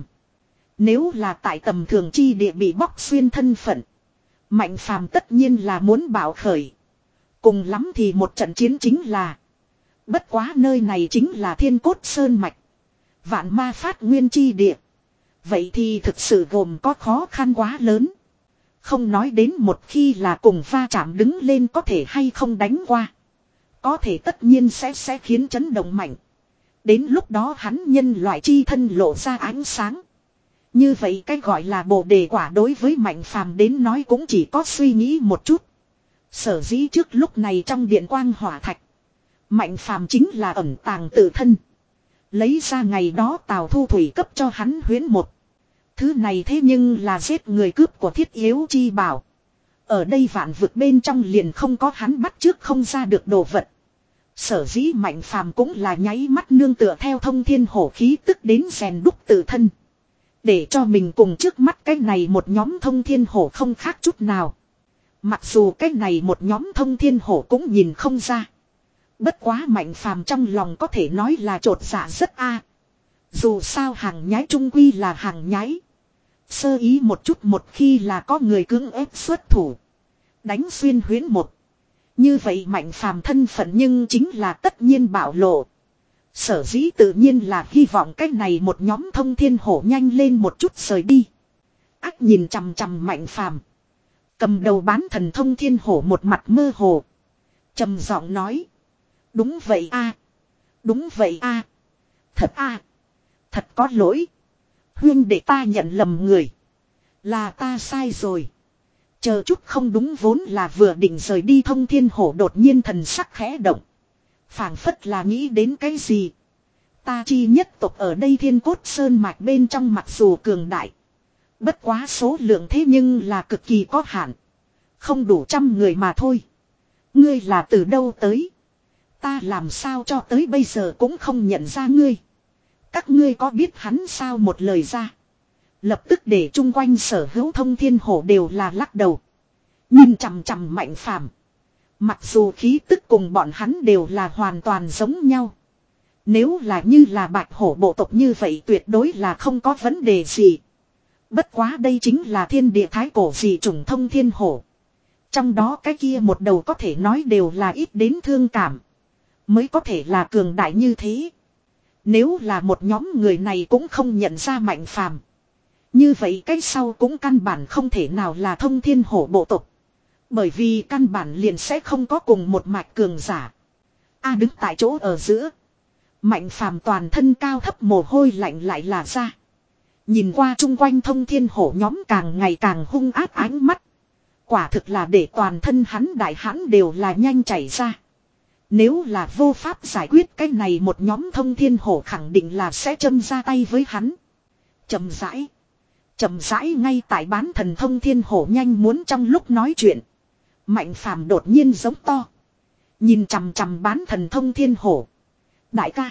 Nếu là tại tầm thường chi địa bị bóc xuyên thân phận. Mạnh Phàm tất nhiên là muốn bảo khởi. Cùng lắm thì một trận chiến chính là. Bất quá nơi này chính là Thiên Cốt Sơn Mạch. Vạn ma phát nguyên chi địa. Vậy thì thực sự gồm có khó khăn quá lớn. Không nói đến một khi là cùng va chạm đứng lên có thể hay không đánh qua. Có thể tất nhiên sẽ sẽ khiến chấn động mạnh. Đến lúc đó hắn nhân loại chi thân lộ ra ánh sáng. Như vậy cái gọi là bồ đề quả đối với Mạnh Phàm đến nói cũng chỉ có suy nghĩ một chút. Sở dĩ trước lúc này trong điện quang hỏa thạch. Mạnh Phàm chính là ẩn tàng tự thân. Lấy ra ngày đó Tào Thu Thủy cấp cho hắn huyễn một. Thứ này thế nhưng là giết người cướp của thiết yếu chi bảo. Ở đây vạn vực bên trong liền không có hắn bắt trước không ra được đồ vật. Sở dĩ Mạnh Phàm cũng là nháy mắt nương tựa theo thông thiên hổ khí tức đến rèn đúc tự thân. Để cho mình cùng trước mắt cái này một nhóm thông thiên hổ không khác chút nào. Mặc dù cái này một nhóm thông thiên hổ cũng nhìn không ra. Bất quá Mạnh Phàm trong lòng có thể nói là trột dạ rất a. Dù sao hàng nhái trung quy là hàng nhái. Sơ ý một chút một khi là có người cưỡng ép xuất thủ. Đánh xuyên huyễn một. Như vậy Mạnh Phàm thân phận nhưng chính là tất nhiên bạo lộ. Sở dĩ tự nhiên là hy vọng cách này một nhóm thông thiên hổ nhanh lên một chút rời đi. Ác nhìn chằm chằm Mạnh Phàm. Cầm đầu bán thần thông thiên hổ một mặt mơ hồ. Trầm giọng nói. Đúng vậy a, đúng vậy a, thật a, thật có lỗi. Huyên để ta nhận lầm người. Là ta sai rồi. Chờ chút không đúng vốn là vừa định rời đi thông thiên hổ đột nhiên thần sắc khẽ động. Phảng phất là nghĩ đến cái gì. Ta chi nhất tộc ở đây Thiên Cốt Sơn Mạch bên trong mặc dù cường đại. Bất quá số lượng thế nhưng là cực kỳ có hạn. Không đủ trăm người mà thôi. Ngươi là từ đâu tới? Ta làm sao cho tới bây giờ cũng không nhận ra ngươi. Các ngươi có biết hắn sao một lời ra. Lập tức để chung quanh sở hữu thông thiên hổ đều là lắc đầu. Nhìn chằm chằm Mạnh Phàm. Mặc dù khí tức cùng bọn hắn đều là hoàn toàn giống nhau. Nếu là như là bạch hổ bộ tộc như vậy tuyệt đối là không có vấn đề gì. Bất quá đây chính là thiên địa thái cổ dị chủng thông thiên hổ. Trong đó cái kia một đầu có thể nói đều là ít đến thương cảm. Mới có thể là cường đại như thế. Nếu là một nhóm người này cũng không nhận ra Mạnh Phàm, như vậy cái sau cũng căn bản không thể nào là Thông Thiên Hổ bộ tộc. Bởi vì căn bản liền sẽ không có cùng một mạch cường giả. A đứng tại chỗ ở giữa. Mạnh Phàm toàn thân cao thấp mồ hôi lạnh lại là ra. Nhìn qua chung quanh Thông Thiên Hổ nhóm càng ngày càng hung ác ánh mắt. Quả thực là để toàn thân hắn đại hãn đều là nhanh chảy ra. Nếu là vô pháp giải quyết cái này một nhóm Thông Thiên Hổ khẳng định là sẽ châm ra tay với hắn. Chậm rãi. Chậm rãi ngay tại bán thần Thông Thiên Hổ nhanh muốn trong lúc nói chuyện. Mạnh Phàm đột nhiên giống to. Nhìn chằm chằm bán thần Thông Thiên Hổ. Đại ca.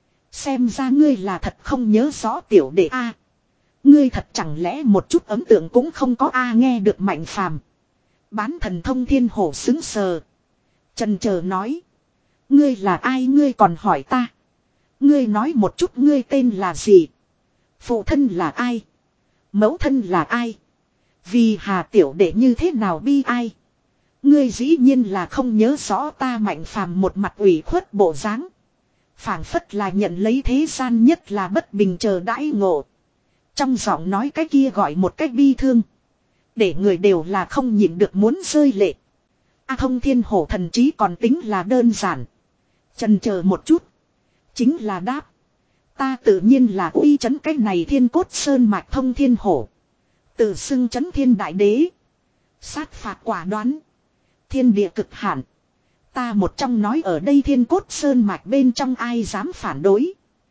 Xem ra ngươi là thật không nhớ rõ tiểu đệ A. Ngươi thật chẳng lẽ một chút ấn tượng cũng không có A nghe được Mạnh Phàm. Bán thần Thông Thiên Hổ xứng sờ. Chần chờ nói. Ngươi là ai ngươi còn hỏi ta. Ngươi nói một chút ngươi tên là gì. Phụ thân là ai. Mẫu thân là ai. Vì hà tiểu đệ như thế nào bi ai. Ngươi dĩ nhiên là không nhớ rõ ta Mạnh Phàm một mặt ủy khuất bộ dáng. Phảng phất là nhận lấy thế gian nhất là bất bình chờ đãi ngộ. Trong giọng nói cái kia gọi một cách bi thương. Để người đều là không nhịn được muốn rơi lệ. A Thông Thiên Hổ thần trí còn tính là đơn giản. Chần chờ một chút. Chính là đáp. Ta tự nhiên là uy chấn cái này Thiên Cốt Sơn mạch Thông Thiên Hổ. Tự xưng chấn thiên đại đế. Sát phạt quả đoán. Thiên địa cực hạn. Ta một trong nói ở đây Thiên Cốt Sơn mạch bên trong ai dám phản đối.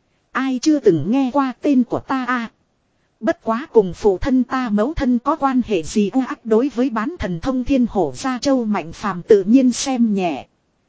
Ai chưa từng nghe qua tên của ta a? Bất quá cùng phụ thân ta mẫu thân có quan hệ gì ác đối với bán thần Thông Thiên Hổ Gia Châu Mạnh Phàm tự nhiên xem nhẹ.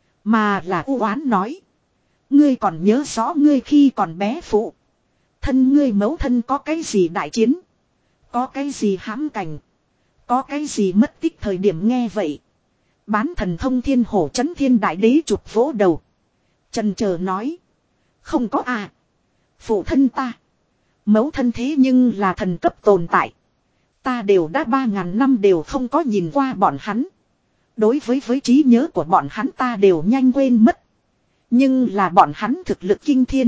Mà là u oán nói. Ngươi còn nhớ rõ ngươi khi còn bé phụ. Thân ngươi mẫu thân có cái gì đại chiến. Có cái gì hãm cảnh. Có cái gì mất tích thời điểm nghe vậy. Bán thần Thông Thiên Hổ chấn thiên đại đế chụp vỗ đầu. Chần chờ nói. Không có à. Phụ thân ta. Mẫu thân thế nhưng là thần cấp tồn tại. Ta đều đã ba ngàn năm đều không có nhìn qua bọn hắn. Đối với với trí nhớ của bọn hắn ta đều nhanh quên mất. Nhưng là bọn hắn thực lực kinh thiên.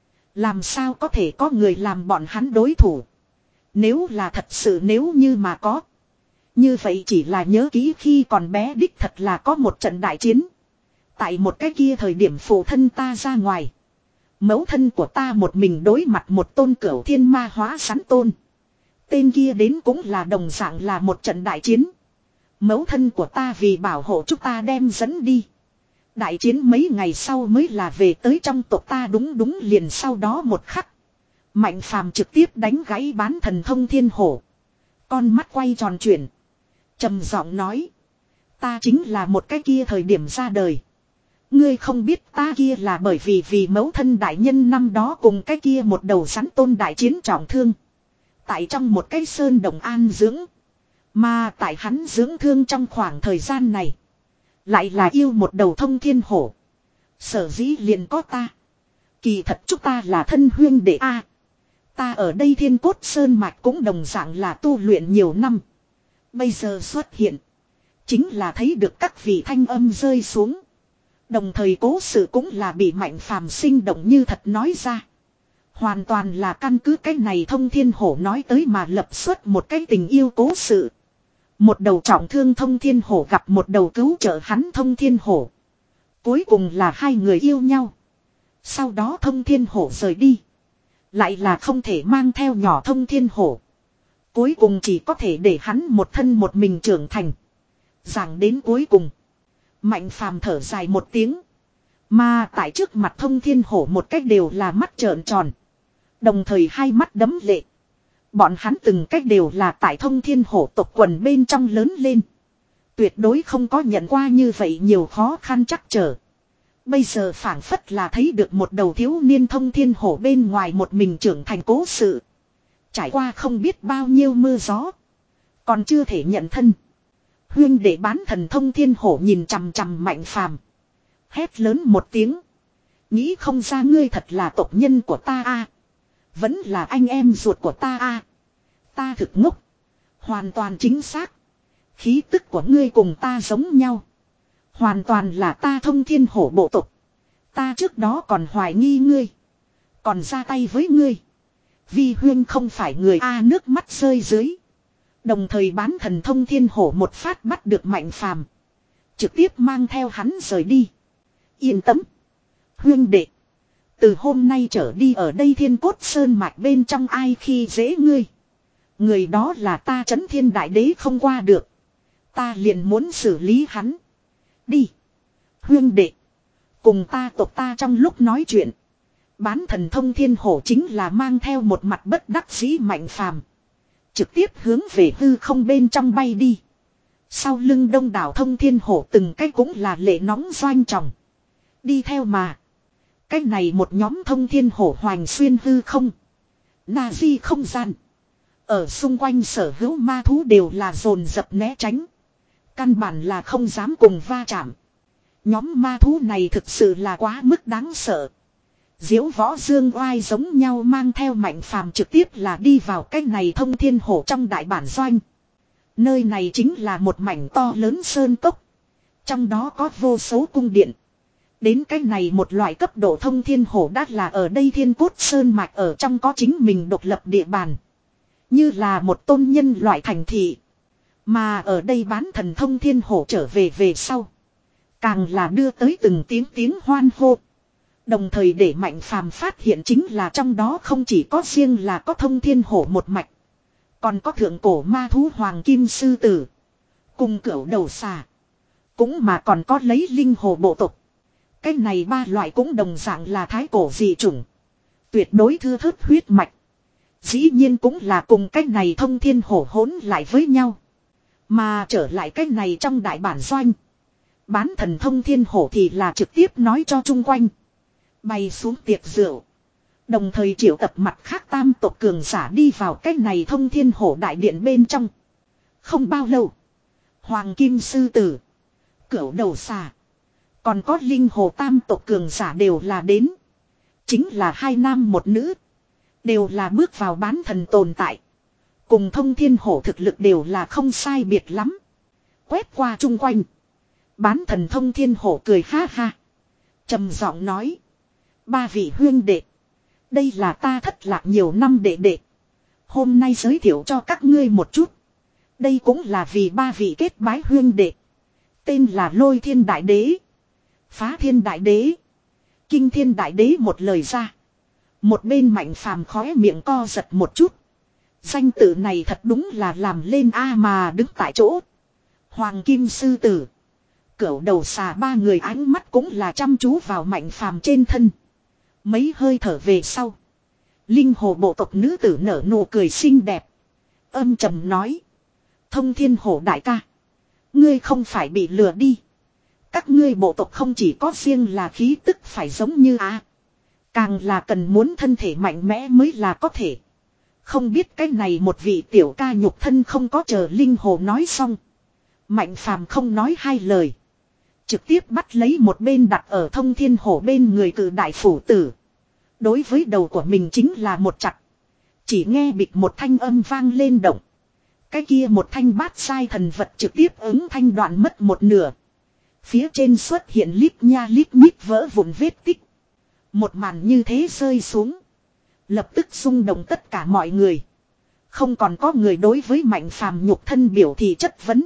Làm sao có thể có người làm bọn hắn đối thủ. Nếu là thật sự nếu như mà có. Như vậy chỉ là nhớ kỹ khi còn bé đích thật là có một trận đại chiến. Tại một cái kia thời điểm phụ thân ta ra ngoài. Mẫu thân của ta một mình đối mặt một tôn cửu thiên ma hóa sắn tôn. Tên kia đến cũng là đồng dạng là một trận đại chiến. Mẫu thân của ta vì bảo hộ chúng ta đem dẫn đi. Đại chiến mấy ngày sau mới là về tới trong tộc ta đúng đúng liền sau đó một khắc. Mạnh Phàm trực tiếp đánh gãy bán thần Thông Thiên Hổ. Con mắt quay tròn chuyển. Trầm giọng nói. Ta chính là một cái kia thời điểm ra đời. Ngươi không biết ta kia là bởi vì vì mẫu thân đại nhân năm đó cùng cái kia một đầu rắn tôn đại chiến trọng thương. Tại trong một cái sơn đồng an dưỡng. Mà tại hắn dưỡng thương trong khoảng thời gian này. Lại là yêu một đầu Thông Thiên Hổ. Sở dĩ liền có ta. Kỳ thật chúng ta là thân huyên đệ a. Ta ở đây Thiên Cốt Sơn mạch cũng đồng dạng là tu luyện nhiều năm. Bây giờ xuất hiện. Chính là thấy được các vị thanh âm rơi xuống. Đồng thời cố sự cũng là bị Mạnh Phàm sinh động như thật nói ra. Hoàn toàn là căn cứ cái này Thông Thiên Hổ nói tới mà lập xuất một cái tình yêu cố sự. Một đầu trọng thương Thông Thiên Hổ gặp một đầu cứu trợ hắn Thông Thiên Hổ. Cuối cùng là hai người yêu nhau. Sau đó Thông Thiên Hổ rời đi. Lại là không thể mang theo nhỏ Thông Thiên Hổ. Cuối cùng chỉ có thể để hắn một thân một mình trưởng thành. Giảng đến cuối cùng. Mạnh Phàm thở dài một tiếng. Mà tại trước mặt Thông Thiên Hổ một cách đều là mắt trợn tròn. Đồng thời hai mắt đấm lệ. Bọn hắn từng cách đều là tại Thông Thiên Hổ tộc quần bên trong lớn lên. Tuyệt đối không có nhận qua như vậy nhiều khó khăn chắc trở. Bây giờ phảng phất là thấy được một đầu thiếu niên Thông Thiên Hổ bên ngoài một mình trưởng thành cố sự. Trải qua không biết bao nhiêu mưa gió. Còn chưa thể nhận thân. Huyên để bán thần Thông Thiên Hổ nhìn chằm chằm Mạnh Phàm, hét lớn một tiếng. Nghĩ không ra ngươi thật là tộc nhân của ta a, vẫn là anh em ruột của ta a. Ta thực ngốc. Hoàn toàn chính xác. Khí tức của ngươi cùng ta giống nhau. Hoàn toàn là ta Thông Thiên Hổ bộ tộc. Ta trước đó còn hoài nghi ngươi. Còn ra tay với ngươi. Vi huyên không phải người A, nước mắt rơi dưới. Đồng thời bán thần thông thiên hổ một phát bắt được Mạnh Phàm, trực tiếp mang theo hắn rời đi. Yên tâm. Huyên đệ. Từ hôm nay trở đi ở đây Thiên Cốt Sơn mạch bên trong ai khi dễ ngươi, người đó là ta Trấn Thiên Đại Đế không qua được. Ta liền muốn xử lý hắn. Đi. Huyên đệ. Cùng ta tộc ta trong lúc nói chuyện. Bán thần thông thiên hổ chính là mang theo một mặt bất đắc dĩ Mạnh Phàm, trực tiếp hướng về hư không bên trong bay đi. Sau lưng đông đảo thông thiên hổ từng cái cũng là lệ nóng doanh tròng. Đi theo mà. Cái này một nhóm thông thiên hổ hoành xuyên hư không. Na di không gian. Ở xung quanh sở hữu ma thú đều là dồn dập né tránh. Căn bản là không dám cùng va chạm. Nhóm ma thú này thực sự là quá mức đáng sợ. Diễu Võ Dương Oai giống nhau mang theo Mạnh Phàm trực tiếp là đi vào cái này thông thiên hổ trong đại bản doanh. Nơi này chính là một mảnh to lớn sơn cốc. Trong đó có vô số cung điện. Đến cái này một loại cấp độ thông thiên hổ đã là ở đây Thiên Cốt Sơn mạch ở trong có chính mình độc lập địa bàn. Như là một tôn nhân loại thành thị. Mà ở đây bán thần thông thiên hổ trở về về sau. Càng là đưa tới từng tiếng tiếng hoan hô. Đồng thời để Mạnh Phàm phát hiện chính là trong đó không chỉ có riêng là có thông thiên hổ một mạch. Còn có thượng cổ ma thú hoàng kim sư tử. Cùng cửu đầu xà. Cũng mà còn có lấy linh hồ bộ tộc. Cái này ba loại cũng đồng dạng là thái cổ dị chủng. Tuyệt đối thưa thớt huyết mạch. Dĩ nhiên cũng là cùng cái này thông thiên hổ hỗn lại với nhau. Mà trở lại cái này trong đại bản doanh. Bán thần thông thiên hổ thì là trực tiếp nói cho chung quanh. Bay xuống tiệc rượu. Đồng thời triệu tập mặt khác tam tộc cường giả đi vào cái này thông thiên hổ đại điện bên trong. Không bao lâu. Hoàng kim sư tử. Cửu đầu xà. Còn có linh hồ tam tộc cường giả đều là đến. Chính là hai nam một nữ. Đều là bước vào bán thần tồn tại. Cùng thông thiên hổ thực lực đều là không sai biệt lắm. Quét qua chung quanh. Bán thần thông thiên hổ cười ha ha. Trầm giọng nói. Ba vị huyên đệ. Đây là ta thất lạc nhiều năm đệ đệ. Hôm nay giới thiệu cho các ngươi một chút. Đây cũng là vì ba vị kết bái huyên đệ. Tên là Lôi Thiên Đại Đế. Phá Thiên Đại Đế. Kinh Thiên Đại Đế một lời ra. Một bên Mạnh Phàm khóe miệng co giật một chút. Danh tự này thật đúng là làm lên a mà đứng tại chỗ. Hoàng Kim Sư Tử. Cửu đầu xà ba người ánh mắt cũng là chăm chú vào Mạnh Phàm trên thân. Mấy hơi thở về sau. Linh hồ bộ tộc nữ tử nở nụ cười xinh đẹp. Âm trầm nói. Thông thiên hổ đại ca. Ngươi không phải bị lừa đi. Các ngươi bộ tộc không chỉ có riêng là khí tức phải giống như á. Càng là cần muốn thân thể mạnh mẽ mới là có thể. Không biết cái này một vị tiểu ca nhục thân không có chờ linh hồ nói xong. Mạnh Phàm không nói hai lời. Trực tiếp bắt lấy một bên đặt ở thông thiên hổ bên người cử đại phủ tử. Đối với đầu của mình chính là một chặt. Chỉ nghe bịch một thanh âm vang lên động. Cái kia một thanh bát sai thần vật trực tiếp ứng thanh đoạn mất một nửa. Phía trên xuất hiện lít nha lít nhít vỡ vụn vết tích. Một màn như thế rơi xuống. Lập tức xung động tất cả mọi người. Không còn có người đối với Mạnh Phàm nhục thân biểu thị chất vấn.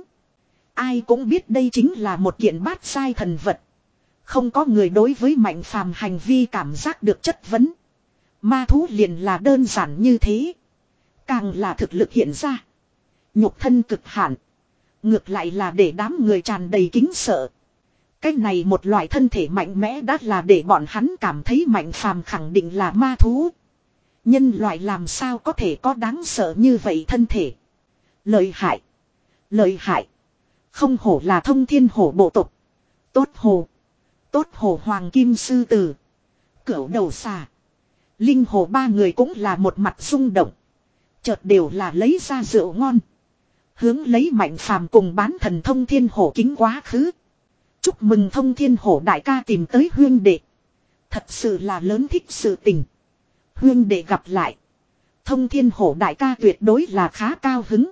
Ai cũng biết đây chính là một kiện bát sai thần vật. Không có người đối với Mạnh Phàm hành vi cảm giác được chất vấn. Ma thú liền là đơn giản như thế. Càng là thực lực hiện ra. Nhục thân cực hạn. Ngược lại là để đám người tràn đầy kính sợ. Cái này một loại thân thể mạnh mẽ đã là để bọn hắn cảm thấy Mạnh Phàm khẳng định là ma thú. Nhân loại làm sao có thể có đáng sợ như vậy thân thể. Lợi hại. Lợi hại. Không hổ là thông thiên hổ bộ tộc. Tốt hồ. Tốt hồ hoàng kim sư tử. Cửu đầu xà. Linh hồ ba người cũng là một mặt rung động. Chợt đều là lấy ra rượu ngon. Hướng lấy Mạnh Phàm cùng bán thần thông thiên hổ kính quá khứ. Chúc mừng thông thiên hổ đại ca tìm tới huyên đệ. Thật sự là lớn thích sự tình. Huyên đệ gặp lại. Thông thiên hổ đại ca tuyệt đối là khá cao hứng.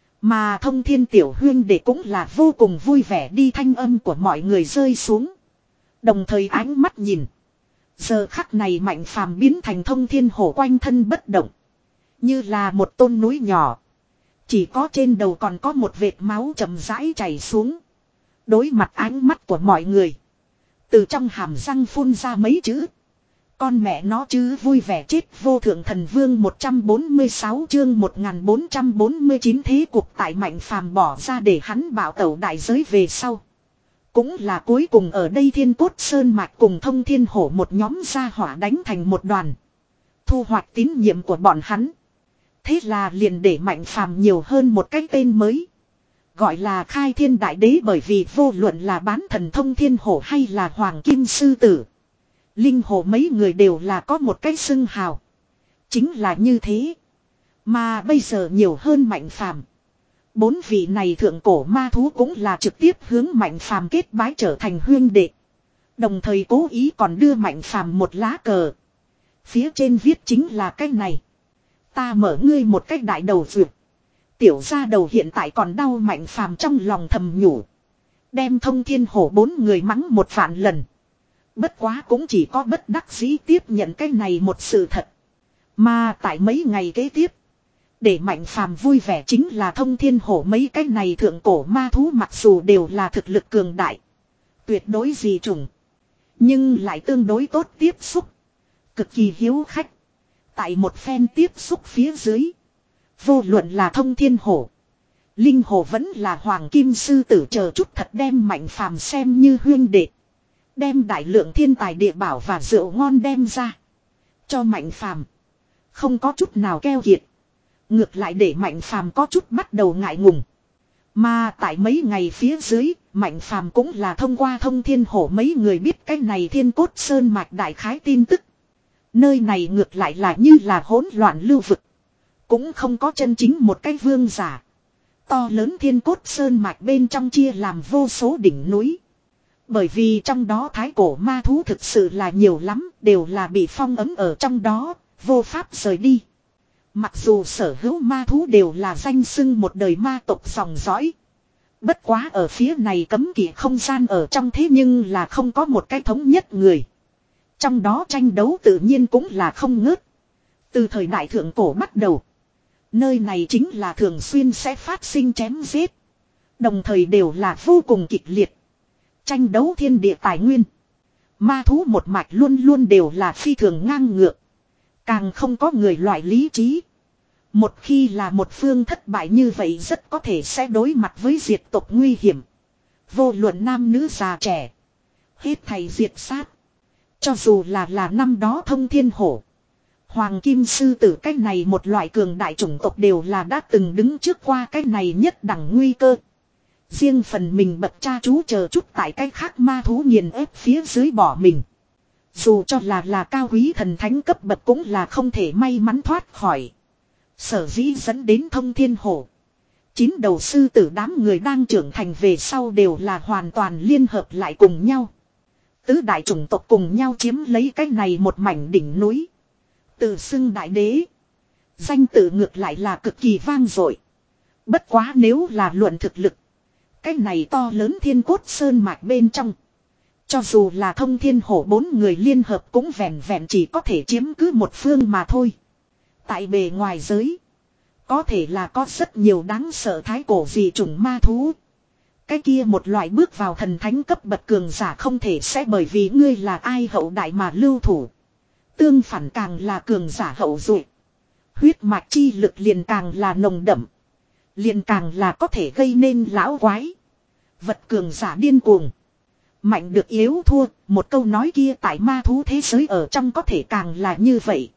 Mà thông thiên tiểu huyên đệ cũng là vô cùng vui vẻ đi thanh âm của mọi người rơi xuống. Đồng thời ánh mắt nhìn. Giờ khắc này Mạnh Phàm biến thành Thông Thiên Hổ quanh thân bất động. Như là một tôn núi nhỏ. Chỉ có trên đầu còn có một vệt máu chậm rãi chảy xuống. Đối mặt ánh mắt của mọi người. Từ trong hàm răng phun ra mấy chữ. Con mẹ nó chứ vui vẻ chết vô thượng thần vương một trăm bốn mươi sáu chương một nghìn bốn trăm bốn mươi chín thế cuộc tại Mạnh Phàm bỏ ra để hắn bảo tẩu đại giới về sau. Cũng là cuối cùng ở đây Thiên Cốt Sơn Mạch cùng Thông Thiên Hổ một nhóm gia hỏa đánh thành một đoàn. Thu hoạch tín nhiệm của bọn hắn. Thế là liền để Mạnh Phàm nhiều hơn một cái tên mới. Gọi là Khai Thiên Đại Đế, bởi vì vô luận là bán thần Thông Thiên Hổ hay là Hoàng Kim Sư Tử. Linh Hổ mấy người đều là có một cái xưng hào. Chính là như thế. Mà bây giờ nhiều hơn Mạnh Phàm. Bốn vị này thượng cổ ma thú cũng là trực tiếp hướng Mạnh Phàm kết bái trở thành huyên đệ. Đồng thời cố ý còn đưa Mạnh Phàm một lá cờ. Phía trên viết chính là cái này. Ta mở ngươi một cách đại đầu vượt. Tiểu gia đầu hiện tại còn đau Mạnh Phàm trong lòng thầm nhủ. Đem Thông Thiên Hổ bốn người mắng một vạn lần. Bất quá cũng chỉ có bất đắc dĩ tiếp nhận cái này một sự thật. Mà tại mấy ngày kế tiếp. Để Mạnh Phàm vui vẻ chính là Thông Thiên Hổ mấy cái này thượng cổ ma thú mặc dù đều là thực lực cường đại. Tuyệt đối dị chủng. Nhưng lại tương đối tốt tiếp xúc. Cực kỳ hiếu khách. Tại một phen tiếp xúc phía dưới. Vô luận là Thông Thiên Hổ. Linh Hổ vẫn là Hoàng Kim Sư Tử chờ chút thật đem Mạnh Phàm xem như huyên đệ. Đem đại lượng thiên tài địa bảo và rượu ngon đem ra. Cho Mạnh Phàm. Không có chút nào keo kiệt. Ngược lại để Mạnh Phàm có chút bắt đầu ngại ngùng. Mà tại mấy ngày phía dưới, Mạnh Phàm cũng là thông qua Thông Thiên Hổ mấy người biết cái này Thiên Cốt Sơn Mạch đại khái tin tức. Nơi này ngược lại là như là hỗn loạn lưu vực. Cũng không có chân chính một cái vương giả. To lớn Thiên Cốt Sơn Mạch bên trong chia làm vô số đỉnh núi. Bởi vì trong đó thái cổ ma thú thực sự là nhiều lắm, đều là bị phong ấm ở trong đó, vô pháp rời đi. Mặc dù sở hữu ma thú đều là danh xưng một đời ma tộc dòng dõi. Bất quá ở phía này cấm kỵ không gian ở trong thế nhưng là không có một cái thống nhất người. Trong đó tranh đấu tự nhiên cũng là không ngớt. Từ thời đại thượng cổ bắt đầu. Nơi này chính là thường xuyên sẽ phát sinh chém giết. Đồng thời đều là vô cùng kịch liệt. Tranh đấu thiên địa tài nguyên. Ma thú một mạch luôn luôn đều là phi thường ngang ngược. Càng không có người loại lý trí. Một khi là một phương thất bại như vậy rất có thể sẽ đối mặt với diệt tộc nguy hiểm. Vô luận nam nữ già trẻ. Hết thầy diệt sát. Cho dù là là năm đó Thông Thiên Hổ. Hoàng Kim Sư Tử cái này một loại cường đại chủng tộc đều là đã từng đứng trước qua cái này nhất đẳng nguy cơ. Riêng phần mình bậc cha chú chờ chút tại cái khác ma thú nghiền ép phía dưới bỏ mình. Dù cho là là cao quý thần thánh cấp bậc cũng là không thể may mắn thoát khỏi. Sở dĩ dẫn đến Thông Thiên Hổ. Chín đầu sư tử đám người đang trưởng thành về sau đều là hoàn toàn liên hợp lại cùng nhau. Tứ đại chủng tộc cùng nhau chiếm lấy cái này một mảnh đỉnh núi. Tự xưng đại đế. Danh tự ngược lại là cực kỳ vang dội. Bất quá nếu là luận thực lực. Cái này to lớn Thiên Cốt Sơn Mạch bên trong. Cho dù là Thông Thiên Hổ bốn người liên hợp cũng vẹn vẹn chỉ có thể chiếm cứ một phương mà thôi. Tại bề ngoài giới. Có thể là có rất nhiều đáng sợ thái cổ dị chủng ma thú. Cái kia một loại bước vào thần thánh cấp bậc cường giả không thể sẽ bởi vì ngươi là ai hậu đại mà lưu thủ. Tương phản càng là cường giả hậu duệ. Huyết mạch chi lực liền càng là nồng đậm. Liền càng là có thể gây nên lão quái. Vật cường giả điên cuồng. Mạnh được yếu thua, một câu nói kia tại ma thú thế giới ở trong có thể càng là như vậy.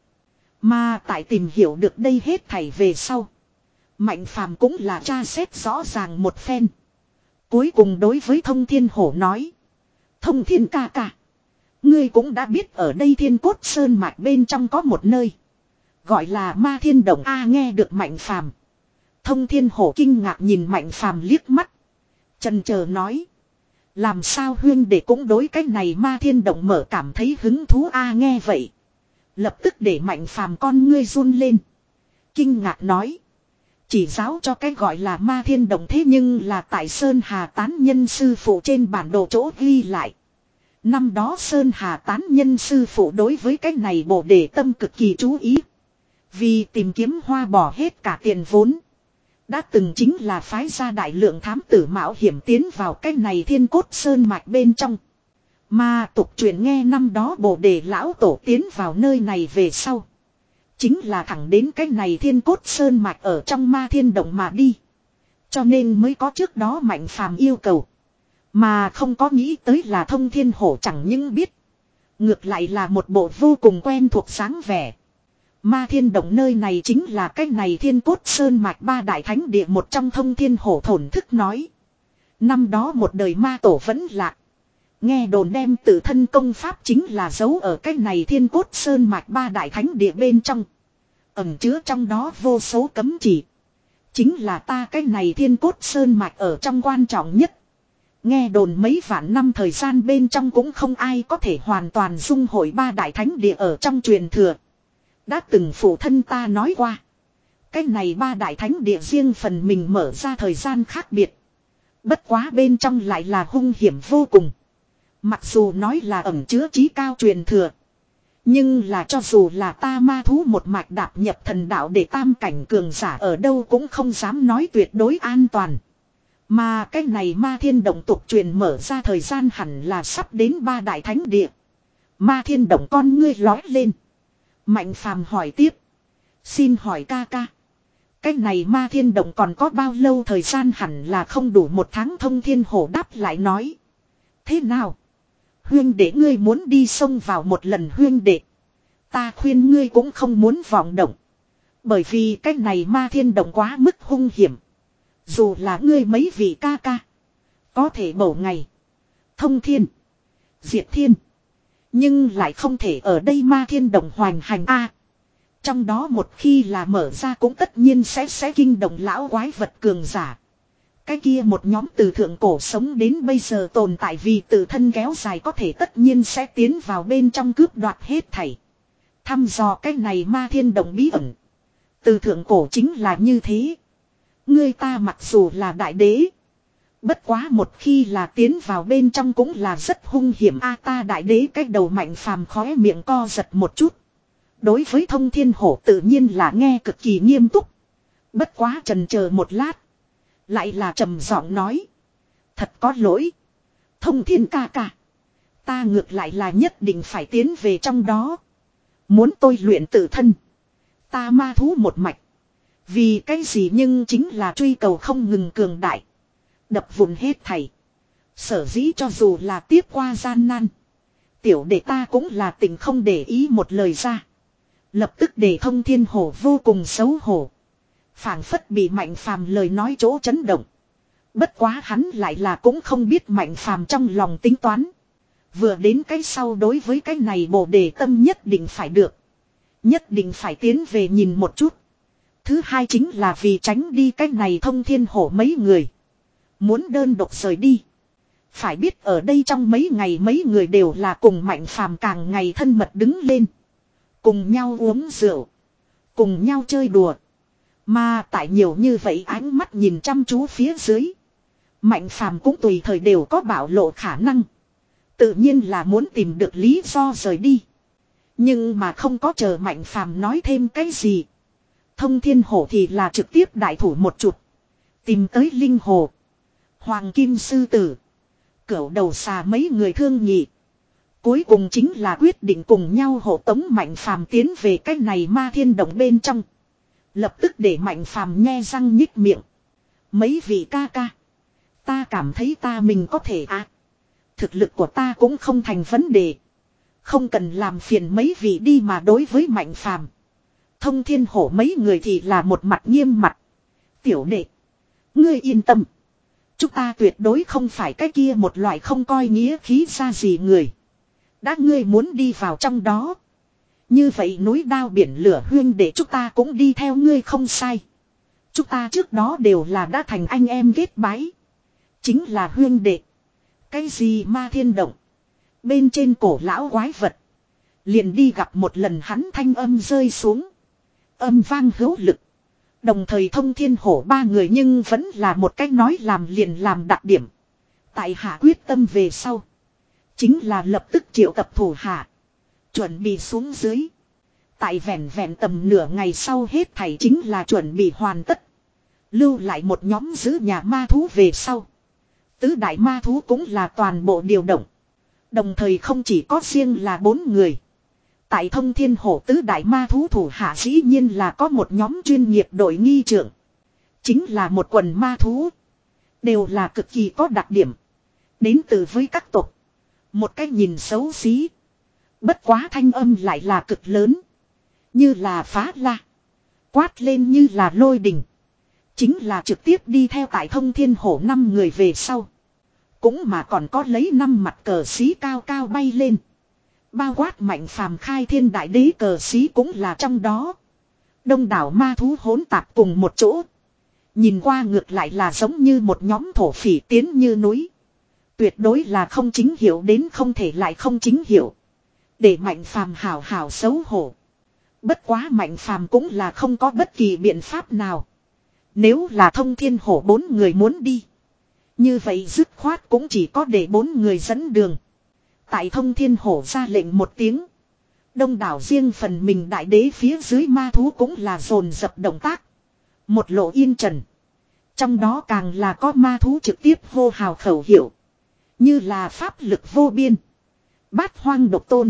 Mà tại tìm hiểu được đây hết thảy về sau. Mạnh Phàm cũng là tra xét rõ ràng một phen. Cuối cùng đối với Thông Thiên Hổ nói. Thông Thiên ca ca. Ngươi cũng đã biết ở đây Thiên Cốt Sơn Mạch bên trong có một nơi. Gọi là Ma Thiên Động A. Nghe được Mạnh Phàm. Thông Thiên Hổ kinh ngạc nhìn Mạnh Phàm liếc mắt. Chần chờ nói. Làm sao huyên để cũng đối cái này Ma Thiên Động mở cảm thấy hứng thú A. Nghe vậy. Lập tức để Mạnh Phàm con ngươi run lên. Kinh ngạc nói. Chỉ giáo cho cái gọi là Ma Thiên Động thế nhưng là tại Sơn Hà Tán Nhân sư phụ trên bản đồ chỗ ghi lại. Năm đó Sơn Hà tán nhân sư phụ đối với cái này bồ đề tâm cực kỳ chú ý. Vì tìm kiếm hoa bỏ hết cả tiền vốn. Đã từng chính là phái ra đại lượng thám tử mạo hiểm tiến vào cái này thiên cốt sơn mạch bên trong. Mà tục truyền nghe năm đó bồ đề lão tổ tiến vào nơi này về sau. Chính là thẳng đến cái này thiên cốt sơn mạch ở trong ma thiên động mà đi. Cho nên mới có trước đó Mạnh Phàm yêu cầu. Mà không có nghĩ tới là Thông Thiên Hổ chẳng những biết. Ngược lại là một bộ vô cùng quen thuộc dáng vẻ. Ma thiên động nơi này chính là cái này thiên cốt sơn mạch ba đại thánh địa một trong. Thông Thiên Hổ thổn thức nói. Năm đó một đời ma tổ vẫn lạc. Nghe đồn đem tự thân công pháp chính là giấu ở cái này thiên cốt sơn mạch ba đại thánh địa bên trong. Ẩn chứa trong đó vô số cấm chỉ. Chính là ta cái này thiên cốt sơn mạch ở trong quan trọng nhất. Nghe đồn mấy vạn năm thời gian bên trong cũng không ai có thể hoàn toàn dung hội ba đại thánh địa ở trong truyền thừa. Đã từng phụ thân ta nói qua. Cái này ba đại thánh địa riêng phần mình mở ra thời gian khác biệt. Bất quá bên trong lại là hung hiểm vô cùng. Mặc dù nói là ẩn chứa trí cao truyền thừa. Nhưng là cho dù là ta ma thú một mạch đạp nhập thần đạo để tam cảnh cường giả ở đâu cũng không dám nói tuyệt đối an toàn. Mà cái này ma thiên động tục truyền mở ra thời gian hẳn là sắp đến ba đại thánh địa. Ma thiên động con ngươi lói lên. Mạnh Phàm hỏi tiếp. Xin hỏi ca ca. Cái này ma thiên động còn có bao lâu thời gian hẳn là không đủ một tháng. Thông Thiên Hổ đáp lại nói. Thế nào? Huyên đệ ngươi muốn đi xông vào một lần huyên đệ. Ta khuyên ngươi cũng không muốn vọng động. Bởi vì cái này ma thiên động quá mức hung hiểm. Dù là ngươi mấy vị ca ca. Có thể bổ ngày. Thông thiên. Diệt thiên. Nhưng lại không thể ở đây ma thiên động hoành hành a. Trong đó một khi là mở ra cũng tất nhiên sẽ sẽ kinh động lão quái vật cường giả. Cái kia một nhóm từ thượng cổ sống đến bây giờ tồn tại vì tự thân kéo dài có thể tất nhiên sẽ tiến vào bên trong cướp đoạt hết thảy. Thăm dò cái này ma thiên động bí ẩn. Từ thượng cổ chính là như thế. Ngươi ta mặc dù là đại đế. Bất quá một khi là tiến vào bên trong cũng là rất hung hiểm a. Ta đại đế cái đầu Mạnh Phàm khóe miệng co giật một chút. Đối với Thông Thiên Hổ tự nhiên là nghe cực kỳ nghiêm túc. Bất quá chần chờ một lát. Lại là trầm giọng nói. Thật có lỗi. Thông Thiên ca ca. Ta ngược lại là nhất định phải tiến về trong đó. Muốn tôi luyện tự thân. Ta ma thú một mạch. Vì cái gì nhưng chính là truy cầu không ngừng cường đại. Đập vụn hết thảy. Sở dĩ cho dù là tiếp qua gian nan. Tiểu đệ ta cũng là tình không để ý một lời ra. Lập tức để Thông Thiên Hổ vô cùng xấu hổ. Phảng phất bị Mạnh Phàm lời nói chỗ chấn động. Bất quá hắn lại là cũng không biết Mạnh Phàm trong lòng tính toán. Vừa đến cái sau đối với cái này bồ đề tâm nhất định phải được. Nhất định phải tiến về nhìn một chút. Thứ hai chính là vì tránh đi cái này Thông Thiên Hổ mấy người. Muốn đơn độc rời đi. Phải biết ở đây trong mấy ngày mấy người đều là cùng Mạnh Phàm càng ngày thân mật đứng lên. Cùng nhau uống rượu. Cùng nhau chơi đùa. Mà tại nhiều như vậy ánh mắt nhìn chăm chú phía dưới. Mạnh Phàm cũng tùy thời đều có bạo lộ khả năng. Tự nhiên là muốn tìm được lý do rời đi. Nhưng mà không có chờ Mạnh Phàm nói thêm cái gì. Thông Thiên Hổ thì là trực tiếp đại thủ một chút. Tìm tới Linh Hồ. Hoàng Kim Sư Tử. Cửu đầu xà mấy người thương nhị. Cuối cùng chính là quyết định cùng nhau hộ tống Mạnh Phàm tiến về cái này ma thiên động bên trong. Lập tức để Mạnh Phàm nhe răng nhích miệng. Mấy vị ca ca. Ta cảm thấy ta mình có thể à. Thực lực của ta cũng không thành vấn đề. Không cần làm phiền mấy vị đi mà đối với Mạnh Phàm. Thông Thiên Hổ mấy người thì là một mặt nghiêm mặt. Tiểu đệ. Ngươi yên tâm. Chúng ta tuyệt đối không phải cái kia một loại không coi nghĩa khí ra gì người. Đã ngươi muốn đi vào trong đó. Như vậy núi đao biển lửa huyên để chúng ta cũng đi theo ngươi không sai. Chúng ta trước đó đều là đã thành anh em kết bái. Chính là huyên đệ. Cái gì ma thiên động. Bên trên cổ lão quái vật. Liền đi gặp một lần hắn thanh âm rơi xuống. Âm vang hữu lực. Đồng thời Thông Thiên Hổ ba người nhưng vẫn là một cách nói làm liền làm đặc điểm. Tại hạ quyết tâm về sau. Chính là lập tức triệu tập thủ hạ. Chuẩn bị xuống dưới. Tại vẹn vẹn tầm nửa ngày sau hết thảy chính là chuẩn bị hoàn tất. Lưu lại một nhóm giữ nhà ma thú về sau. Tứ đại ma thú cũng là toàn bộ điều động. Đồng thời không chỉ có riêng là bốn người. Tại Thông Thiên Hổ tứ đại ma thú thủ hạ dĩ nhiên là có một nhóm chuyên nghiệp đội nghi trưởng. Chính là một quần ma thú. Đều là cực kỳ có đặc điểm. Đến từ với các tộc. Một cách nhìn xấu xí. Bất quá thanh âm lại là cực lớn. Như là phá la. Quát lên như là lôi đình. Chính là trực tiếp đi theo tại Thông Thiên Hổ năm người về sau. Cũng mà còn có lấy năm mặt cờ xí cao cao bay lên. Bao quát Mạnh Phàm khai thiên đại đế cờ xí cũng là trong đó. Đông đảo ma thú hỗn tạp cùng một chỗ. Nhìn qua ngược lại là giống như một nhóm thổ phỉ tiến như núi. Tuyệt đối là không chính hiểu đến không thể lại không chính hiểu. Để Mạnh Phàm hào hào xấu hổ. Bất quá Mạnh Phàm cũng là không có bất kỳ biện pháp nào. Nếu là Thông Thiên Hổ bốn người muốn đi. Như vậy dứt khoát cũng chỉ có để bốn người dẫn đường. Tại Thông Thiên Hổ ra lệnh một tiếng. Đông đảo riêng phần mình đại đế phía dưới ma thú cũng là dồn dập động tác. Một lộ yên trần. Trong đó càng là có ma thú trực tiếp hô hào khẩu hiệu. Như là pháp lực vô biên. Bát hoang độc tôn.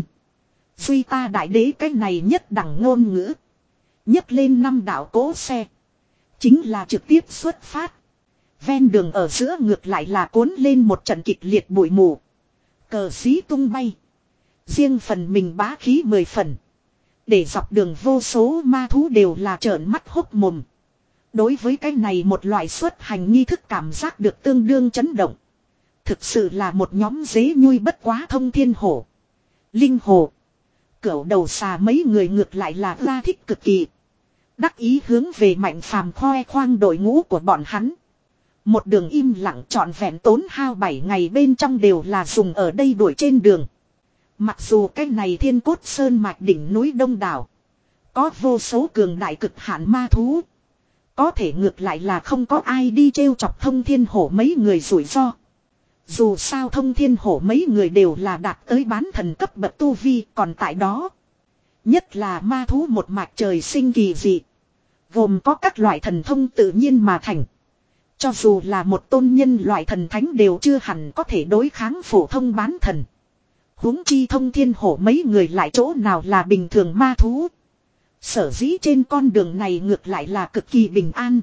Duy ta đại đế cái này nhất đẳng ngôn ngữ. Nhấc lên năm đạo cỗ xe. Chính là trực tiếp xuất phát. Ven đường ở giữa ngược lại là cuốn lên một trận kịch liệt bụi mù. Cờ xí tung bay. Riêng phần mình bá khí mười phần. Để dọc đường vô số ma thú đều là trợn mắt hốc mồm. Đối với cái này một loại xuất hành nghi thức cảm giác được tương đương chấn động. Thực sự là một nhóm dế nhui bất quá Thông Thiên Hổ. Linh Hồ. Cửu đầu xà mấy người ngược lại là ra thích cực kỳ. Đắc ý hướng về Mạnh Phàm khoe khoang đội ngũ của bọn hắn. Một đường im lặng trọn vẹn tốn hao bảy ngày bên trong đều là dùng ở đây đuổi trên đường. Mặc dù cái này Thiên Cốt Sơn mạch đỉnh núi đông đảo. Có vô số cường đại cực hạn ma thú. Có thể ngược lại là không có ai đi trêu chọc Thông Thiên Hổ mấy người rủi ro. Dù sao Thông Thiên Hổ mấy người đều là đạt tới bán thần cấp bậc tu vi còn tại đó. Nhất là ma thú một mạch trời sinh kỳ dị. Gồm có các loại thần thông tự nhiên mà thành. Cho dù là một tôn nhân loại thần thánh đều chưa hẳn có thể đối kháng phổ thông bán thần. Huống chi Thông Thiên Hổ mấy người lại chỗ nào là bình thường ma thú. Sở dĩ trên con đường này ngược lại là cực kỳ bình an.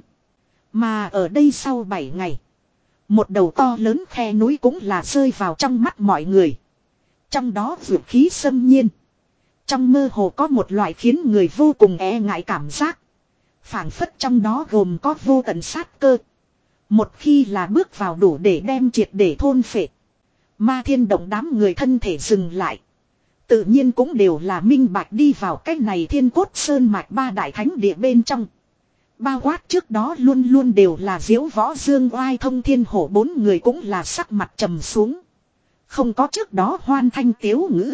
Mà ở đây sau bảy ngày. Một đầu to lớn khe núi cũng là rơi vào trong mắt mọi người. Trong đó vượt khí xâm nhiên. Trong mơ hồ có một loại khiến người vô cùng e ngại cảm giác. Phảng phất trong đó gồm có vô tận sát cơ. Một khi là bước vào đủ để đem triệt để thôn phệ. Ma Thiên Động đám người thân thể dừng lại. Tự nhiên cũng đều là minh bạch đi vào cái này Thiên Cốt Sơn mạch ba đại thánh địa bên trong. Bao quát trước đó luôn luôn đều là diễu võ dương oai Thông Thiên Hổ bốn người cũng là sắc mặt trầm xuống. Không có trước đó hoan thanh tiếu ngữ.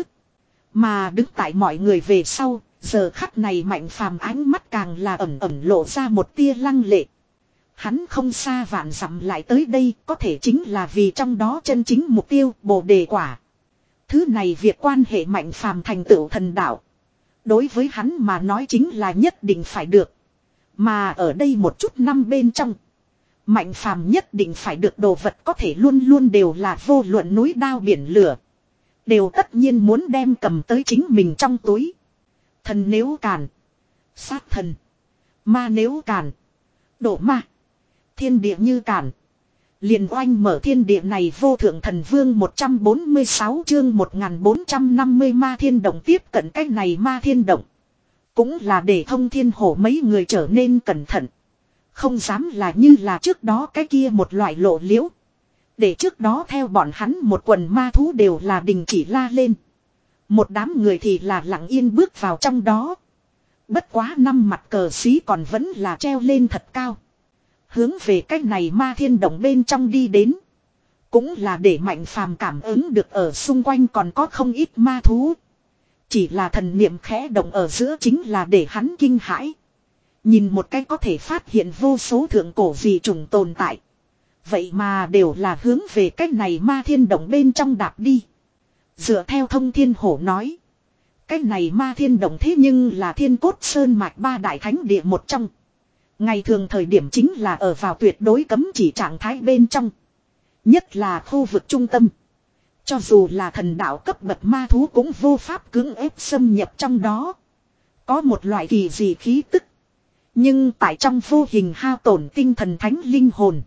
Mà đứng tại mọi người về sau, giờ khắc này Mạnh Phàm ánh mắt càng là ẩn ẩn lộ ra một tia lăng lệ. Hắn không xa vạn dặm lại tới đây có thể chính là vì trong đó chân chính mục tiêu Bồ Đề Quả. Thứ này việc quan hệ Mạnh Phàm thành tựu thần đạo. Đối với hắn mà nói chính là nhất định phải được. Mà ở đây một chút năm bên trong. Mạnh Phàm nhất định phải được đồ vật có thể luôn luôn đều là vô luận núi đao biển lửa. Đều tất nhiên muốn đem cầm tới chính mình trong túi. Thần nếu càn. Sát thần. Ma nếu càn. Đổ ma. Thiên địa như càn. Liền oanh mở thiên địa này vô thượng thần vương một trăm bốn mươi sáu chương một nghìn bốn trăm năm mươi Ma Thiên Động tiếp cận cách này Ma Thiên Động. Cũng là để Thông Thiên Hổ mấy người trở nên cẩn thận. Không dám là như là trước đó cái kia một loại lộ liễu. Để trước đó theo bọn hắn một quần ma thú đều là đình chỉ la lên. Một đám người thì là lặng yên bước vào trong đó. Bất quá năm mặt cờ xí còn vẫn là treo lên thật cao. Hướng về cách này Ma Thiên Động bên trong đi đến. Cũng là để Mạnh Phàm cảm ứng được ở xung quanh còn có không ít ma thú. Chỉ là thần niệm khẽ động ở giữa chính là để hắn kinh hãi. Nhìn một cái có thể phát hiện vô số thượng cổ dị trùng tồn tại. Vậy mà đều là hướng về cách này Ma Thiên Động bên trong đạp đi. Dựa theo Thông Thiên Hổ nói. Cái này Ma Thiên Động thế nhưng là Thiên Cốt Sơn mạch ba đại thánh địa một trong. Ngày thường thời điểm chính là ở vào tuyệt đối cấm chỉ trạng thái bên trong. Nhất là khu vực trung tâm. Cho dù là thần đạo cấp bậc ma thú cũng vô pháp cưỡng ép xâm nhập trong đó. Có một loại kỳ dị khí tức. Nhưng tại trong vô hình hao tổn tinh thần thánh linh hồn.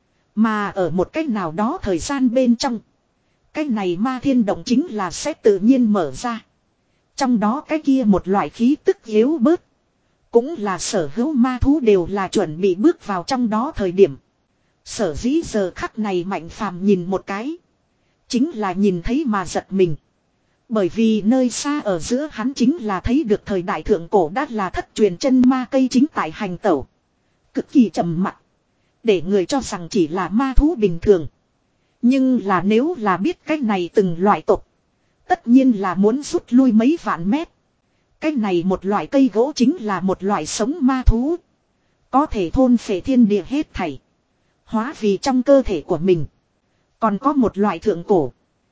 Mà ở một cách nào đó thời gian bên trong. Cái này Ma Thiên Động chính là sẽ tự nhiên mở ra. Trong đó cái kia một loại khí tức yếu bớt. Cũng là sở hữu ma thú đều là chuẩn bị bước vào trong đó thời điểm. Sở dĩ giờ khắc này Mạnh Phàm nhìn một cái. Chính là nhìn thấy mà giật mình. Bởi vì nơi xa ở giữa hắn chính là thấy được thời đại thượng cổ đã là thất truyền chân ma cây chính tại hành tẩu. Cực kỳ trầm mặc. Để người cho rằng chỉ là ma thú bình thường. Nhưng là nếu là biết cách này từng loại tộc. Tất nhiên là muốn rút lui mấy vạn mét. Cái này một loại cây gỗ chính là một loại sống ma thú. Có thể thôn phệ thiên địa hết thảy. Hóa vì trong cơ thể của mình. Còn có một loại thượng cổ.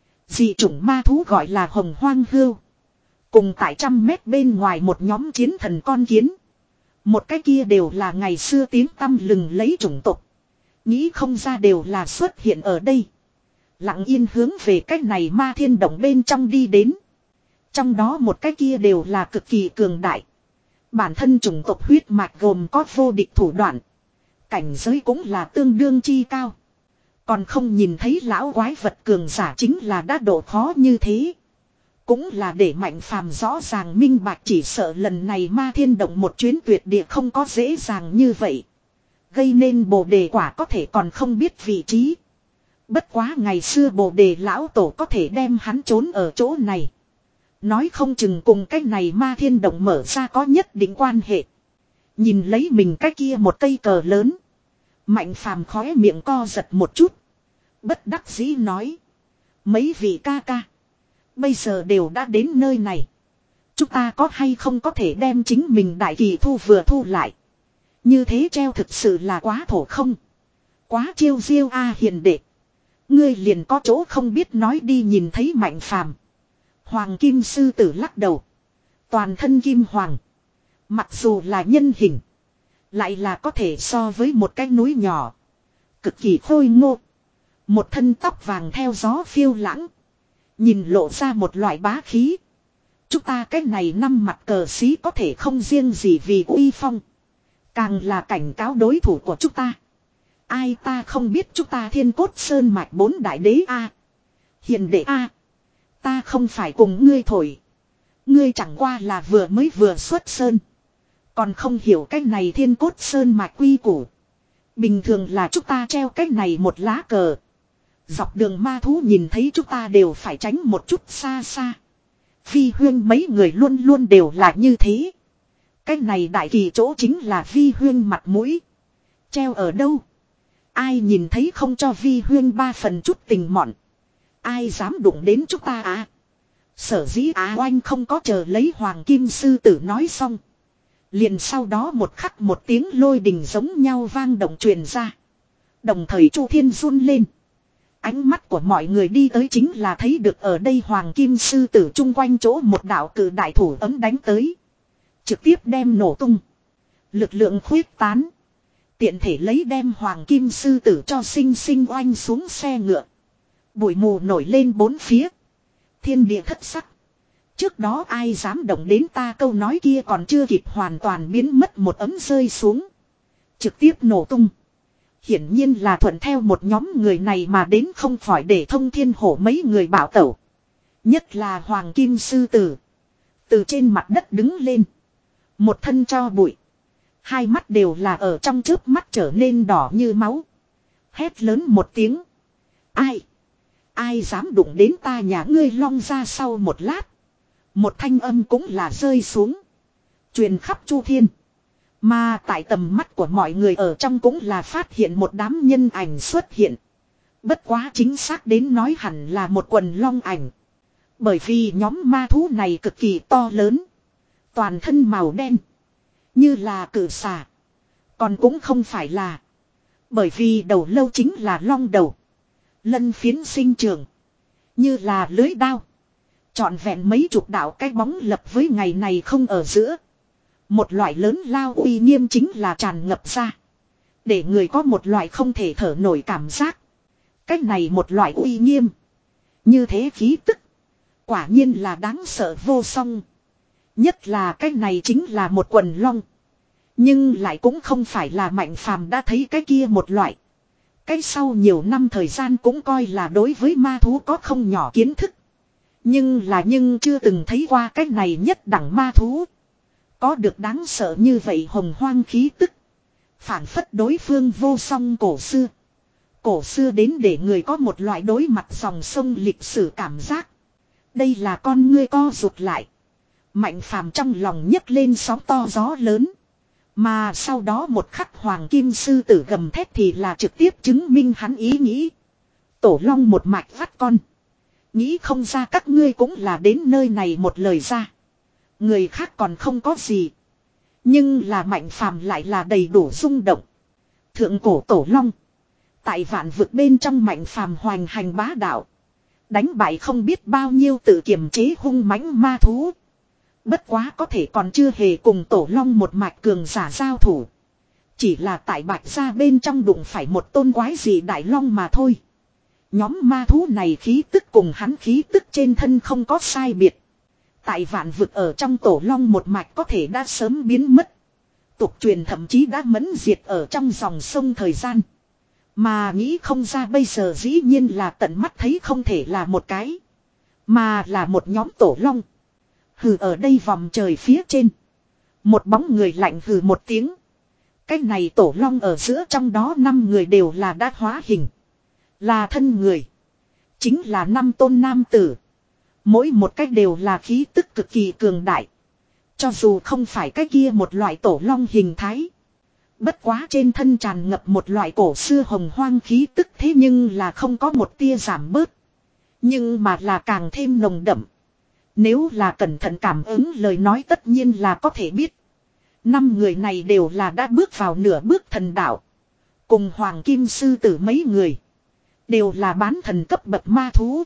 Dị chủng ma thú gọi là hồng hoang hươu. Cùng tại trăm mét bên ngoài một nhóm chiến thần con kiến. Một cái kia đều là ngày xưa tiếng tăm lừng lấy chủng tộc. Nghĩ không ra đều là xuất hiện ở đây. Lặng yên hướng về cái này Ma Thiên Động bên trong đi đến. Trong đó một cái kia đều là cực kỳ cường đại. Bản thân chủng tộc huyết mạch gồm có vô địch thủ đoạn. Cảnh giới cũng là tương đương chi cao. Còn không nhìn thấy lão quái vật cường giả chính là đã độ khó như thế. Cũng là để Mạnh Phàm rõ ràng minh bạch chỉ sợ lần này Ma Thiên Động một chuyến tuyệt địa không có dễ dàng như vậy. Gây nên bồ đề quả có thể còn không biết vị trí. Bất quá ngày xưa bồ đề lão tổ có thể đem hắn trốn ở chỗ này. Nói không chừng cùng cái này Ma Thiên Động mở ra có nhất định quan hệ. Nhìn lấy mình cái kia một cây cờ lớn. Mạnh Phàm khóe miệng co giật một chút. Bất đắc dĩ nói. Mấy vị ca ca. Bây giờ đều đã đến nơi này. Chúng ta có hay không có thể đem chính mình đại kỳ thu vừa thu lại. Như thế treo thực sự là quá thổ không. Quá chiêu diêu a hiền đệ. Ngươi liền có chỗ không biết nói đi nhìn thấy Mạnh Phàm. Hoàng Kim Sư Tử lắc đầu. Toàn thân kim hoàng. Mặc dù là nhân hình. Lại là có thể so với một cái núi nhỏ. Cực kỳ khôi ngô. Một thân tóc vàng theo gió phiêu lãng. Nhìn lộ ra một loại bá khí. Chúng ta cái này năm mặt cờ xí có thể không riêng gì vì uy phong. Càng là cảnh cáo đối thủ của chúng ta. Ai ta không biết chúng ta Thiên Cốt Sơn mạch bốn đại đế a. Hiền đệ a. Ta không phải cùng ngươi thổi. Ngươi chẳng qua là vừa mới vừa xuất sơn. Còn không hiểu cái này Thiên Cốt Sơn mạch quy củ. Bình thường là chúng ta treo cái này một lá cờ. Dọc đường ma thú nhìn thấy chúng ta đều phải tránh một chút xa xa. Phi huyên mấy người luôn luôn đều là như thế. Cái này đại kỳ chỗ chính là Vi huyên mặt mũi. Treo ở đâu? Ai nhìn thấy không cho Vi huyên ba phần chút tình mọn. Ai dám đụng đến chúng ta à? Sở dĩ Á Oanh không có chờ lấy Hoàng Kim Sư Tử nói xong. Liền sau đó một khắc một tiếng lôi đình giống nhau vang động truyền ra. Đồng thời Chu Thiên run lên. Ánh mắt của mọi người đi tới chính là thấy được ở đây Hoàng Kim Sư Tử chung quanh chỗ một đạo cử đại thủ ấm đánh tới. Trực tiếp đem nổ tung. Lực lượng khuyết tán. Tiện thể lấy đem Hoàng Kim Sư Tử cho sinh sinh oanh xuống xe ngựa. Bụi mù nổi lên bốn phía. Thiên địa thất sắc. Trước đó ai dám động đến ta câu nói kia còn chưa kịp hoàn toàn biến mất một ấm rơi xuống. Trực tiếp nổ tung. Hiển nhiên là thuận theo một nhóm người này mà đến không khỏi để Thông Thiên Hổ mấy người bảo tẩu. Nhất là Hoàng Kim Sư Tử. Từ trên mặt đất đứng lên. Một thân cho bụi. Hai mắt đều là ở trong chớp mắt trở nên đỏ như máu. Hét lớn một tiếng. Ai? Ai dám đụng đến ta nhà ngươi long ra sau một lát. Một thanh âm cũng là rơi xuống. Truyền khắp Chu Thiên. Mà tại tầm mắt của mọi người ở trong cũng là phát hiện một đám nhân ảnh xuất hiện. Bất quá chính xác đến nói hẳn là một quần long ảnh. Bởi vì nhóm ma thú này cực kỳ to lớn. Toàn thân màu đen. Như là cử xà. Còn cũng không phải là. Bởi vì đầu lâu chính là long đầu. Lân phiến sinh trường. Như là lưới đao. Trọn vẹn mấy chục đạo cái bóng lập với ngày này không ở giữa. Một loại lớn lao uy nghiêm chính là tràn ngập ra. Để người có một loại không thể thở nổi cảm giác. Cách này một loại uy nghiêm. Như thế khí tức. Quả nhiên là đáng sợ vô song. Nhất là cái này chính là một quần long. Nhưng lại cũng không phải là Mạnh Phàm đã thấy cái kia một loại. Cái sau nhiều năm thời gian cũng coi là đối với ma thú có không nhỏ kiến thức. Nhưng là nhưng chưa từng thấy qua cái này nhất đẳng ma thú. Có được đáng sợ như vậy hồng hoang khí tức. Phản phất đối phương vô song cổ xưa. Cổ xưa đến để người có một loại đối mặt dòng sông lịch sử cảm giác. Đây là con ngươi co rụt lại. Mạnh Phàm trong lòng nhấc lên sóng to gió lớn. Mà sau đó một khắc hoàng kim sư tử gầm thét thì là trực tiếp chứng minh hắn ý nghĩ. Tổ long một mạch vắt con. Nghĩ không ra các ngươi cũng là đến nơi này một lời ra. Người khác còn không có gì. Nhưng là Mạnh Phàm lại là đầy đủ rung động. Thượng cổ tổ long. Tại vạn vực bên trong Mạnh Phàm hoành hành bá đạo. Đánh bại không biết bao nhiêu tự kiềm chế hung mãnh ma thú. Bất quá có thể còn chưa hề cùng tổ long một mạch cường giả giao thủ. Chỉ là tại bạch gia bên trong đụng phải một tôn quái dị đại long mà thôi. Nhóm ma thú này khí tức cùng hắn khí tức trên thân không có sai biệt. Tại vạn vực ở trong tổ long một mạch có thể đã sớm biến mất. Tục truyền thậm chí đã mẫn diệt ở trong dòng sông thời gian. Mà nghĩ không ra bây giờ dĩ nhiên là tận mắt thấy không thể là một cái. Mà là một nhóm tổ long. Hừ ở đây vòng trời phía trên. Một bóng người lạnh hừ một tiếng. Cái này tổ long ở giữa trong đó năm người đều là đã hóa hình. Là thân người. Chính là năm tôn nam tử. Mỗi một cách đều là khí tức cực kỳ cường đại. Cho dù không phải cái kia một loại tổ long hình thái. Bất quá trên thân tràn ngập một loại cổ xưa hồng hoang khí tức thế nhưng là không có một tia giảm bớt. Nhưng mà là càng thêm nồng đậm. Nếu là cẩn thận cảm ứng lời nói tất nhiên là có thể biết. Năm người này đều là đã bước vào nửa bước thần đạo. Cùng Hoàng Kim Sư Tử mấy người. Đều là bán thần cấp bậc ma thú.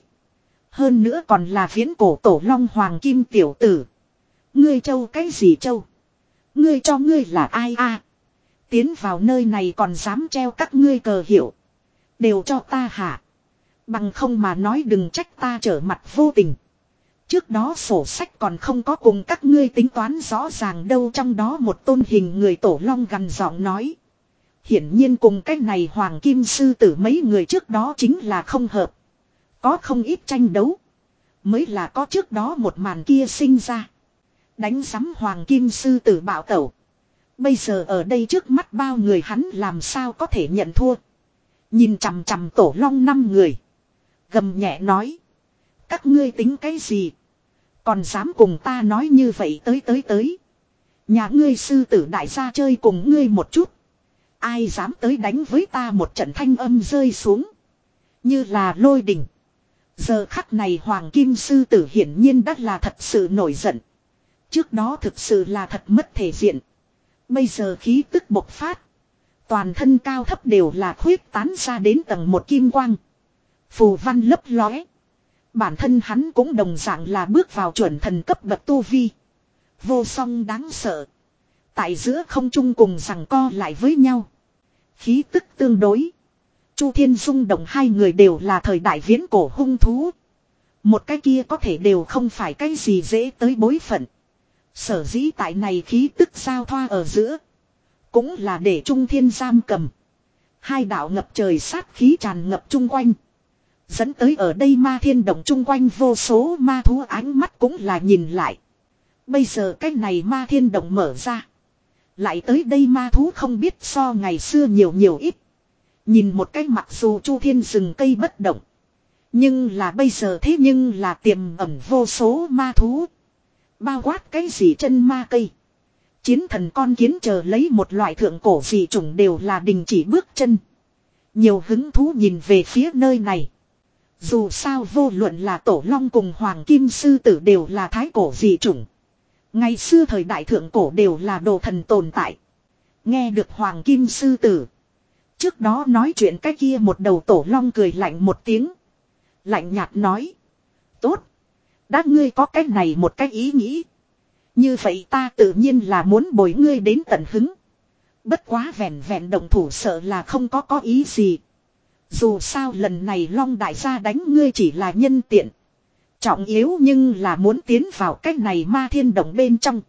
Hơn nữa còn là viễn cổ tổ long Hoàng Kim tiểu tử. Ngươi châu cái gì châu? Ngươi cho ngươi là ai a? Tiến vào nơi này còn dám treo các ngươi cờ hiệu. Đều cho ta hả? Bằng không mà nói đừng trách ta trở mặt vô tình. Trước đó sổ sách còn không có cùng các ngươi tính toán rõ ràng đâu, trong đó một tôn hình người tổ long gằn giọng nói. Hiển nhiên cùng cái này Hoàng Kim Sư Tử mấy người trước đó chính là không hợp. Có không ít tranh đấu. Mới là có trước đó một màn kia sinh ra. Đánh sắm Hoàng Kim Sư Tử bạo tẩu. Bây giờ ở đây trước mắt bao người hắn làm sao có thể nhận thua. Nhìn chằm chằm tổ long năm người. Gầm nhẹ nói. Các ngươi tính cái gì? Còn dám cùng ta nói như vậy tới tới tới. Nhà ngươi sư tử đại gia chơi cùng ngươi một chút. Ai dám tới đánh với ta một trận thanh âm rơi xuống. Như là lôi đình. Giờ khắc này Hoàng Kim Sư Tử hiển nhiên đã là thật sự nổi giận. Trước đó thực sự là thật mất thể diện. Bây giờ khí tức bộc phát. Toàn thân cao thấp đều là khuyết tán ra đến tầng một kim quang. Phù văn lấp lóe. Bản thân hắn cũng đồng dạng là bước vào chuẩn thần cấp bậc tu vi. Vô song đáng sợ. Tại giữa không trung cùng giằng co lại với nhau. Khí tức tương đối. Chu Thiên Dung động hai người đều là thời đại viễn cổ hung thú. Một cái kia có thể đều không phải cái gì dễ tới bối phận. Sở dĩ tại này khí tức giao thoa ở giữa. Cũng là để Trung Thiên giam cầm. Hai đạo ngập trời sát khí tràn ngập chung quanh. Dẫn tới ở đây ma thiên động chung quanh vô số ma thú ánh mắt cũng là nhìn lại. Bây giờ cái này ma thiên động mở ra. Lại tới đây ma thú không biết so ngày xưa nhiều nhiều ít. Nhìn một cái mặc dù Chu Thiên rừng cây bất động. Nhưng là bây giờ thế nhưng là tiềm ẩn vô số ma thú. Bao quát cái gì chân ma cây. Chiến thần con kiến chờ lấy một loại thượng cổ dị chủng đều là đình chỉ bước chân. Nhiều hứng thú nhìn về phía nơi này. Dù sao vô luận là tổ long cùng Hoàng Kim Sư Tử đều là thái cổ dị chủng. Ngày xưa thời đại thượng cổ đều là đồ thần tồn tại. Nghe được Hoàng Kim Sư Tử. Trước đó nói chuyện cái kia một đầu tổ long cười lạnh một tiếng. Lạnh nhạt nói. Tốt. Đã ngươi có cái này một cái ý nghĩ. Như vậy ta tự nhiên là muốn bồi ngươi đến tận hứng. Bất quá vẹn vẹn động thủ sợ là không có có ý gì. Dù sao lần này Long đại gia đánh ngươi chỉ là nhân tiện. Trọng yếu nhưng là muốn tiến vào cái này ma thiên động bên trong.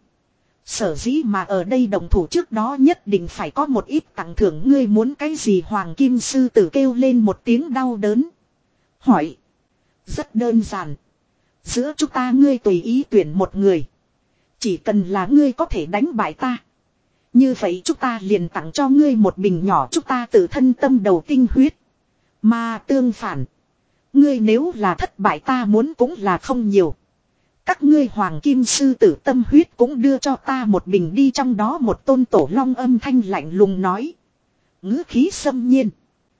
Sở dĩ mà ở đây đồng thủ trước đó nhất định phải có một ít tặng thưởng, ngươi muốn cái gì? Hoàng Kim Sư Tử kêu lên một tiếng đau đớn. Hỏi. Rất đơn giản. Giữa chúng ta ngươi tùy ý tuyển một người. Chỉ cần là ngươi có thể đánh bại ta. Như vậy chúng ta liền tặng cho ngươi một bình nhỏ chúng ta tự thân tâm đầu tinh huyết. Mà tương phản. Ngươi nếu là thất bại ta muốn cũng là không nhiều. Các ngươi Hoàng Kim Sư Tử tâm huyết cũng đưa cho ta một bình đi, trong đó một tôn tổ long âm thanh lạnh lùng nói. Ngữ khí xâm nhiên.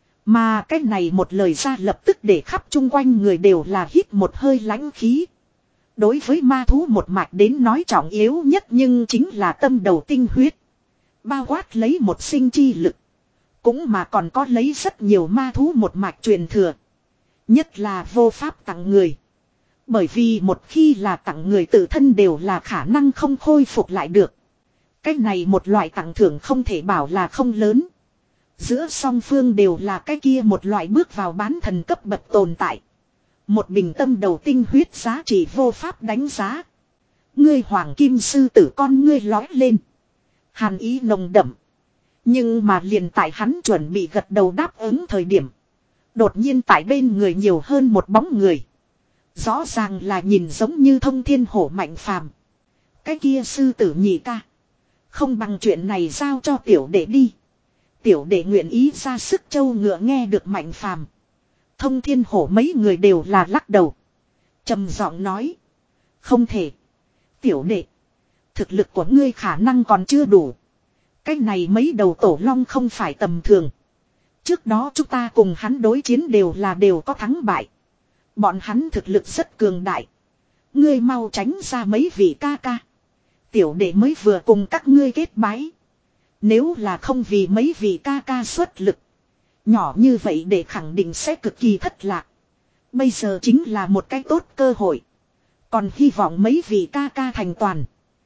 Mà cái này một lời ra lập tức để khắp chung quanh người đều là hít một hơi lãnh khí. Đối với ma thú một mạch đến nói trọng yếu nhất nhưng chính là tâm đầu tinh huyết. Bao quát lấy một sinh chi lực. Cũng mà còn có lấy rất nhiều ma thú một mạch truyền thừa. Nhất là vô pháp tặng người. Bởi vì một khi là tặng người tự thân đều là khả năng không khôi phục lại được. Cái này một loại tặng thưởng không thể bảo là không lớn. Giữa song phương đều là cái kia một loại bước vào bán thần cấp bậc tồn tại. Một bình tâm đầu tinh huyết giá trị vô pháp đánh giá. Ngươi Hoàng Kim Sư Tử con ngươi lói lên. Hàn ý nồng đậm. Nhưng mà liền tại hắn chuẩn bị gật đầu đáp ứng thời điểm. Đột nhiên tại bên người nhiều hơn một bóng người. Rõ ràng là nhìn giống như Thông Thiên Hổ Mạnh Phàm. Cái kia sư tử nhị ca. Không bằng chuyện này giao cho tiểu đệ đi. Tiểu đệ nguyện ý ra sức châu ngựa. Nghe được Mạnh Phàm, Thông Thiên Hổ mấy người đều là lắc đầu. Trầm giọng nói. Không thể. Tiểu đệ. Thực lực của ngươi khả năng còn chưa đủ. Cái này mấy đầu tổ long không phải tầm thường. Trước đó chúng ta cùng hắn đối chiến đều là đều có thắng bại. Bọn hắn thực lực rất cường đại. Ngươi mau tránh ra mấy vị ca ca. Tiểu đệ mới vừa cùng các ngươi kết bái. Nếu là không vì mấy vị ca ca xuất lực. Nhỏ như vậy để khẳng định sẽ cực kỳ thất lạc. Bây giờ chính là một cái tốt cơ hội. Còn hy vọng mấy vị ca ca thành toàn.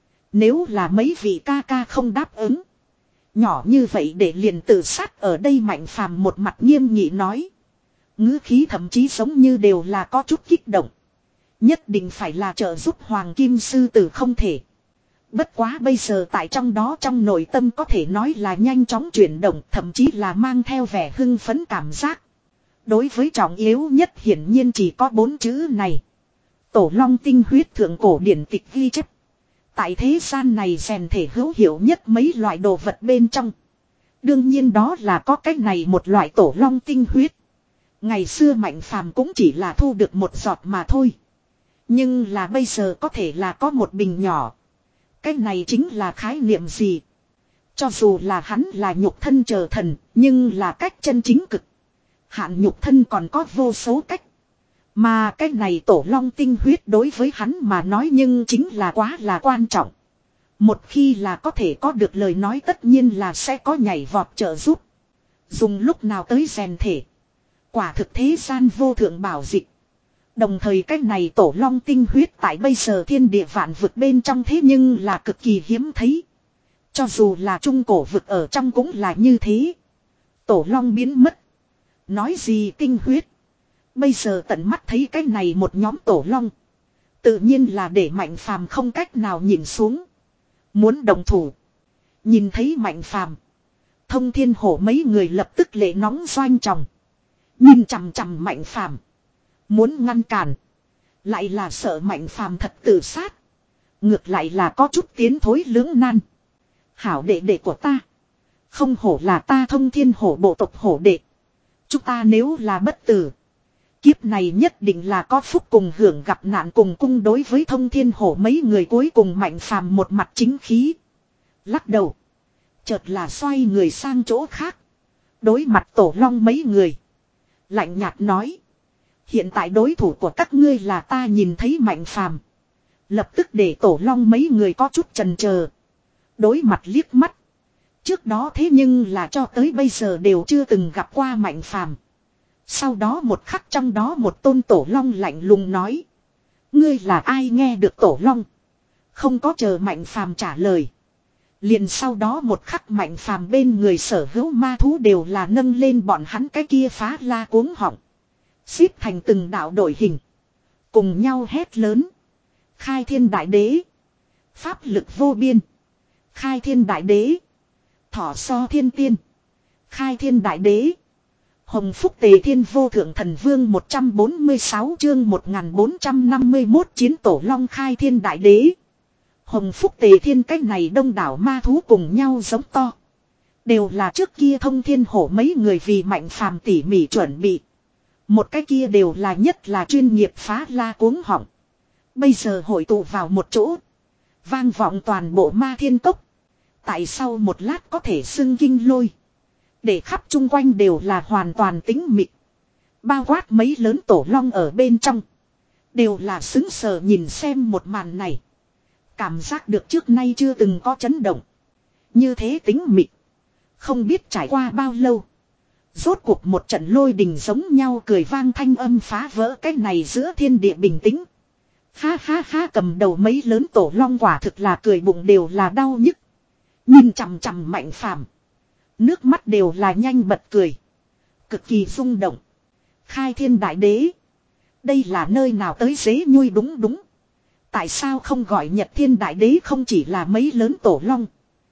Nếu là mấy vị ca ca không đáp ứng. Nhỏ như vậy để liền tự sát ở đây. Mạnh Phàm một mặt nghiêm nghị nói. Ngữ khí thậm chí giống như đều là có chút kích động. Nhất định phải là trợ giúp Hoàng Kim Sư Tử không thể. Bất quá bây giờ tại trong đó trong nội tâm có thể nói là nhanh chóng chuyển động, thậm chí là mang theo vẻ hưng phấn cảm giác. Đối với trọng yếu nhất hiển nhiên chỉ có bốn chữ này. Tổ long tinh huyết thượng cổ điển tịch ghi chép. Tại thế gian này rèn thể hữu hiệu nhất mấy loại đồ vật bên trong. Đương nhiên đó là có cách này một loại tổ long tinh huyết. Ngày xưa Mạnh Phàm cũng chỉ là thu được một giọt mà thôi. Nhưng là bây giờ có thể là có một bình nhỏ. Cái này chính là khái niệm gì? Cho dù là hắn là nhục thân chờ thần, nhưng là cách chân chính cực. Hạn nhục thân còn có vô số cách. Mà cái này tổ long tinh huyết đối với hắn mà nói nhưng chính là quá là quan trọng. Một khi là có thể có được lời nói tất nhiên là sẽ có nhảy vọt trợ giúp. Dùng lúc nào tới rèn thể. Quả thực thế gian vô thượng bảo dịch. Đồng thời cái này tổ long tinh huyết tại bây giờ thiên địa vạn vực bên trong thế nhưng là cực kỳ hiếm thấy. Cho dù là trung cổ vực ở trong cũng là như thế. Tổ long biến mất. Nói gì tinh huyết. Bây giờ tận mắt thấy cái này một nhóm tổ long. Tự nhiên là để Mạnh Phàm không cách nào nhìn xuống. Muốn đồng thủ. Nhìn thấy Mạnh Phàm, Thông Thiên Hổ mấy người lập tức lệ nóng doanh tròng. Nhìn chằm chằm Mạnh Phàm, muốn ngăn cản. Lại là sợ Mạnh Phàm thật tự sát. Ngược lại là có chút tiến thối lưỡng nan. Hảo đệ đệ của ta. Không hổ là ta Thông Thiên Hổ bộ tộc hổ đệ. Chúng ta nếu là bất tử. Kiếp này nhất định là có phúc cùng hưởng gặp nạn cùng cung. Đối với Thông Thiên Hổ mấy người cuối cùng Mạnh Phàm một mặt chính khí. Lắc đầu. Chợt là xoay người sang chỗ khác. Đối mặt tổ long mấy người. Lạnh nhạt nói. Hiện tại đối thủ của các ngươi là ta. Nhìn thấy Mạnh Phàm, lập tức để tổ long mấy người có chút chần chờ. Đối mặt liếc mắt. Trước đó thế nhưng là cho tới bây giờ đều chưa từng gặp qua Mạnh Phàm. Sau đó một khắc trong đó một tôn tổ long lạnh lùng nói. Ngươi là ai nghe được Tổ Long. Không có chờ Mạnh Phàm trả lời. Liền sau đó một khắc Mạnh Phàm bên người sở hữu ma thú đều là nâng lên bọn hắn cái kia phá la cuống họng. Xếp thành từng đạo đội hình. Cùng nhau hét lớn. Khai thiên đại đế. Pháp lực vô biên. Khai thiên đại đế. Thỏ so thiên tiên. Khai thiên đại đế. Hồng phúc tề thiên vô thượng thần vương một trăm bốn mươi sáu chương một nghìn bốn trăm năm mươi mốt chiến Tổ Long khai thiên đại đế. Hồng phúc tề thiên cách này đông đảo ma thú cùng nhau giống to. Đều là trước kia thông thiên hổ mấy người vì Mạnh Phàm tỉ mỉ chuẩn bị. Một cái kia đều là nhất là chuyên nghiệp phá la cuống họng. Bây giờ hội tụ vào một chỗ. Vang vọng toàn bộ ma thiên cốc. Tại sao một lát có thể xưng kinh lôi. Để khắp chung quanh đều là hoàn toàn tĩnh mịch. Bao quát mấy lớn Tổ Long ở bên trong. Đều là xứng sờ nhìn xem một màn này. Cảm giác được trước nay chưa từng có chấn động. Như thế tĩnh mịch. Không biết trải qua bao lâu. Rốt cuộc một trận lôi đình giống nhau cười vang thanh âm phá vỡ cái này giữa thiên địa bình tĩnh. Ha ha ha cầm đầu mấy lớn Tổ Long quả thực là cười bụng đều là đau nhức. Nhìn chằm chằm Mạnh Phàm. Nước mắt đều là nhanh bật cười. Cực kỳ rung động. Khai thiên đại đế. Đây là nơi nào tới dế nhui đúng đúng. Tại sao không gọi Nhật thiên đại đế không chỉ là mấy lớn Tổ Long.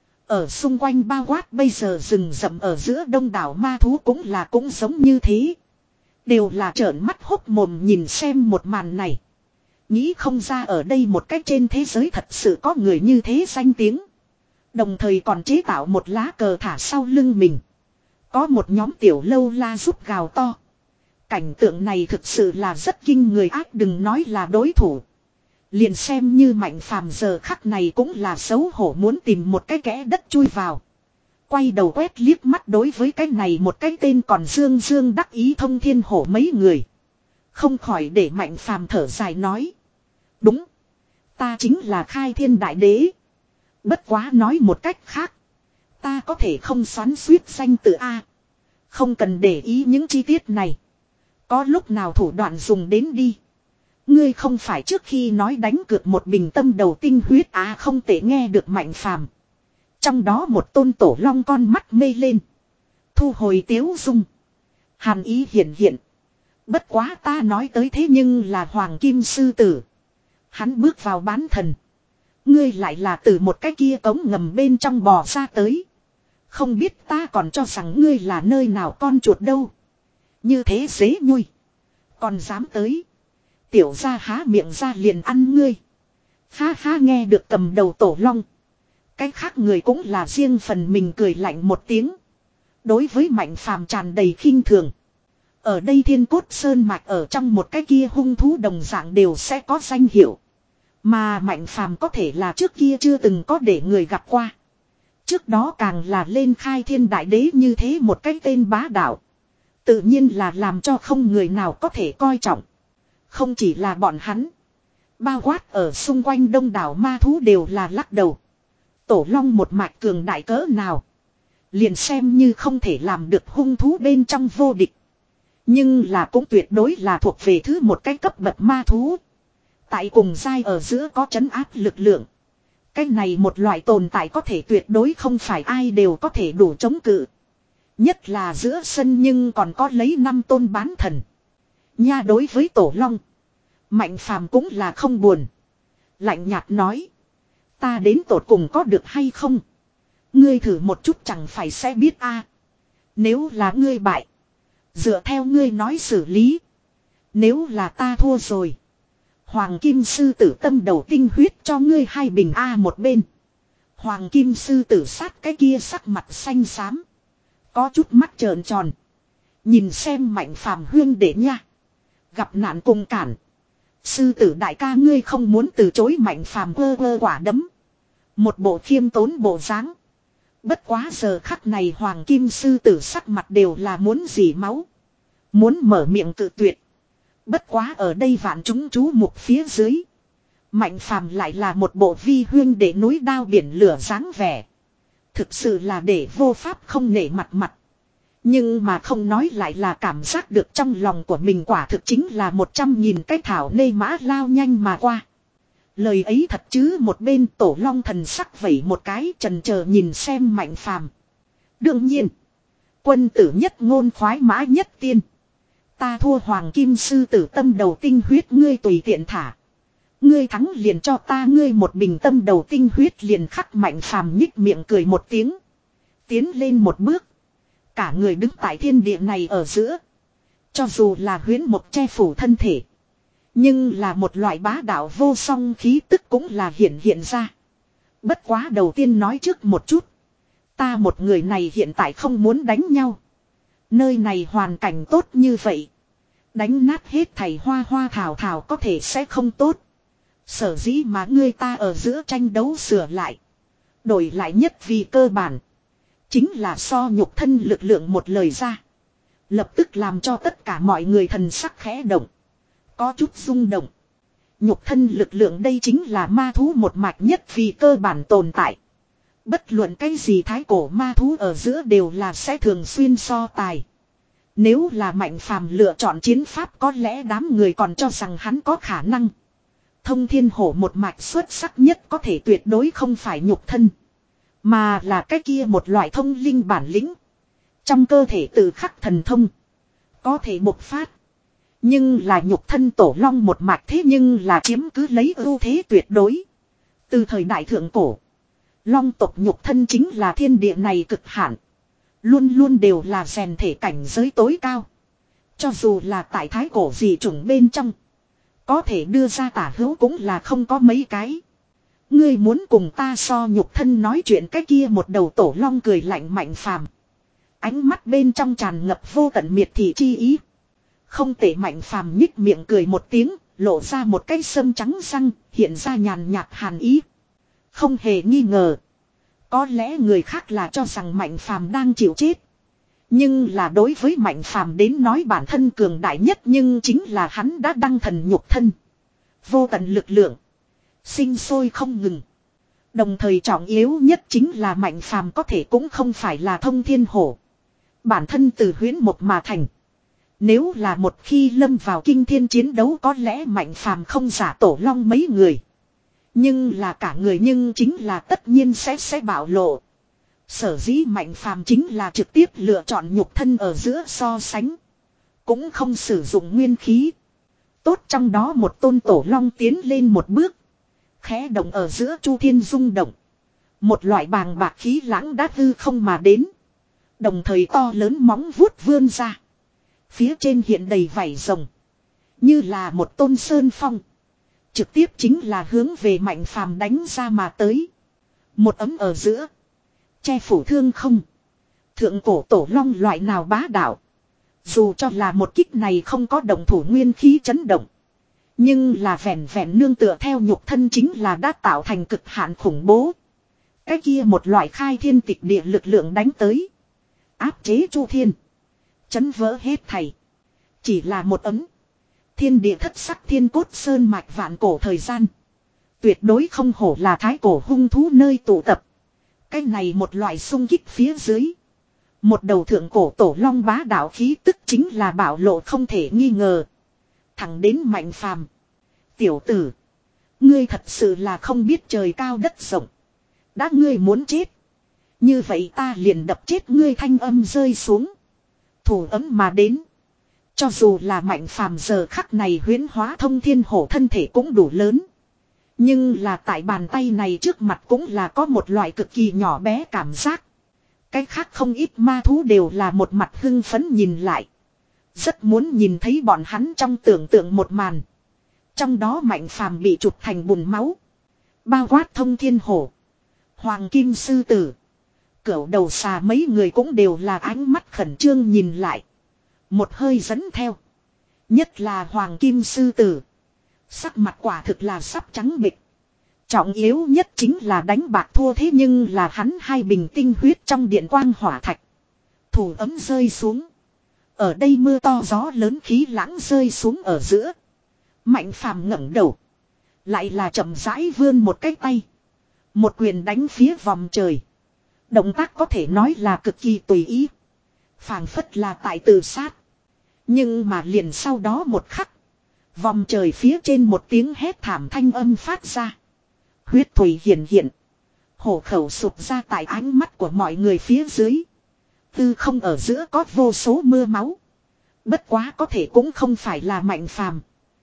Ở xung quanh bao quát bây giờ rừng rậm ở giữa đông đảo ma thú cũng là cũng giống như thế. Đều là trợn mắt hốc mồm nhìn xem một màn này. Nghĩ không ra ở đây một cách trên thế giới thật sự có người như thế danh tiếng. Đồng thời còn chế tạo một lá cờ thả sau lưng mình. Có một nhóm tiểu lâu la giúp gào to. Cảnh tượng này thực sự là rất kinh người ác đừng nói là đối thủ. Liền xem như Mạnh Phàm giờ khắc này cũng là xấu hổ muốn tìm một cái kẽ đất chui vào. Quay đầu quét liếc mắt đối với cái này một cái tên còn dương dương đắc ý thông thiên hổ mấy người. Không khỏi để Mạnh Phàm thở dài nói. Đúng. Ta chính là khai thiên đại đế. Bất quá nói một cách khác. Ta có thể không xoắn suýt danh tự A. Không cần để ý những chi tiết này. Có lúc nào thủ đoạn dùng đến đi. Ngươi không phải trước khi nói đánh cược một bình tâm đầu tinh huyết á không thể nghe được Mạnh Phàm. Trong đó một tôn Tổ Long con mắt mê lên. Thu hồi tiếu dung. Hàn ý hiện hiện. Bất quá ta nói tới thế nhưng là Hoàng Kim Sư Tử. Hắn bước vào bán thần. Ngươi lại là từ một cái kia cống ngầm bên trong bò ra tới. Không biết ta còn cho rằng ngươi là nơi nào con chuột đâu. Như thế dễ nhui. Còn dám tới. Tiểu gia há miệng ra liền ăn ngươi. Ha ha nghe được cầm đầu Tổ Long. Cái khác người cũng là riêng phần mình cười lạnh một tiếng. Đối với Mạnh Phàm tràn đầy khinh thường. Ở đây Thiên Cốt Sơn Mạch ở trong một cái kia hung thú đồng dạng đều sẽ có danh hiệu. Mà Mạnh Phàm có thể là trước kia chưa từng có để người gặp qua. Trước đó càng là lên khai thiên đại đế như thế một cái tên bá đạo. Tự nhiên là làm cho không người nào có thể coi trọng. Không chỉ là bọn hắn. Bao quát ở xung quanh đông đảo ma thú đều là lắc đầu. Tổ Long một mạch cường đại cỡ nào. Liền xem như không thể làm được hung thú bên trong vô địch. Nhưng là cũng tuyệt đối là thuộc về thứ một cái cấp bậc ma thú. Tại cùng giai ở giữa có trấn áp lực lượng. Cái này một loại tồn tại có thể tuyệt đối không phải ai đều có thể đủ chống cự. Nhất là giữa sân nhưng còn có lấy năm tôn bán thần. Nha đối với Tổ Long. Mạnh Phàm cũng là không buồn. Lạnh nhạt nói. Ta đến tột cùng có được hay không? Ngươi thử một chút chẳng phải sẽ biết a. Nếu là ngươi bại. Dựa theo ngươi nói xử lý. Nếu là ta thua rồi. Hoàng Kim Sư Tử tâm đầu tinh huyết cho ngươi hai bình A một bên. Hoàng Kim Sư Tử sát cái kia sắc mặt xanh xám. Có chút mắt trợn tròn. Nhìn xem Mạnh Phàm huyên đệ nha. Gặp nạn cùng cản. Sư tử đại ca ngươi không muốn từ chối Mạnh Phàm quơ quơ quả đấm. Một bộ khiêm tốn bộ dáng. Bất quá giờ khắc này Hoàng Kim Sư Tử sắc mặt đều là muốn dỉ máu. Muốn mở miệng cự tuyệt. Bất quá ở đây vạn chúng chú mục phía dưới. Mạnh Phàm lại là một bộ vi huyên để núi đao biển lửa dáng vẻ. Thực sự là để vô pháp không nể mặt mặt. Nhưng mà không nói lại là cảm giác được trong lòng của mình quả thực chính là một trăm nghìn cái thảo nê mã lao nhanh mà qua. Lời ấy thật chứ, một bên Tổ Long thần sắc vẩy một cái chần chờ nhìn xem Mạnh Phàm. Đương nhiên, quân tử nhất ngôn khoái mã nhất tiên. Ta thua hoàng kim sư tử tâm đầu tinh huyết ngươi tùy tiện thả. Ngươi thắng liền cho ta ngươi một bình tâm đầu tinh huyết liền khắc. Mạnh Phàm nhích miệng cười một tiếng. Tiến lên một bước. Cả người đứng tại thiên địa này ở giữa. Cho dù là huyễn một che phủ thân thể. Nhưng là một loại bá đạo vô song khí tức cũng là hiện hiện ra. Bất quá đầu tiên nói trước một chút. Ta một người này hiện tại không muốn đánh nhau. Nơi này hoàn cảnh tốt như vậy. Đánh nát hết thầy hoa hoa thảo thảo có thể sẽ không tốt. Sở dĩ mà ngươi ta ở giữa tranh đấu sửa lại. Đổi lại nhất vì cơ bản. Chính là so nhục thân lực lượng một lời ra. Lập tức làm cho tất cả mọi người thần sắc khẽ động. Có chút rung động. Nhục thân lực lượng đây chính là ma thú một mạch nhất vì cơ bản tồn tại. Bất luận cái gì thái cổ ma thú ở giữa đều là sẽ thường xuyên so tài. Nếu là Mạnh Phàm lựa chọn chiến pháp có lẽ đám người còn cho rằng hắn có khả năng. Thông thiên hổ một mạch xuất sắc nhất có thể tuyệt đối không phải nhục thân. Mà là cái kia một loại thông linh bản lĩnh. Trong cơ thể tự khắc thần thông. Có thể bộc phát. Nhưng là nhục thân Tổ Long một mạch thế nhưng là chiếm cứ lấy ưu thế tuyệt đối. Từ thời đại thượng cổ. Long tộc nhục thân chính là thiên địa này cực hạn. Luôn luôn đều là rèn thể cảnh giới tối cao. Cho dù là tại thái cổ dị chủng bên trong. Có thể đưa ra tả hữu cũng là không có mấy cái. Ngươi muốn cùng ta so nhục thân nói chuyện cái kia một đầu Tổ Long cười lạnh Mạnh Phàm. Ánh mắt bên trong tràn ngập vô tận miệt thị chi ý. Không tệ. Mạnh Phàm nhích miệng cười một tiếng, lộ ra một cái sâm trắng răng, hiện ra nhàn nhạt hàn ý. Không hề nghi ngờ. Có lẽ người khác là cho rằng Mạnh Phàm đang chịu chết. Nhưng là đối với Mạnh Phàm đến nói bản thân cường đại nhất nhưng chính là hắn đã đăng thần nhục thân. Vô tận lực lượng. Sinh sôi không ngừng. Đồng thời trọng yếu nhất chính là Mạnh Phàm có thể cũng không phải là thông thiên hổ. Bản thân từ huyễn một mà thành. Nếu là một khi lâm vào kinh thiên chiến đấu có lẽ Mạnh Phàm không giả Tổ Long mấy người. Nhưng là cả người nhưng chính là tất nhiên sẽ sẽ bạo lộ. Sở dĩ Mạnh Phàm chính là trực tiếp lựa chọn nhục thân ở giữa so sánh. Cũng không sử dụng nguyên khí. Tốt trong đó một tôn Tổ Long tiến lên một bước. Khẽ động ở giữa chu thiên rung động. Một loại bàng bạc khí lãng đã hư không mà đến. Đồng thời to lớn móng vuốt vươn ra. Phía trên hiện đầy vảy rồng. Như là một tôn sơn phong. Trực tiếp chính là hướng về Mạnh Phàm đánh ra mà tới. Một ấm ở giữa. Che phủ thương không. Thượng cổ Tổ Long loại nào bá đạo. Dù cho là một kích này không có động thủ nguyên khí chấn động. Nhưng là vẹn vẹn nương tựa theo nhục thân chính là đã tạo thành cực hạn khủng bố. Cái kia một loại khai thiên tịch địa lực lượng đánh tới. Áp chế chu thiên. Chấn vỡ hết thảy. Chỉ là một ấm. Thiên địa thất sắc thiên cốt sơn mạch vạn cổ thời gian. Tuyệt đối không hổ là thái cổ hung thú nơi tụ tập. Cái này một loại xung kích phía dưới. Một đầu thượng cổ Tổ Long bá đạo khí tức chính là bạo lộ không thể nghi ngờ. Thẳng đến Mạnh Phàm. Tiểu tử. Ngươi thật sự là không biết trời cao đất rộng. Đã ngươi muốn chết. Như vậy ta liền đập chết ngươi thanh âm rơi xuống. Thủ ấm mà đến. Cho dù là Mạnh Phàm giờ khắc này huyễn hóa thông thiên hổ thân thể cũng đủ lớn. Nhưng là tại bàn tay này trước mặt cũng là có một loại cực kỳ nhỏ bé cảm giác. Cái khác không ít ma thú đều là một mặt hưng phấn nhìn lại. Rất muốn nhìn thấy bọn hắn trong tưởng tượng một màn. Trong đó Mạnh Phàm bị chụp thành bùn máu. Bao quát thông thiên hổ. Hoàng kim sư tử. Cửu đầu xà mấy người cũng đều là ánh mắt khẩn trương nhìn lại. Một hơi dẫn theo. Nhất là Hoàng kim sư tử. Sắc mặt quả thực là sắp trắng bệch. Trọng yếu nhất chính là đánh bạc thua thế nhưng là hắn hai bình tinh huyết trong điện quang hỏa thạch. Thủ ấm rơi xuống. Ở đây mưa to gió lớn khí lãng rơi xuống ở giữa. Mạnh Phàm ngẩng đầu. Lại là chậm rãi vươn một cái tay. Một quyền đánh phía vòng trời. Động tác có thể nói là cực kỳ tùy ý. Phảng phất là tại tự sát. Nhưng mà liền sau đó một khắc. Vòng trời phía trên một tiếng hét thảm thanh âm phát ra. Huyết thủy hiện hiện. Hổ khẩu sụp ra tại ánh mắt của mọi người phía dưới. Tư không ở giữa có vô số mưa máu. Bất quá có thể cũng không phải là Mạnh Phàm,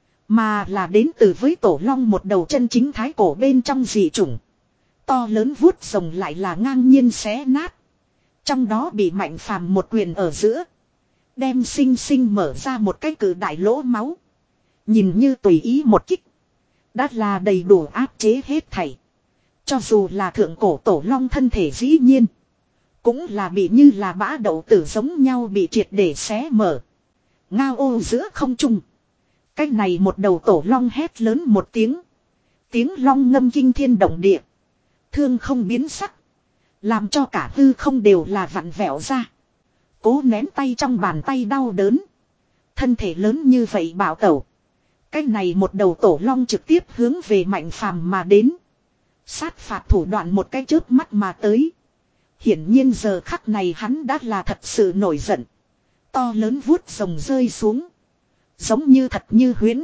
mà là đến từ với tổ long một đầu chân chính thái cổ bên trong dị chủng. To lớn vuốt rồng lại là ngang nhiên xé nát. Trong đó bị Mạnh Phàm một quyền ở giữa. Đem sinh sinh mở ra một cái cử đại lỗ máu. Nhìn như tùy ý một kích. Đã là đầy đủ áp chế hết thảy. Cho dù là thượng cổ tổ long thân thể dĩ nhiên. Cũng là bị như là bã đậu tử giống nhau bị triệt để xé mở. Ngao ô giữa không trung. Cái này một đầu tổ long hét lớn một tiếng. Tiếng long ngâm kinh thiên động địa. Thương không biến sắc. Làm cho cả hư không đều là vặn vẹo ra. Cố nén tay trong bàn tay đau đớn. Thân thể lớn như vậy bảo tẩu. Cái này một đầu tổ long trực tiếp hướng về Mạnh Phàm mà đến. Sát phạt thủ đoạn một cái chớp mắt mà tới. Hiển nhiên giờ khắc này hắn đã là thật sự nổi giận. To lớn vuốt rồng rơi xuống. Giống như thật như huyễn.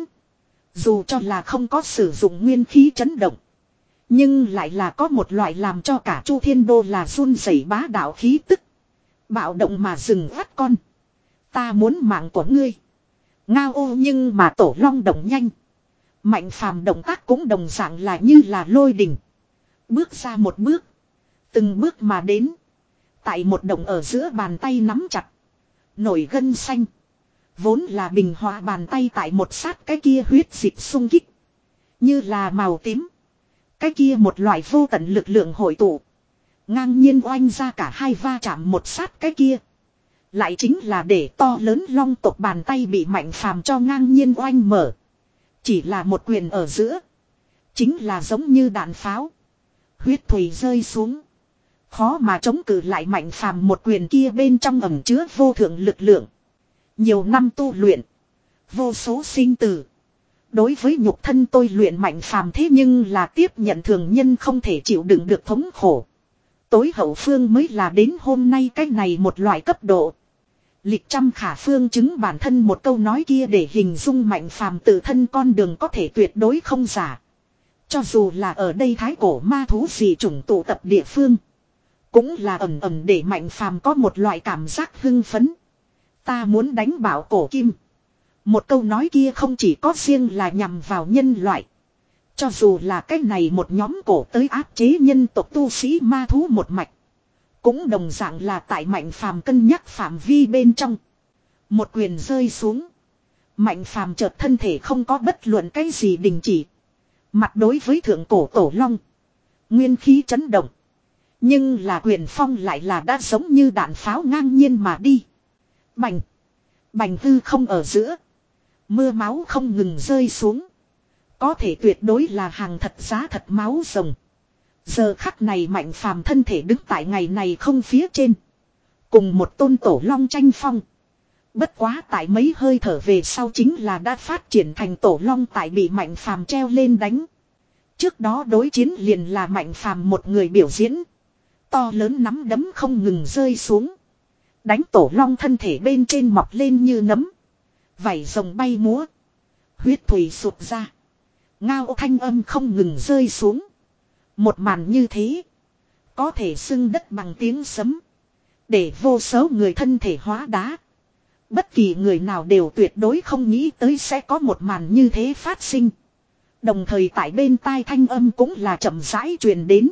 Dù cho là không có sử dụng nguyên khí chấn động. Nhưng lại là có một loại làm cho cả Chu Thiên Đô là run rẩy bá đạo khí tức. Bạo động mà dừng vắt con. Ta muốn mạng của ngươi. Ngao ô nhưng mà tổ long động nhanh. Mạnh Phàm động tác cũng đồng dạng là như là lôi đình. Bước ra một bước. Từng bước mà đến. Tại một động ở giữa bàn tay nắm chặt. Nổi gân xanh. Vốn là bình hòa bàn tay tại một sát cái kia huyết dịch xung kích. Như là màu tím. Cái kia một loại vô tận lực lượng hội tụ. Ngang nhiên oanh ra cả hai va chạm một sát cái kia. Lại chính là để to lớn long tộc bàn tay bị Mạnh Phàm cho ngang nhiên oanh mở. Chỉ là một quyền ở giữa. Chính là giống như đạn pháo. Huyết thủy rơi xuống. Khó mà chống cự lại Mạnh Phàm một quyền kia bên trong ẩn chứa vô thượng lực lượng. Nhiều năm tu luyện. Vô số sinh tử. Đối với nhục thân tôi luyện Mạnh Phàm thế nhưng là tiếp nhận thường nhân không thể chịu đựng được thống khổ. Tối hậu phương mới là đến hôm nay cái này một loại cấp độ. Lịch trăm khả phương chứng bản thân một câu nói kia để hình dung Mạnh Phàm tự thân con đường có thể tuyệt đối không giả. Cho dù là ở đây thái cổ ma thú gì chủng tụ tập địa phương. Cũng là ẩm ẩm để Mạnh Phàm có một loại cảm giác hưng phấn. Ta muốn đánh bảo cổ kim. Một câu nói kia không chỉ có riêng là nhằm vào nhân loại. Cho dù là cái này một nhóm cổ tới áp chế nhân tộc tu sĩ ma thú một mạch. Cũng đồng dạng là tại Mạnh Phàm cân nhắc phạm vi bên trong. Một quyền rơi xuống. Mạnh Phàm chợt thân thể không có bất luận cái gì đình chỉ. Mặt đối với thượng cổ tổ long. Nguyên khí chấn động. Nhưng là quyền phong lại là đã giống như đạn pháo ngang nhiên mà đi. Bành. Bành hư không ở giữa. Mưa máu không ngừng rơi xuống. Có thể tuyệt đối là hàng thật giá thật máu rồng. Giờ khắc này Mạnh Phàm thân thể đứng tại ngày này không phía trên. Cùng một tôn tổ long tranh phong. Bất quá tại mấy hơi thở về sau chính là đã phát triển thành tổ long tại bị Mạnh Phàm treo lên đánh. Trước đó đối chiến liền là Mạnh Phàm một người biểu diễn. To lớn nắm đấm không ngừng rơi xuống. Đánh tổ long thân thể bên trên mọc lên như nấm. Vảy rồng bay múa. Huyết thủy sụp ra. Ngao thanh âm không ngừng rơi xuống. Một màn như thế. Có thể xưng đất bằng tiếng sấm. Để vô số người thân thể hóa đá. Bất kỳ người nào đều tuyệt đối không nghĩ tới sẽ có một màn như thế phát sinh. Đồng thời tại bên tai thanh âm cũng là chậm rãi truyền đến.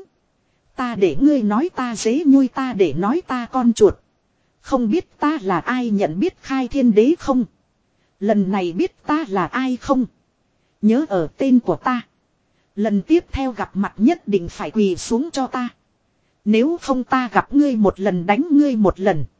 Ta để ngươi nói ta dế nhui, ta để nói ta con chuột. Không biết ta là ai, nhận biết khai thiên đế không? Lần này biết ta là ai không? Nhớ ở tên của ta. Lần tiếp theo gặp mặt nhất định phải quỳ xuống cho ta. Nếu không ta gặp ngươi một lần đánh ngươi một lần.